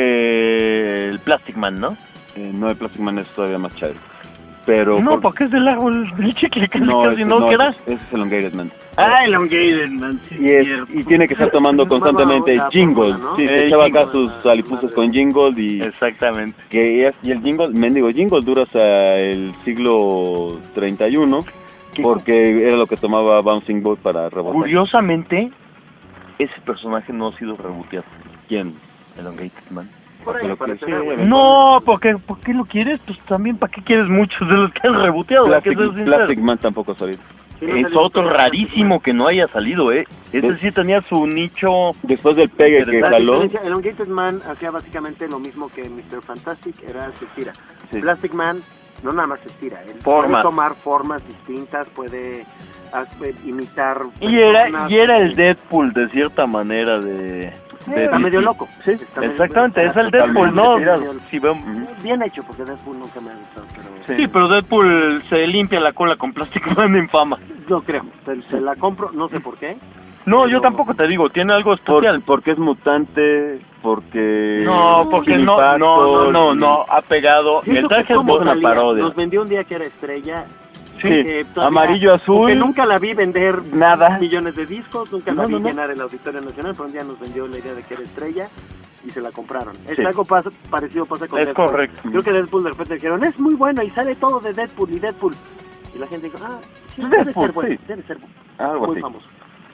de el Plastic Man, ¿no? Eh, no, el Plastic Man es todavía más chairo. Pero No, por- porque es del árbol del chicle, casi no, casi ese, no, no, queda. ese, ese es el Elongated Man. Ah, elongated, man, sí, Y, es, cierto. y tiene que estar tomando constantemente la jingle. fórmula, ¿no? Sí, se Eh, echaba acá jingle. sus alipuses con jingle y, Exactamente. que es- y el jingle, mendigo jingle dura hasta el siglo treinta y uno porque era lo que tomaba Bouncing Boat para rebotar. Curiosamente, ese personaje no ha sido reboteado. ¿Quién? Elongated Man. Por ahí Porque lo aparecerá, que- güey. sí, No, porque ¿por qué lo quieres? Pues también, ¿para qué quieres muchos de los que han reboteado? Hay que Plastic, ser sincero. Plastic Man tampoco ha salido. Sí, no Es salió otro todo. rarísimo que no haya salido, ¿eh? Es Sí. decir, tenía su nicho... Después del pegue que La jaló, diferencia, Elongated Man hacía básicamente lo mismo que mister Fantastic, era se estira. sí. Plastic Man no nada más se estira, él Forma. puede tomar formas distintas, puede ah, eh, imitar Y era, personas, y era el este, Deadpool, de cierta manera, de... de está D C. medio loco. Sí, Está medio- exactamente, es está el Deadpool, ¿no? totalmente medio- Si ven- Eh, Bien hecho, porque Deadpool nunca me ha gustado, pero Sí, pero Deadpool se limpia la cola con Plastic Man en fama. no creo, se, se la compro, no sé por qué. No, yo Pero- tampoco te digo, tiene algo Por- especial. porque es mutante, porque... No, porque tiene no, impacto, no, no, no, no, ha pegado. Siento El que traje es como una salía, parodia. Nos vendió un día que era estrella. Sí, que todavía- amarillo, azul, porque nunca la vi vender nada. millones de discos, nunca la No, vi no, no. llenar el Auditorio Nacional, pero un día nos vendió la idea de que era estrella y se la compraron. Es Sí. algo pasa- parecido pasa con Es Deadpool. correcto. Creo que Deadpool de repente dijeron, es muy bueno y sale todo de Deadpool y Deadpool. Y la gente dijo, ah, sí, Es debe Deadpool, ser bueno, sí. debe ser Algo muy así. famoso.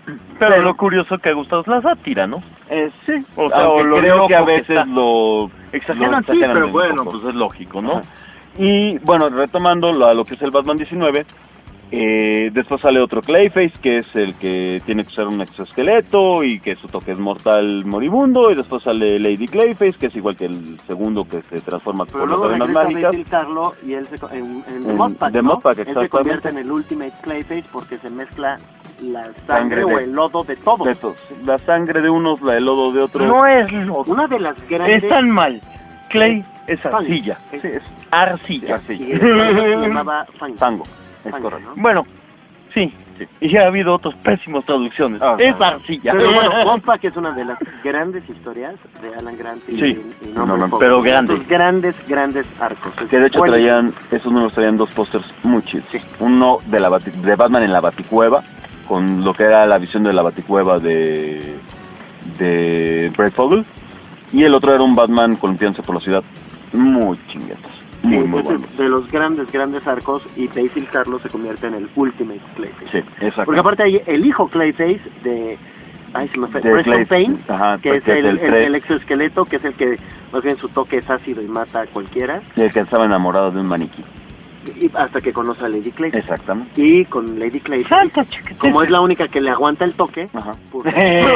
Pero lo curioso que ha gustado es la sátira, ¿no? Eh, sí, O sea, aunque o lo creo loco que a que veces está. lo Exageran, lo sí, exageran pero un bueno, poco. pues es lógico, ¿no? Ajá. Y bueno, retomando lo- a lo que es el Batman diecinueve, eh, después sale otro Clayface, que es el que tiene que usar un exoesqueleto y que su toque es mortal moribundo, y después sale Lady Clayface, que es igual que el segundo que se transforma Pero por las luego arenas regresa a mágicas. Basil Carlo y él se, co- en, en, En Mod Pack, The ¿no? Mod Pack, Él se exactamente. convierte en el Ultimate Clayface porque se mezcla la sangre, Sangre o de- el lodo de todos. De todos. La sangre de unos, la del lodo de otros. No es lodo. Una de las grandes... Están mal. Clay es Fang. arcilla. Es- Sí, es Arcilla. arcilla. y el se llamaba Fang. Fango, es Fango, correcto. ¿no? Bueno, sí. Y ya ha habido otras pésimas traducciones. Ah, es no. arcilla. Pero bueno, Mod Pack es una de las grandes historias de Alan Grant y, Sí. y No, Norman no, Foster. pero grandes. Estos grandes, grandes arcos. Que de hecho Bueno, traían, esos números traían dos pósters muy chidos. Uno de la Bati- de Batman en la Baticueva, con lo que era la visión de la Baticueva de de Brett Fogel, y el otro era un Batman columpiándose por la ciudad. Muy chinguetos, muy sí, muy este buenos. es de los grandes, grandes arcos, y Basil Carlo se convierte en el Ultimate Clayface. Sí, exacto. Porque aparte hay el hijo Clayface de... Ay, se me fue. De Preston Clay- Payne, ajá, que es porque el, el, tres, el exoesqueleto, que es el que más bien su toque es ácido y mata a cualquiera, y el que estaba enamorado de un maniquí. y hasta que conoce a Lady Clayface. Exactamente. Y con Lady Clayface, Santa chiquitita. como es la única que le aguanta el toque, Ajá. pues,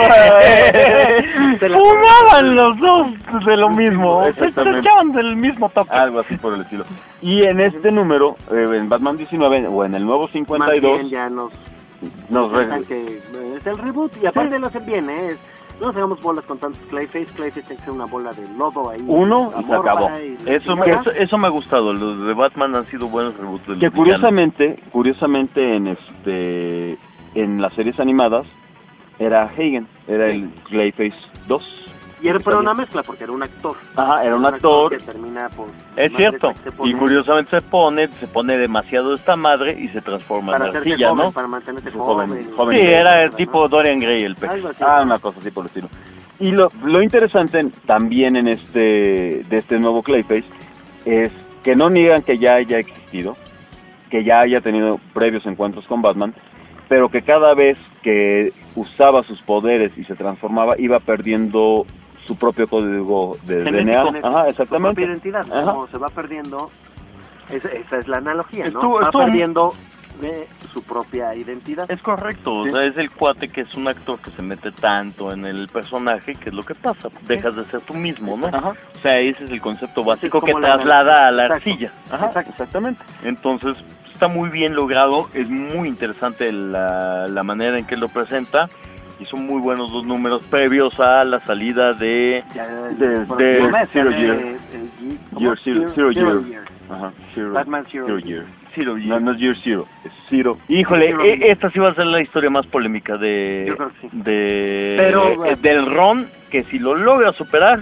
se la- Fumaban los dos de lo mismo. Se Exactamente. echaban del mismo toque. Algo así por el estilo. Y en este número, eh, en Batman diecinueve, o en el nuevo más cincuenta y bien dos, ya nos nos piensan re- que eh, es el reboot, y aparte lo hacen bien, ¿eh? Es- no nos hagamos bolas con tantos Clayface. Clayface tiene que ser una bola de lodo ahí. Uno, y se amorfa acabó. y la Eso me, chingada. eso, eso me ha gustado. Los de Batman han sido buenos reboots. de los que villanos. curiosamente, curiosamente en este en las series animadas era Hagen, era el Clayface dos. Y era pero una mezcla, porque era un actor. Ajá, era un actor. que termina por... Es madre cierto. que se pone Y curiosamente se pone, se pone demasiado esta madre y se transforma para en hacerte arcilla, joven, ¿no? para mantenerte Sí, joven. joven, y- joven. Sí, era el ¿no? tipo Dorian Gray, el pez. Algo así. Ah, una cosa así por el estilo. Y lo, lo interesante también en este de este nuevo Clayface es que no niegan que ya haya existido, que ya haya tenido previos encuentros con Batman, pero que cada vez que usaba sus poderes y se transformaba iba perdiendo su propio código de D N A. Genético. Ajá, Su propia exactamente. identidad, Ajá. como se va perdiendo, esa, esa es la analogía, ¿no? Estuvo- va estuvo- perdiendo de su propia identidad. Es correcto, o Sí. sea, es el cuate que es un actor que se mete tanto en el personaje que es lo que pasa, dejas de ser tú mismo, ¿no? Ajá. O sea, ese es el concepto básico como que la- traslada a la Exacto. arcilla. Ajá, Exacto. exactamente. Entonces, está muy bien logrado, es muy interesante la, la manera en que lo presenta, y son muy buenos los números previos a la salida de... Ya, de- por de el mes, Zero eh, Year. eh, Ye- ¿cómo? Year Zero- Zero Year. Ajá. Zero, Batman Zero Zero Year. Year. Zero No, Year. no es Year Zero, es Zero. Híjole, Zero e- Year. esta sí va a ser la historia más polémica de, Yo creo que sí. de Pero, eh, del Ron, que si lo logra superar,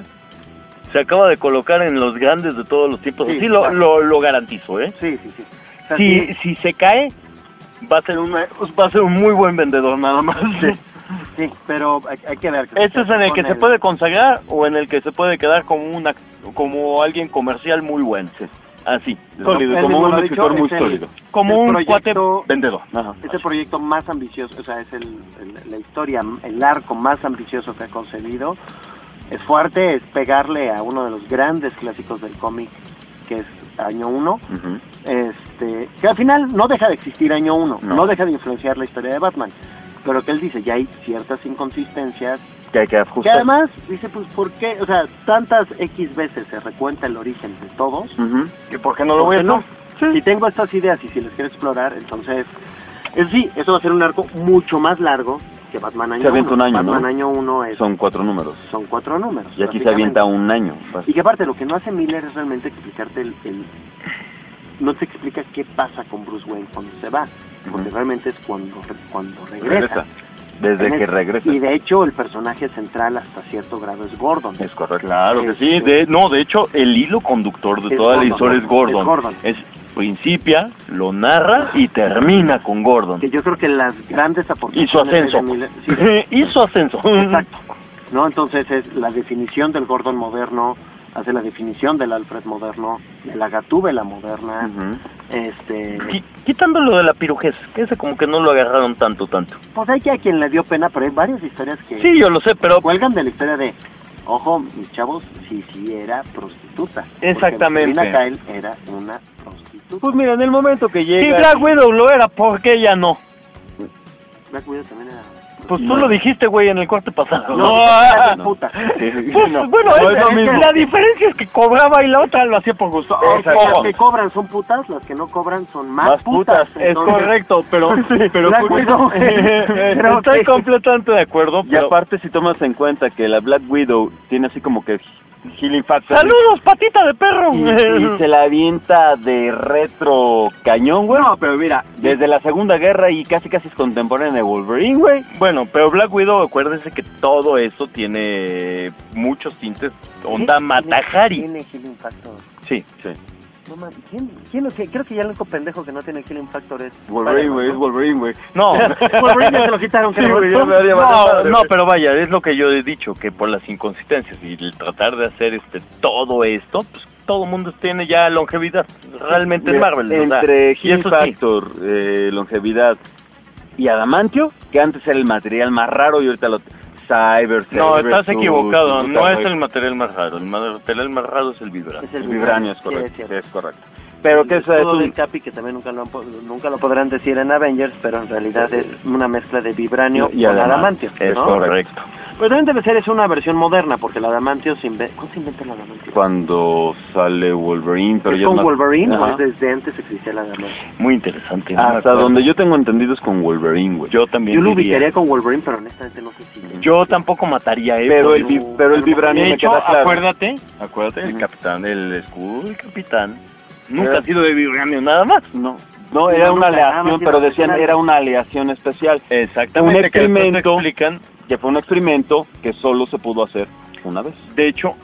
se acaba de colocar en los grandes de todos los tiempos. Sí, Sí, lo, claro. lo, lo garantizo, ¿eh? Sí, sí, sí. O sea, Si, sí, si se cae, va a ser una, va a ser un muy buen vendedor nada más. sí, pero hay, hay que ver. que Este es en el que con se puede consagrar o en el que se puede quedar como una como alguien comercial muy bueno. Así, Sólido, Él como mismo un lo ha escritor dicho, muy es el- sólido. como el un cuate proyecto- vendedor. Ajá. Es el proyecto más ambicioso, o sea, es el, el- la historia, el arco más ambicioso que ha concebido. Es fuerte, es pegarle a uno de los grandes clásicos del cómic, que es Año uno. Ujú. Este, que al final no deja de existir Año uno, No. no. deja de influenciar la historia de Batman. Pero que él dice, ya hay ciertas inconsistencias. Que hay que Que ajustar. además, dice, pues, ¿por qué? O sea, tantas X veces se recuenta el origen de todos. Ujú. ¿Que por qué no lo voy a ¿Por hacer? qué no? Si tengo estas ideas y si les quiero explorar, entonces, es sí, eso va a ser un arco mucho más largo que Batman Año Se avienta uno. un año, Batman ¿no? Año uno es, son, Son cuatro números. cuatro números. Y aquí se básicamente. avienta un año. Y que aparte, lo que no hace Miller es realmente explicarte el... el- no te explica qué pasa con Bruce Wayne cuando se va, porque Ujú. realmente es cuando, re- cuando regresa. Regresa. Desde En que el- regresa. Y de hecho, el personaje central hasta cierto grado es Gordon. Es correcto. Claro que sí, Este- de, no, de hecho, el hilo conductor de Es toda la Gordon, historia es Gordon. es Gordon. Es principia, lo narra y termina con Gordon. Que yo creo que las grandes Y aportaciones su ascenso. de Miller- sí, Y su ascenso. exacto. ¿No? Entonces es la definición del Gordon moderno, hace la definición del Alfred moderno, de la Gatúbela moderna, Ujú. este... Qui- Quitando lo de la pirujez, que ese como que no lo agarraron tanto, tanto. Pues hay que a quien le dio pena, pero hay varias historias que Sí, yo lo sé, pero cuelgan de la historia de, ojo, mis chavos, sí, sí, era prostituta. Porque Exactamente. Selina Kyle era una prostituta. Pues mira, en el momento que si llega... Black Widow lo era, ¿por qué ella no? Black Widow también era... Pues tú lo dijiste, güey, en el corte pasado. No, ah, era puta. pues, no, bueno, no es- es lo es- mismo. la diferencia es que cobraba y la otra lo hacía por gusto. O sea, Ojo. las que cobran son putas, las que no cobran son más, Más putas, es Entonces, correcto, pero, pero Black Widow. pero estoy completamente de acuerdo. Y Pero... aparte, si tomas en cuenta que la Black Widow tiene así como que healing factor... ¡Saludos, patita de perro! Y, y se la avienta de retro cañón, güey. No, pero mira, Desde la Segunda Guerra y casi casi es contemporánea de Wolverine, güey. Bueno, pero Black Widow, acuérdese que todo eso tiene muchos tintes, onda Matahari. Tiene healing factor. Sí, Sí. No mames, ¿quién, quién lo que, creo que ya el único pendejo que no tiene healing factor es Wolverine, güey, es Wolverine, güey. no. Wolverine ya se lo quitaron, Sí, güey, ya me haría No, valer madre, no, güey. pero vaya, es lo que yo he dicho, que por las inconsistencias y el tratar de hacer este todo esto, pues todo el mundo tiene ya longevidad, realmente es Mira, Marvel. o sea, Entre y healing eso sí. factor, eh, longevidad y adamantio, que antes era el material más raro y ahorita lo... Cyber, No, Cyber, estás tú, equivocado, tú, no puta, es güey. el material más raro, el material más raro es el vibra. Es El vibranio, es sí, correcto, es cierto. es correcto. Pero que eso es todo un... del Capi, que también nunca lo, han po- nunca lo podrán decir en Avengers, pero en realidad es una mezcla de vibranio Y con adamantio, adamantio. Es ¿no? correcto. Pero también debe ser es una versión moderna, porque el adamantio se inventa... ¿Cuándo se inventa el adamantio? Cuando sale Wolverine, pero ¿Es ya con más- Wolverine Ajá. o desde antes existía el adamantio? Muy interesante. no me Hasta acuerdo. donde yo tengo entendido es con Wolverine, güey. Yo también Yo lo diría. ubicaría con Wolverine, pero honestamente no sé si... Yo tampoco mataría, ¿eh? Pero porque- el, vi- pero el vibranio De me hecho, queda claro. acuérdate, acuérdate, el Ujú. capitán, el escudo del capitán, nunca Era- ha sido de vibranio nada más. No, no, Sí, era no, una nunca, nada aleación, más pero iba a decían funcionar. era una aleación especial. Exactamente, Un que después te experimento. explican. Que fue un experimento que solo se pudo hacer una vez. De hecho,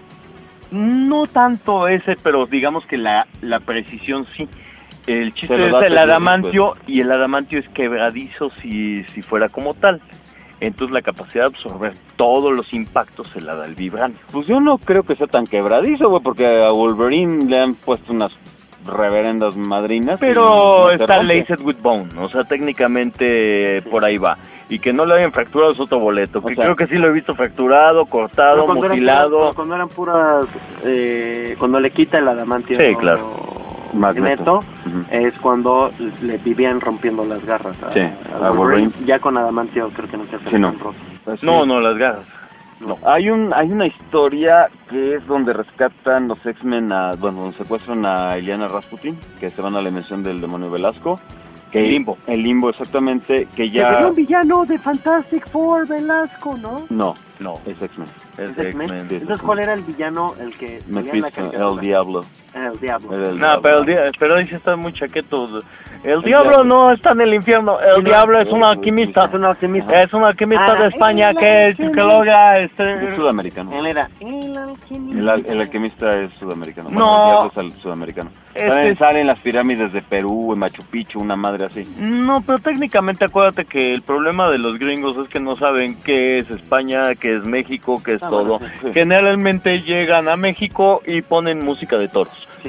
no tanto ese, pero digamos que la, la precisión sí. El chiste Se lo es da el técnico, adamantio, y el adamantio es quebradizo si, si fuera como tal. Entonces la capacidad de absorber todos los impactos se la da el vibranio. Pues yo no creo que sea tan quebradizo, güey, porque a Wolverine le han puesto unas reverendas madrinas. Pero y no se está rompe. laced with bone, o sea, técnicamente por ahí va. Y que no lo hayan fracturado es otro boleto, O que sea- creo que sí lo he visto fracturado, cortado, Pero cuando eran mutilado. puras- cuando eran puras... Eh, cuando le quita el adamantio... Sí, claro. Magneto. Magneto, Ujú. es cuando le vivían rompiendo las garras a, Sí, a a Wolverine. Wolverine. Ya con adamantio creo que nunca se Sí, no. le roto. Pues No, sí. no, las garras. No. Hay un hay una historia que es donde rescatan los X-Men, a, bueno, donde secuestran a Illyana Rasputin, que se van a la dimensión del demonio Velasco. Que El limbo. El limbo, exactamente, que Que sería ya... un villano de Fantastic Four, Velasco, ¿no? No, No, es X-Men. es ¿Es de X-Men? X-Men. Sí. Entonces, ¿cuál era el villano el que salía en la Mephisto, caricatura? el Diablo. Era el diablo. Era el No, diablo. pero, el dia- pero ahí sí está muy chaqueto. El, El diablo, diablo. no está en el infierno, el Sí, no, diablo es un es- alquimista. Es un alquimista. Es un alquimista Ah, de España el que, alquimista. que logra Es este... sudamericano. Él era el alquimista. El, al- el alquimista es sudamericano. No. Bueno, el diablo es al- sudamericano. Es Salen, que- salen las pirámides de Perú, en Machu Picchu, una madre así. No, pero técnicamente acuérdate que el problema de los gringos es que no saben qué es España, qué es México, qué es Ah, todo. bueno, sí. Generalmente llegan a México y ponen música de toros. Sí.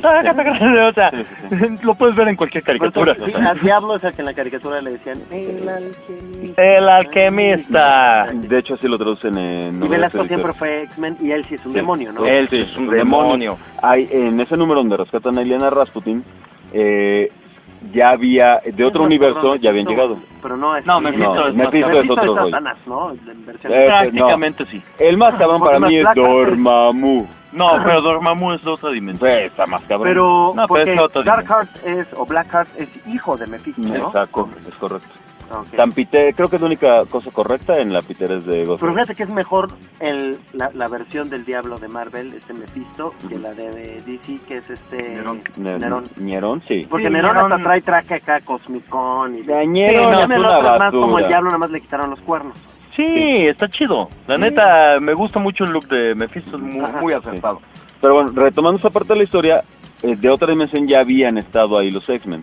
O sea, Sí, sí, lo puedes ver en cualquier caricatura. Sí, al diablo es el que en la caricatura le decían el alquimista. El alquimista. De hecho, así lo traducen en... Y novelas Velasco históricas. siempre fue X-Men y él sí es un Sí. demonio, ¿no? Él Sí, sí es un un demonio. Hay, en ese número donde rescatan a Illyana Rasputin, eh, ya había, de otro No, universo, perdón, ya habían Mephisto, llegado. Pero no es. No, Mephisto No, es más Mephisto cabrón. es otro rollo. Satanás, ¿no? En versión- Eh, Prácticamente sí. El más cabrón Porque para las mí es placas, pues- Dormammu. No, pero Dormammu es de otra dimensión. Pues, está más cabrón. Pero No, pero porque es otro Darkheart es, o Blackheart es hijo de Mephisto, ¿no? Exacto, es correcto. Ok. San Peter, creo que es la única cosa correcta en la Peter es de Ghost. Pero fíjate que es mejor el, la, la versión del diablo de Marvel, este Mephisto, que la de, de D C, que es este Nerón. Nerón. Nerón, sí. Porque Sí, Nerón Nerón- hasta trae traje acá, Cosmicón y... De Sí, Nerón no, es me lo una otro es más como el basura. diablo, nada más le quitaron los cuernos. Sí, está chido. La neta, me gusta mucho el look de Mephisto, es muy, Ajá, muy sí. acertado. Pero bueno, retomando esa parte de la historia, eh, de otra dimensión ya habían estado ahí los X-Men.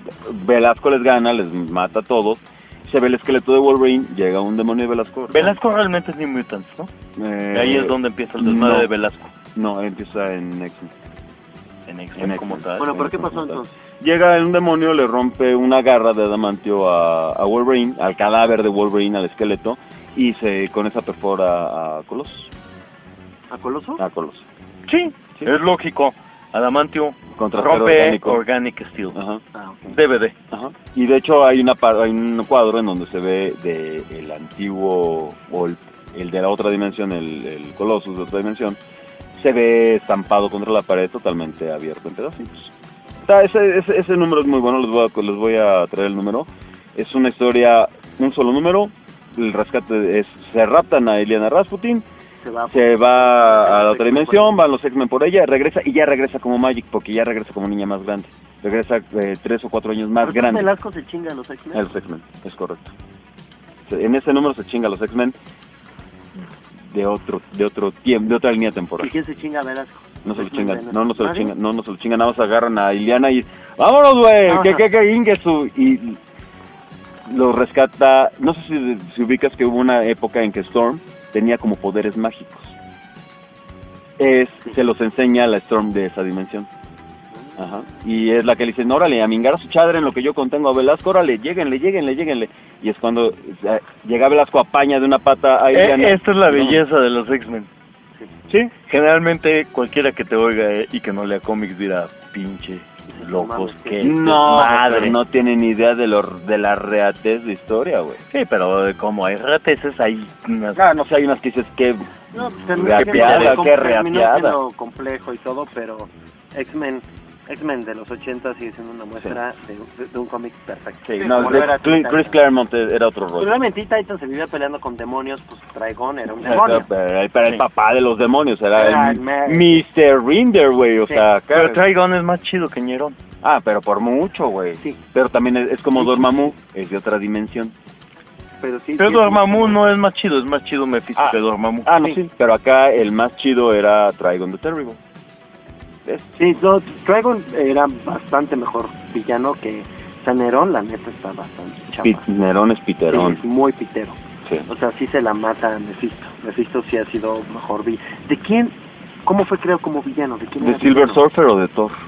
Velasco les gana, les mata a todos. Se ve el esqueleto de Wolverine, llega un demonio de Velasco. Velasco realmente es New Mutants, ¿no? Eh, Ahí es donde empieza el desmadre no. de Velasco. No, empieza en X-Men. En X-Men como tal. Bueno, ¿pero qué pasó entonces? Llega un demonio, le rompe una garra de adamantio a, a Wolverine, al cadáver de Wolverine, al esqueleto, y se con esa perfora a Colossus. ¿A Coloso? A Colossus. Sí, Sí. es lógico. Adamantio Contra rompe orgánico. Organic Steel. Ajá. Ah, ok. D V D. Ajá. Y de hecho hay una par- hay un cuadro en donde se ve de el antiguo o el, el de la otra dimensión, el, el Colossus de otra dimensión, se ve estampado contra la pared totalmente abierto en pedacitos. Está, ese, ese, ese número es muy bueno, les voy, a, les voy a traer el número. Es una historia, un solo número, el rescate es, se raptan a Illyana Rasputin, Se va. se va a la otra dimensión, van los X-Men por ella, regresa y ya regresa como Magic, porque ya regresa como niña más grande. Regresa eh, tres o cuatro años más ¿Por qué grande. Velasco se chinga a los X-Men? A los X-Men, es correcto. Se- En ese número se chinga a los X-Men de otro, de otro tiempo, de otra línea ¿Y temporal. quién se chinga a Velasco? No se lo X-Men chingan, de- no, no se lo ¿Nadie? chingan, no, no se lo chingan, nada más agarran a Illyana y ¡vámonos, güey! Ajá. ¿Qué, qué, qué, Ingesu? Y lo rescata, no sé si, si ubicas que hubo una época en que Storm tenía como poderes mágicos. Es, se los enseña la Storm de esa dimensión. Ajá. Y es la que le dicen, órale, a mingar a su chadre en lo que yo contengo a Velasco, órale, lléguenle, lléguenle, lléguenle. Y es cuando eh, llega Velasco, apaña de una pata a Illyana. Eh, esta es la No. belleza de los X-Men. Sí, generalmente cualquiera que te oiga eh, y que no lea cómics dirá, pinche locos, que No, madre. pero no tienen ni idea de, lo, de la reatez de historia, güey. Sí, pero de como hay reateces, hay unas... Ah, no sé, hay unas que dices que... No, pues terminó Reateada, siendo- qué terminó reateada. siendo complejo y todo, pero X-Men X-Men de los ochenta sigue siendo una muestra de, de- de un cómic perfecto. Sí, no, Como de- lo era Chris, Teen Chris Titans. Claremont era otro rollo. Realmente Teen Titans se vivía peleando con demonios, pues Trigon era un demonio. Pero era el Sí. papá de los demonios, era Era el el me- mister Rinder, güey, o Sí. sea... Pero claro. Trigon es más chido que Ñerón. Ah, pero por mucho, güey. Sí. Pero también es, es como Dormammu, es de otra dimensión. Pero sí, Pero sí, Dormammu no es más chido, es más chido Mephisto Ah. que Dormammu. Ah, no, sí. Pero acá el más chido era Trigon the Terrible. ¿Ves? Sí, no, Trigon era bastante mejor villano que San Nerón, la neta está bastante chapa. Pit- Nerón es Sí, Piterón. es muy pitero. Sí. O sea, sí se la mata a Mephisto. Mephisto sí ha sido mejor villano. ¿De quién? ¿Cómo fue creado como villano? ¿De quién ¿De era Silver villano? Surfer o de Thor?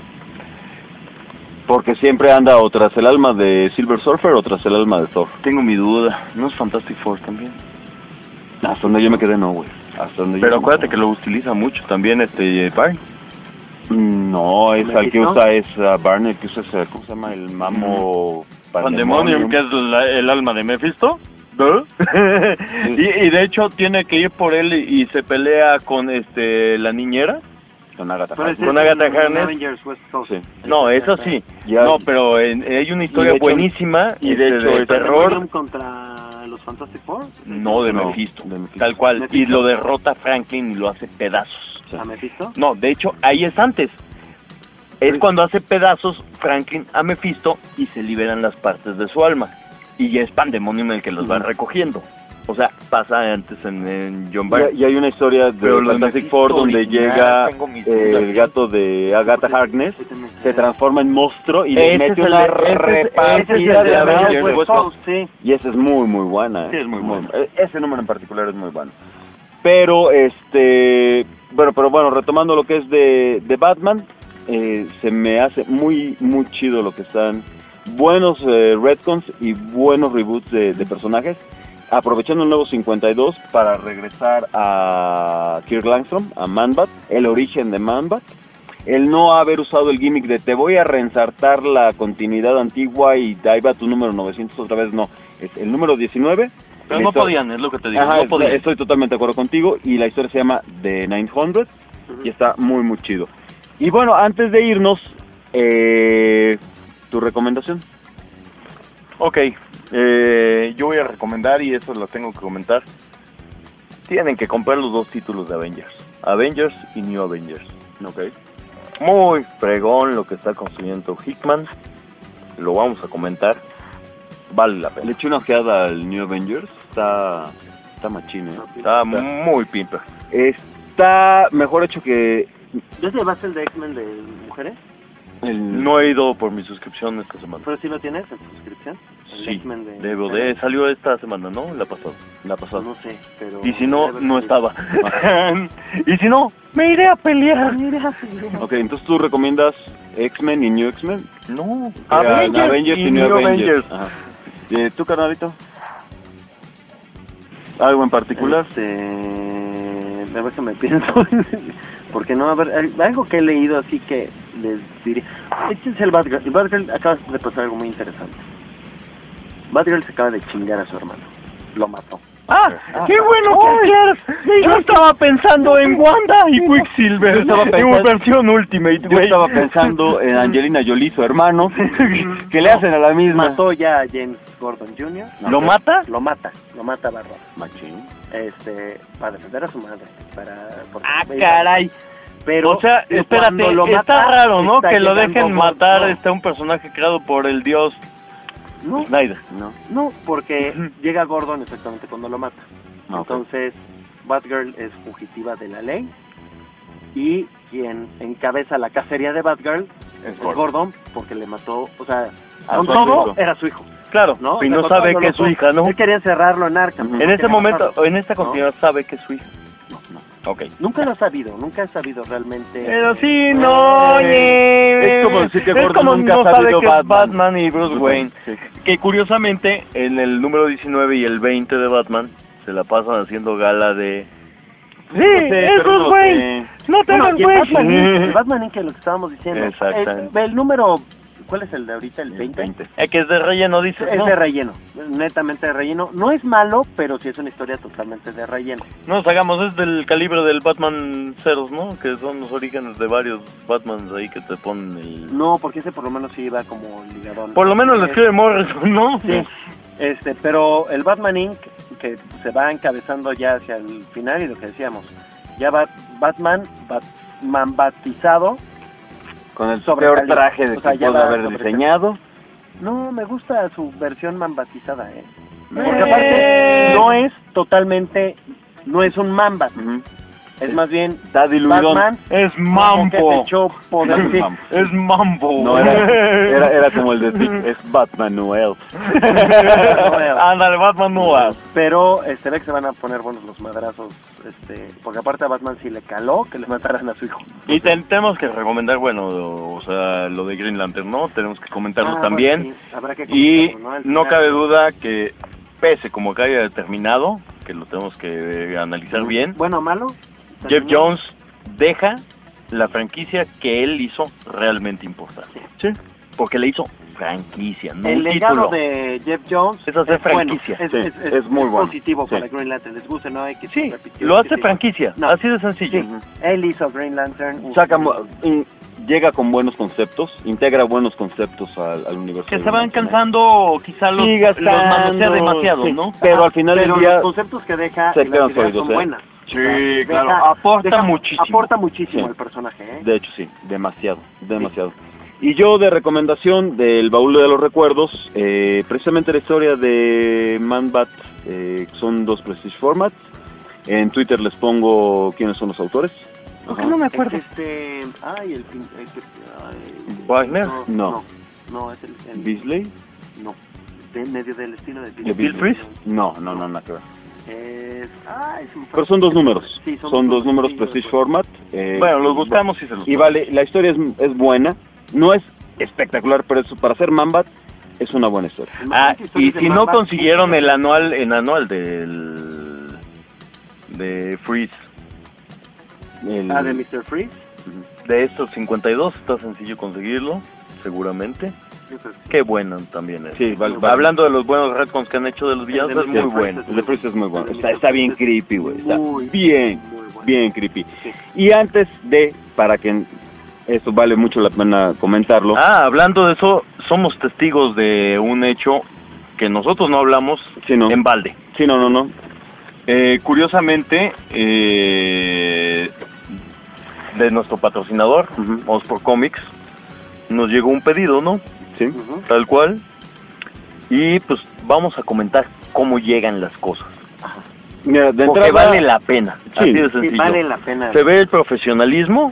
Porque siempre anda o tras el alma de Silver Surfer o tras el alma de Thor. Tengo mi duda. ¿No es Fantastic Four también? Hasta donde yo me quedé no, güey. Hasta donde Pero yo acuérdate que lo utiliza mucho también este Barney. No, es al que ¿Mephisto? usa es uh, Barney, que usa ese, ¿cómo se llama? El mamo... Pandemonium, que es la- el alma de Mephisto. ¿No? y, y de hecho tiene que ir por él y, y se pelea con este la niñera. Con Agatha Pero ese Harkness. Con es Agatha en Harkness. Avengers West Coast. Sí. No, eso sí. Ya- No, pero en- hay una historia Y de hecho- buenísima y de este, hecho de es- terror. ¿Pandemonium contra los Fantastic Four? No, de No, Mephisto. de Mephisto. Tal cual. Y Mephisto. lo derrota Franklin y lo hace pedazos. ¿A Mephisto? No, de hecho, ahí es antes. Es cuando hace pedazos Franklin a Mephisto y se liberan las partes de su alma. Y ya es Pandemonium el que los va recogiendo. O sea, pasa antes en, en John Y, Byrne. y hay una historia de Pero lo de Fantastic Mephisto Four donde original, llega tengo mis eh, dudas. el gato de Agatha Harkness, se transforma en monstruo y Ese le es mete el una de- ese es- repartida ese es el de de Avengers Avengers West West Coast. Sí. Y esa es muy, muy buena. ¿eh? Sí, es muy buena. e- Ese número en particular es muy bueno. Pero, este... Bueno, pero bueno, retomando lo que es de, de Batman, eh, se me hace muy, muy chido lo que están... Buenos eh, retcons y buenos reboots de, de personajes. Aprovechando el nuevo cincuenta y dos para regresar a Kirk Langstrom, a Man-Bat, el origen de Man-Bat. El no haber usado el gimmick de te voy a reensartar la continuidad antigua y ahí va tu número novecientos otra vez, no. Es el número diecinueve. Pero La no historia- podían, es lo que te digo. Ajá, no es- podían. estoy totalmente de acuerdo contigo y la historia se llama The novecientos y está muy muy chido. Y bueno, antes de irnos, eh, tu recomendación. Ok, eh, yo voy a recomendar, y eso lo tengo que comentar, tienen que comprar los dos títulos de Avengers, Avengers y New Avengers. Okay. Muy fregón lo que está construyendo Hickman, lo vamos a comentar, vale la Le pena, eché una ojeada al New Avengers, está, está machín, ¿eh? está muy pimper. Está mejor hecho que... ¿Ya se va a ser el de X-Men de mujeres? El- No he ido por mi suscripción esta semana. ¿Pero sí lo tienes en tu suscripción? El Sí, X-Men de- debo de... Salió esta semana, ¿no? La pasada. La pasada. No sé, pero... Y si no, debe no ser. estaba. Y si no, me iré a pelear. Me iré a pelear. Ok, entonces tú recomiendas X-Men y New X-Men. No, Avengers, Avengers y, y New New Avengers. Avengers. Ajá. ¿Y tú, carnalito? ¿Algo en particular? Este... A ver que me pienso. Porque no, a ver, algo que he leído así que les diría... Este es el Batgirl. El Batgirl acaba de pasar algo muy interesante. Batgirl se acaba de chingar a su hermano. Lo mató. ¡Ah! ¡Qué bueno que aclaras! Yo estaba pensando en Wanda y Quicksilver. Yo estaba en pensando- versión Ultimate, Yo güey. estaba pensando en Angelina Jolie, su hermano, que le hacen a la misma. Mató ya a James Gordon junior ¿Lo mata? Lo mata. Lo mata bárbaro. Machín. Este... Para defender a su madre. Para... porque- ¡Ah, caray! Pero... O sea, cuando espérate, lo está mata, raro, ¿no? está Que lo llegando dejen Gordon. matar No. este un personaje creado por el dios No, Snyder. No. no, porque llega Gordon exactamente cuando lo mata. Ah, ok. Entonces, Batgirl es fugitiva de la ley y quien encabeza la cacería de Batgirl es Gordon. Gordon, porque le mató, o sea, A con su todo hijo. era su hijo, Claro, ¿no? y O sea, no con sabe todo que lo es su mató. hija, ¿no? Él quería encerrarlo en Arkham. Ujú. no En este quería momento, matarlo. en esta continuidad sabe que es su hija. No, no. Ok. Nunca lo ha sabido, nunca ha sabido realmente. Pero sí, no, oye. Es como decir que Es Gordon como nunca no ha sabe sabido que es Batman. Batman y Bruce Wayne. Sí. Que curiosamente, en el número diecinueve y el veinte de Batman, se la pasan haciendo gala de... Sí, sé, es pero Bruce no Wayne. sé. No te Bueno, hagas y el güey. Batman, Inc, el Batman Inc, que lo que estábamos diciendo. Exactamente. El, el número, ¿cuál es el de ahorita? ¿El veinte? veinte. Eh, que es de relleno, dice. Es no, de relleno, netamente de relleno. No es malo, pero sí es una historia totalmente de relleno. no nos hagamos, es del calibre del Batman Ceros, ¿no? Que son los orígenes de varios Batmans ahí que te ponen el... No, porque ese por lo menos sí iba como ligadón. Por lo menos lo Es- escribe Morrison, ¿no? Sí, este, pero el Batman Incorporated, que se va encabezando ya hacia el final y lo que decíamos, ya va Batman, Batman batizado. Con el Sobre peor cali- traje de o sea, que ya pudo va haber sobre diseñado. No, me gusta su versión mambatizada, ¿eh? Eh. Porque aparte no es totalmente, no es un Mambat, Ujú. es más bien Está diluido. Batman Es como mambo. que se echó poder, Es sí. mambo. Es mambo. No, era, era, era como el de Dick, es Batman Noel. Ándale, Batman no. Pero este ve que se van a poner buenos los madrazos, este, porque aparte a Batman sí le caló que le mataran a su hijo. Y ten- tenemos que recomendar, bueno, o sea, lo de Green Lantern, ¿no? Tenemos que comentarlo Ah, también. bueno, sí, habrá que Y comentarlo, Al no final, cabe duda que, pese como que haya determinado, que lo tenemos que eh, analizar bien, Bueno o malo. Jeff Jones deja la franquicia que él hizo realmente importante. Sí. Porque le hizo franquicia, no El un legado título. de Jeff Jones Es hacer bueno, franquicia. es, Sí, es- es- es muy es bueno. positivo Sí. para Green Lantern, les gusta, ¿no? Hay que Sí, repetir, lo hace repetir. franquicia, No. así de sencillo. Sí, él hizo Green Lantern. Saca, mo- in- llega con buenos conceptos, integra buenos conceptos al, al universo. Que de se van Green Lantern. cansando, quizá los, Sí, los gastando, manosea demasiado, sí. ¿no? Pero Ajá, al final pero del día los conceptos que deja se y las quedan ideas sólidos, son ¿eh? buenas. Sí, O sea, claro, deja- aporta deja- muchísimo. Aporta muchísimo Sí. el personaje, ¿eh? De hecho, sí, demasiado, demasiado. Y yo de recomendación del baúl de los recuerdos, eh, precisamente la historia de Man-Bat, eh, son dos Prestige Formats. En Twitter les pongo quiénes son los autores. ¿Por qué no me Es acuerdo? este... Ay, el... pin- el que- ay, Wagner. No, No. no, no, es el... el- Beasley. No, de medio del estilo de ¿De Bill Fries? No, no, no, nada que ver. Es... Ay, es un... Pero son dos números. Sí, son, dos números sí, Prestige los- Format. eh, Bueno, los buscamos y se los Y vale, la historia es, es buena. No es espectacular, pero eso, para ser Man-Bat es una buena historia. Ah, Imagínate y historias de si no Man-Bat, consiguieron sí. el anual, el anual del de Freeze, El- Ah, de mister Freeze. de estos cincuenta y dos, está sencillo conseguirlo, seguramente. Yo creo que sí. Qué bueno también es. Sí, vale, vale. Hablando de los buenos retcons que han hecho de los villanos, de es muy mister bueno. Freeze El de Freeze es muy bueno. El de Está, mister está bien Freeze es creepy, güey. Está muy, bien, muy bueno. bien creepy. Sí. Y antes de, para que esto vale mucho la pena comentarlo. Ah, hablando de eso, somos testigos de un hecho que nosotros no hablamos Sí, no. en balde. Sí, no, no, no. Eh, curiosamente, eh, de nuestro patrocinador, Ujú. Ospor Comics, nos llegó un pedido, ¿no? Sí. Ujú. Tal cual. Y pues vamos a comentar cómo llegan las cosas. Mira, de Porque entrada, vale la pena. Sí, así de Sí, sencillo. vale la pena. Se ve el profesionalismo, Sí.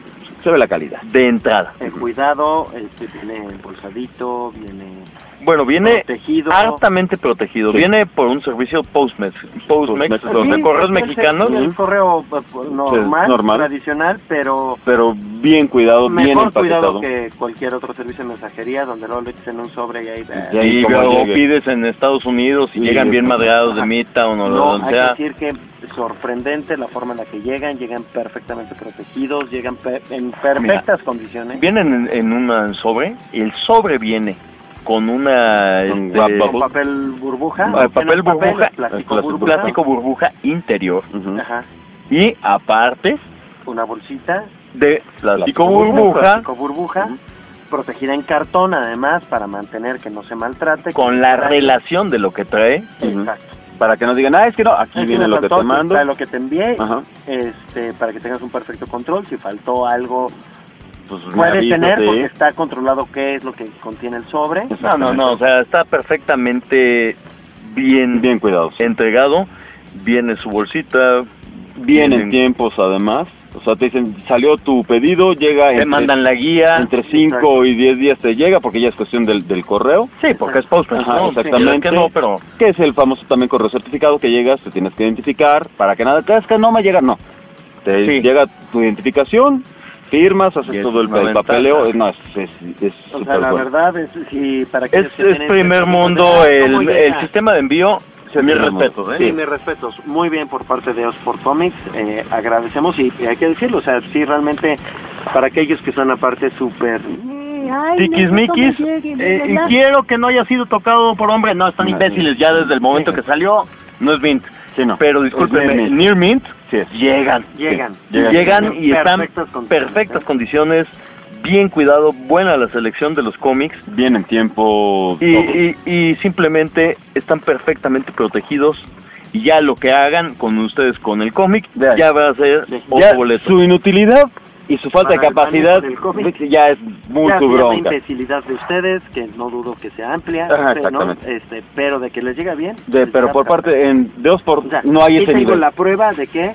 se ve la calidad. De entrada. El cuidado, este, viene embolsadito, viene Bueno, viene protegido. hartamente protegido. Sí. Viene por un servicio Postmex. Postmex, Postmex, los de Sí, correos puede ser mexicanos. El correo pues, normal, Sí, normal. tradicional, pero Pero bien cuidado, bien mejor cuidado empaquetado. que cualquier otro servicio de mensajería donde luego lo echas en un sobre y ahí... eh, Y ahí Y como luego llegue. pides en Estados Unidos y Sí, llegan bien eso. madreados de Midtown o No, donde hay sea. que decir que es sorprendente la forma en la que llegan, llegan perfectamente protegidos, llegan pe- en perfectas condiciones. Vienen en, en un sobre, y el sobre viene con una Con este, wrap Con bubble. papel burbuja. Ah, aunque papel no es burbuja, es plástico plástico burbuja. plástico burbuja interior Ujú. Ajá. y aparte Una bolsita. de plástico burbuja, burbuja Plástico burbuja. Protegida en cartón además para mantener que no se maltrate. con la relación de lo que trae. Exacto. Para que no digan, ah, es que no, aquí Aquí viene me lo que faltó, te mando. está lo que te envié, Ajá. este, para que tengas un perfecto control. Si faltó algo, Pues me puedes avisas, tener sí. porque está controlado qué es lo que contiene el sobre. No, no, no, o sea, está perfectamente bien, Bien cuidados. entregado. Viene su bolsita, Bien en Bien. tiempos además. O sea, te dicen, salió tu pedido, llega te entre, mandan la guía. entre cinco y diez días te llega, porque ya es cuestión del, del correo. Sí, porque es Postmates, Ajá, ¿no? exactamente. Sí, es que no, pero Que es el famoso también correo certificado que llegas, te tienes que identificar, para que nada, es que no me llega, no. Te Sí. llega tu identificación, firmas, haces Y es todo el, una el ventaja. papeleo, no, es es es O sea, súper la bueno. verdad es, si para que es, es primer mundo. El, el sistema de envío, mis primer respetos, mundo. ¿eh? Sí, mis respetos. Muy bien por parte de Oxford Comics. Eh, agradecemos y, y hay que decirlo, o sea, sí, realmente, para aquellos que son aparte súper... Tiquismiquis, eh, y quiero que no haya sido tocado por hombre. No, están No, imbéciles ya desde el momento que salió. No es Mint. Sí, no. Pero Es discúlpenme, Near Mint. Near Mint, Sí es. llegan. Llegan. Llegan, Llegan. y están Perfectas condiciones, perfectas ¿eh? condiciones, bien cuidado, buena la selección de los cómics. Bien en tiempo. Y, todo. y, y simplemente están perfectamente protegidos. Y ya lo que hagan con ustedes con el cómic, Ya. ya va a ser Ya, otro boleto. su inutilidad y su falta Para de el capacidad manejo del cómic. ya es muy Ya su sea la bronca. imbecilidad de ustedes, que no dudo que sea amplia, Ajá, ¿no? exactamente. Este, pero de que les llega bien. De, les pero llega por perfecto. parte en, de Oxford O sea, no hay sí ese tengo nivel. la prueba de que...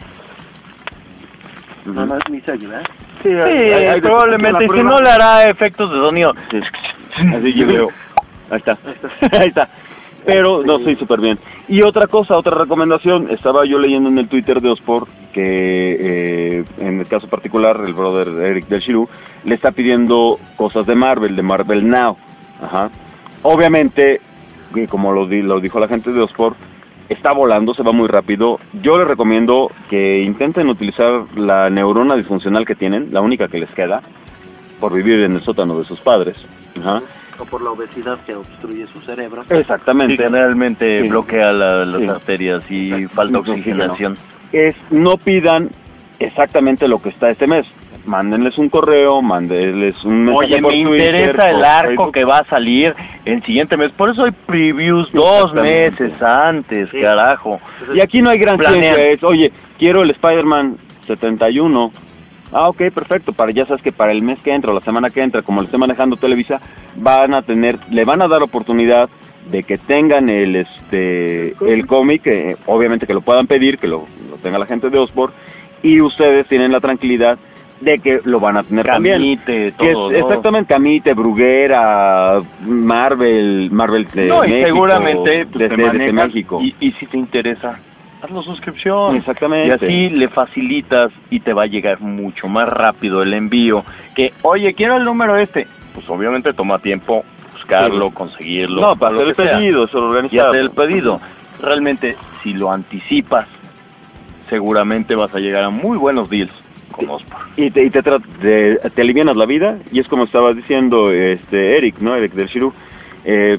Ujú. No, no, ni se ayuda. Sí, hay- hay- probablemente, la y si prueba. no le hará efectos de sonido. Sí. Así yo veo. Ahí está. Ahí está. Pero no, sí, súper bien. Y otra cosa, otra recomendación, estaba yo leyendo en el Twitter de Osport que eh, en el caso particular el brother Eric del Shiru le está pidiendo cosas de Marvel, de Marvel Now. Ajá. Obviamente, y como lo, di- lo dijo la gente de Osport, está volando, se va muy rápido. Yo les recomiendo que intenten utilizar la neurona disfuncional que tienen, la única que les queda, por vivir en el sótano de sus padres. Ajá. O por la obesidad que obstruye su cerebro. Exactamente. Sí, generalmente Sí. bloquea la- las Sí. arterias y Exacto. falta Mucho oxigenación. Es no pidan exactamente lo que está este mes. Mándenles un correo, mándenles un mensaje Oye, por me Twitter, interesa el por arco Facebook. que va a salir el siguiente mes. Por eso hay previews dos Exactamente. meses antes, Sí. carajo. Y aquí no hay gran Planean. ciencia, es, oye, quiero el Spider-Man setenta y uno. Ah, ok, perfecto. Para ya sabes que para el mes que entra o la semana que entra, como lo esté manejando Televisa, van a tener, le van a dar oportunidad de que tengan el este el cómic, eh, obviamente que lo puedan pedir, que lo, lo tenga la gente de Osport, y ustedes tienen la tranquilidad de que lo van a tener también. Camite, Que es todo, ¿no? exactamente Camite, Bruguera, Marvel, Marvel de No, y México, seguramente pues, desde, te desde manejas, México. Y, y si te interesa, haz la suscripción. Exactamente. Y así le facilitas y te va a llegar mucho más rápido el envío. Que, oye, quiero el número este. Pues obviamente toma tiempo buscarlo, Sí. conseguirlo. No, para lo hacer el que sea. pedido, eso lo Y organizado. hacer el pedido. Realmente, si lo anticipas, seguramente vas a llegar a muy buenos deals con Osport. Y te, y te, tra- te, te alivianas la vida, y es como estabas diciendo este Eric, ¿no? Eric del Shiru. Eh,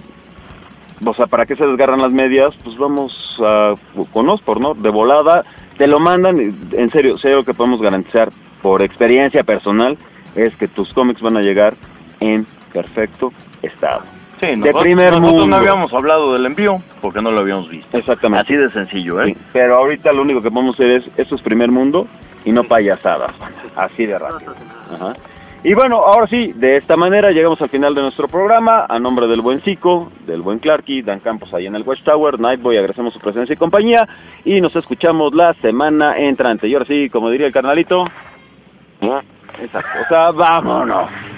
o sea, ¿para qué se desgarran las medias? Pues vamos a, con Osport, ¿no? De volada, te lo mandan, en serio, sé lo que podemos garantizar por experiencia personal, es que tus cómics van a llegar en perfecto estado. Sí, de nosotros, primer nosotros mundo. no habíamos hablado del envío porque no lo habíamos visto. Exactamente. Así de sencillo, ¿eh? Sí, pero ahorita lo único que podemos hacer es, esto es primer mundo y no payasadas, así de rápido. Ajá. Y bueno, ahora sí, de esta manera llegamos al final de nuestro programa. A nombre del buen Zico, del buen Clarky, Dan Campos ahí en el Watchtower, Nightboy, agradecemos su presencia y compañía y nos escuchamos la semana entrante. Y ahora sí, como diría el carnalito... Exacto. O sea, vámonos.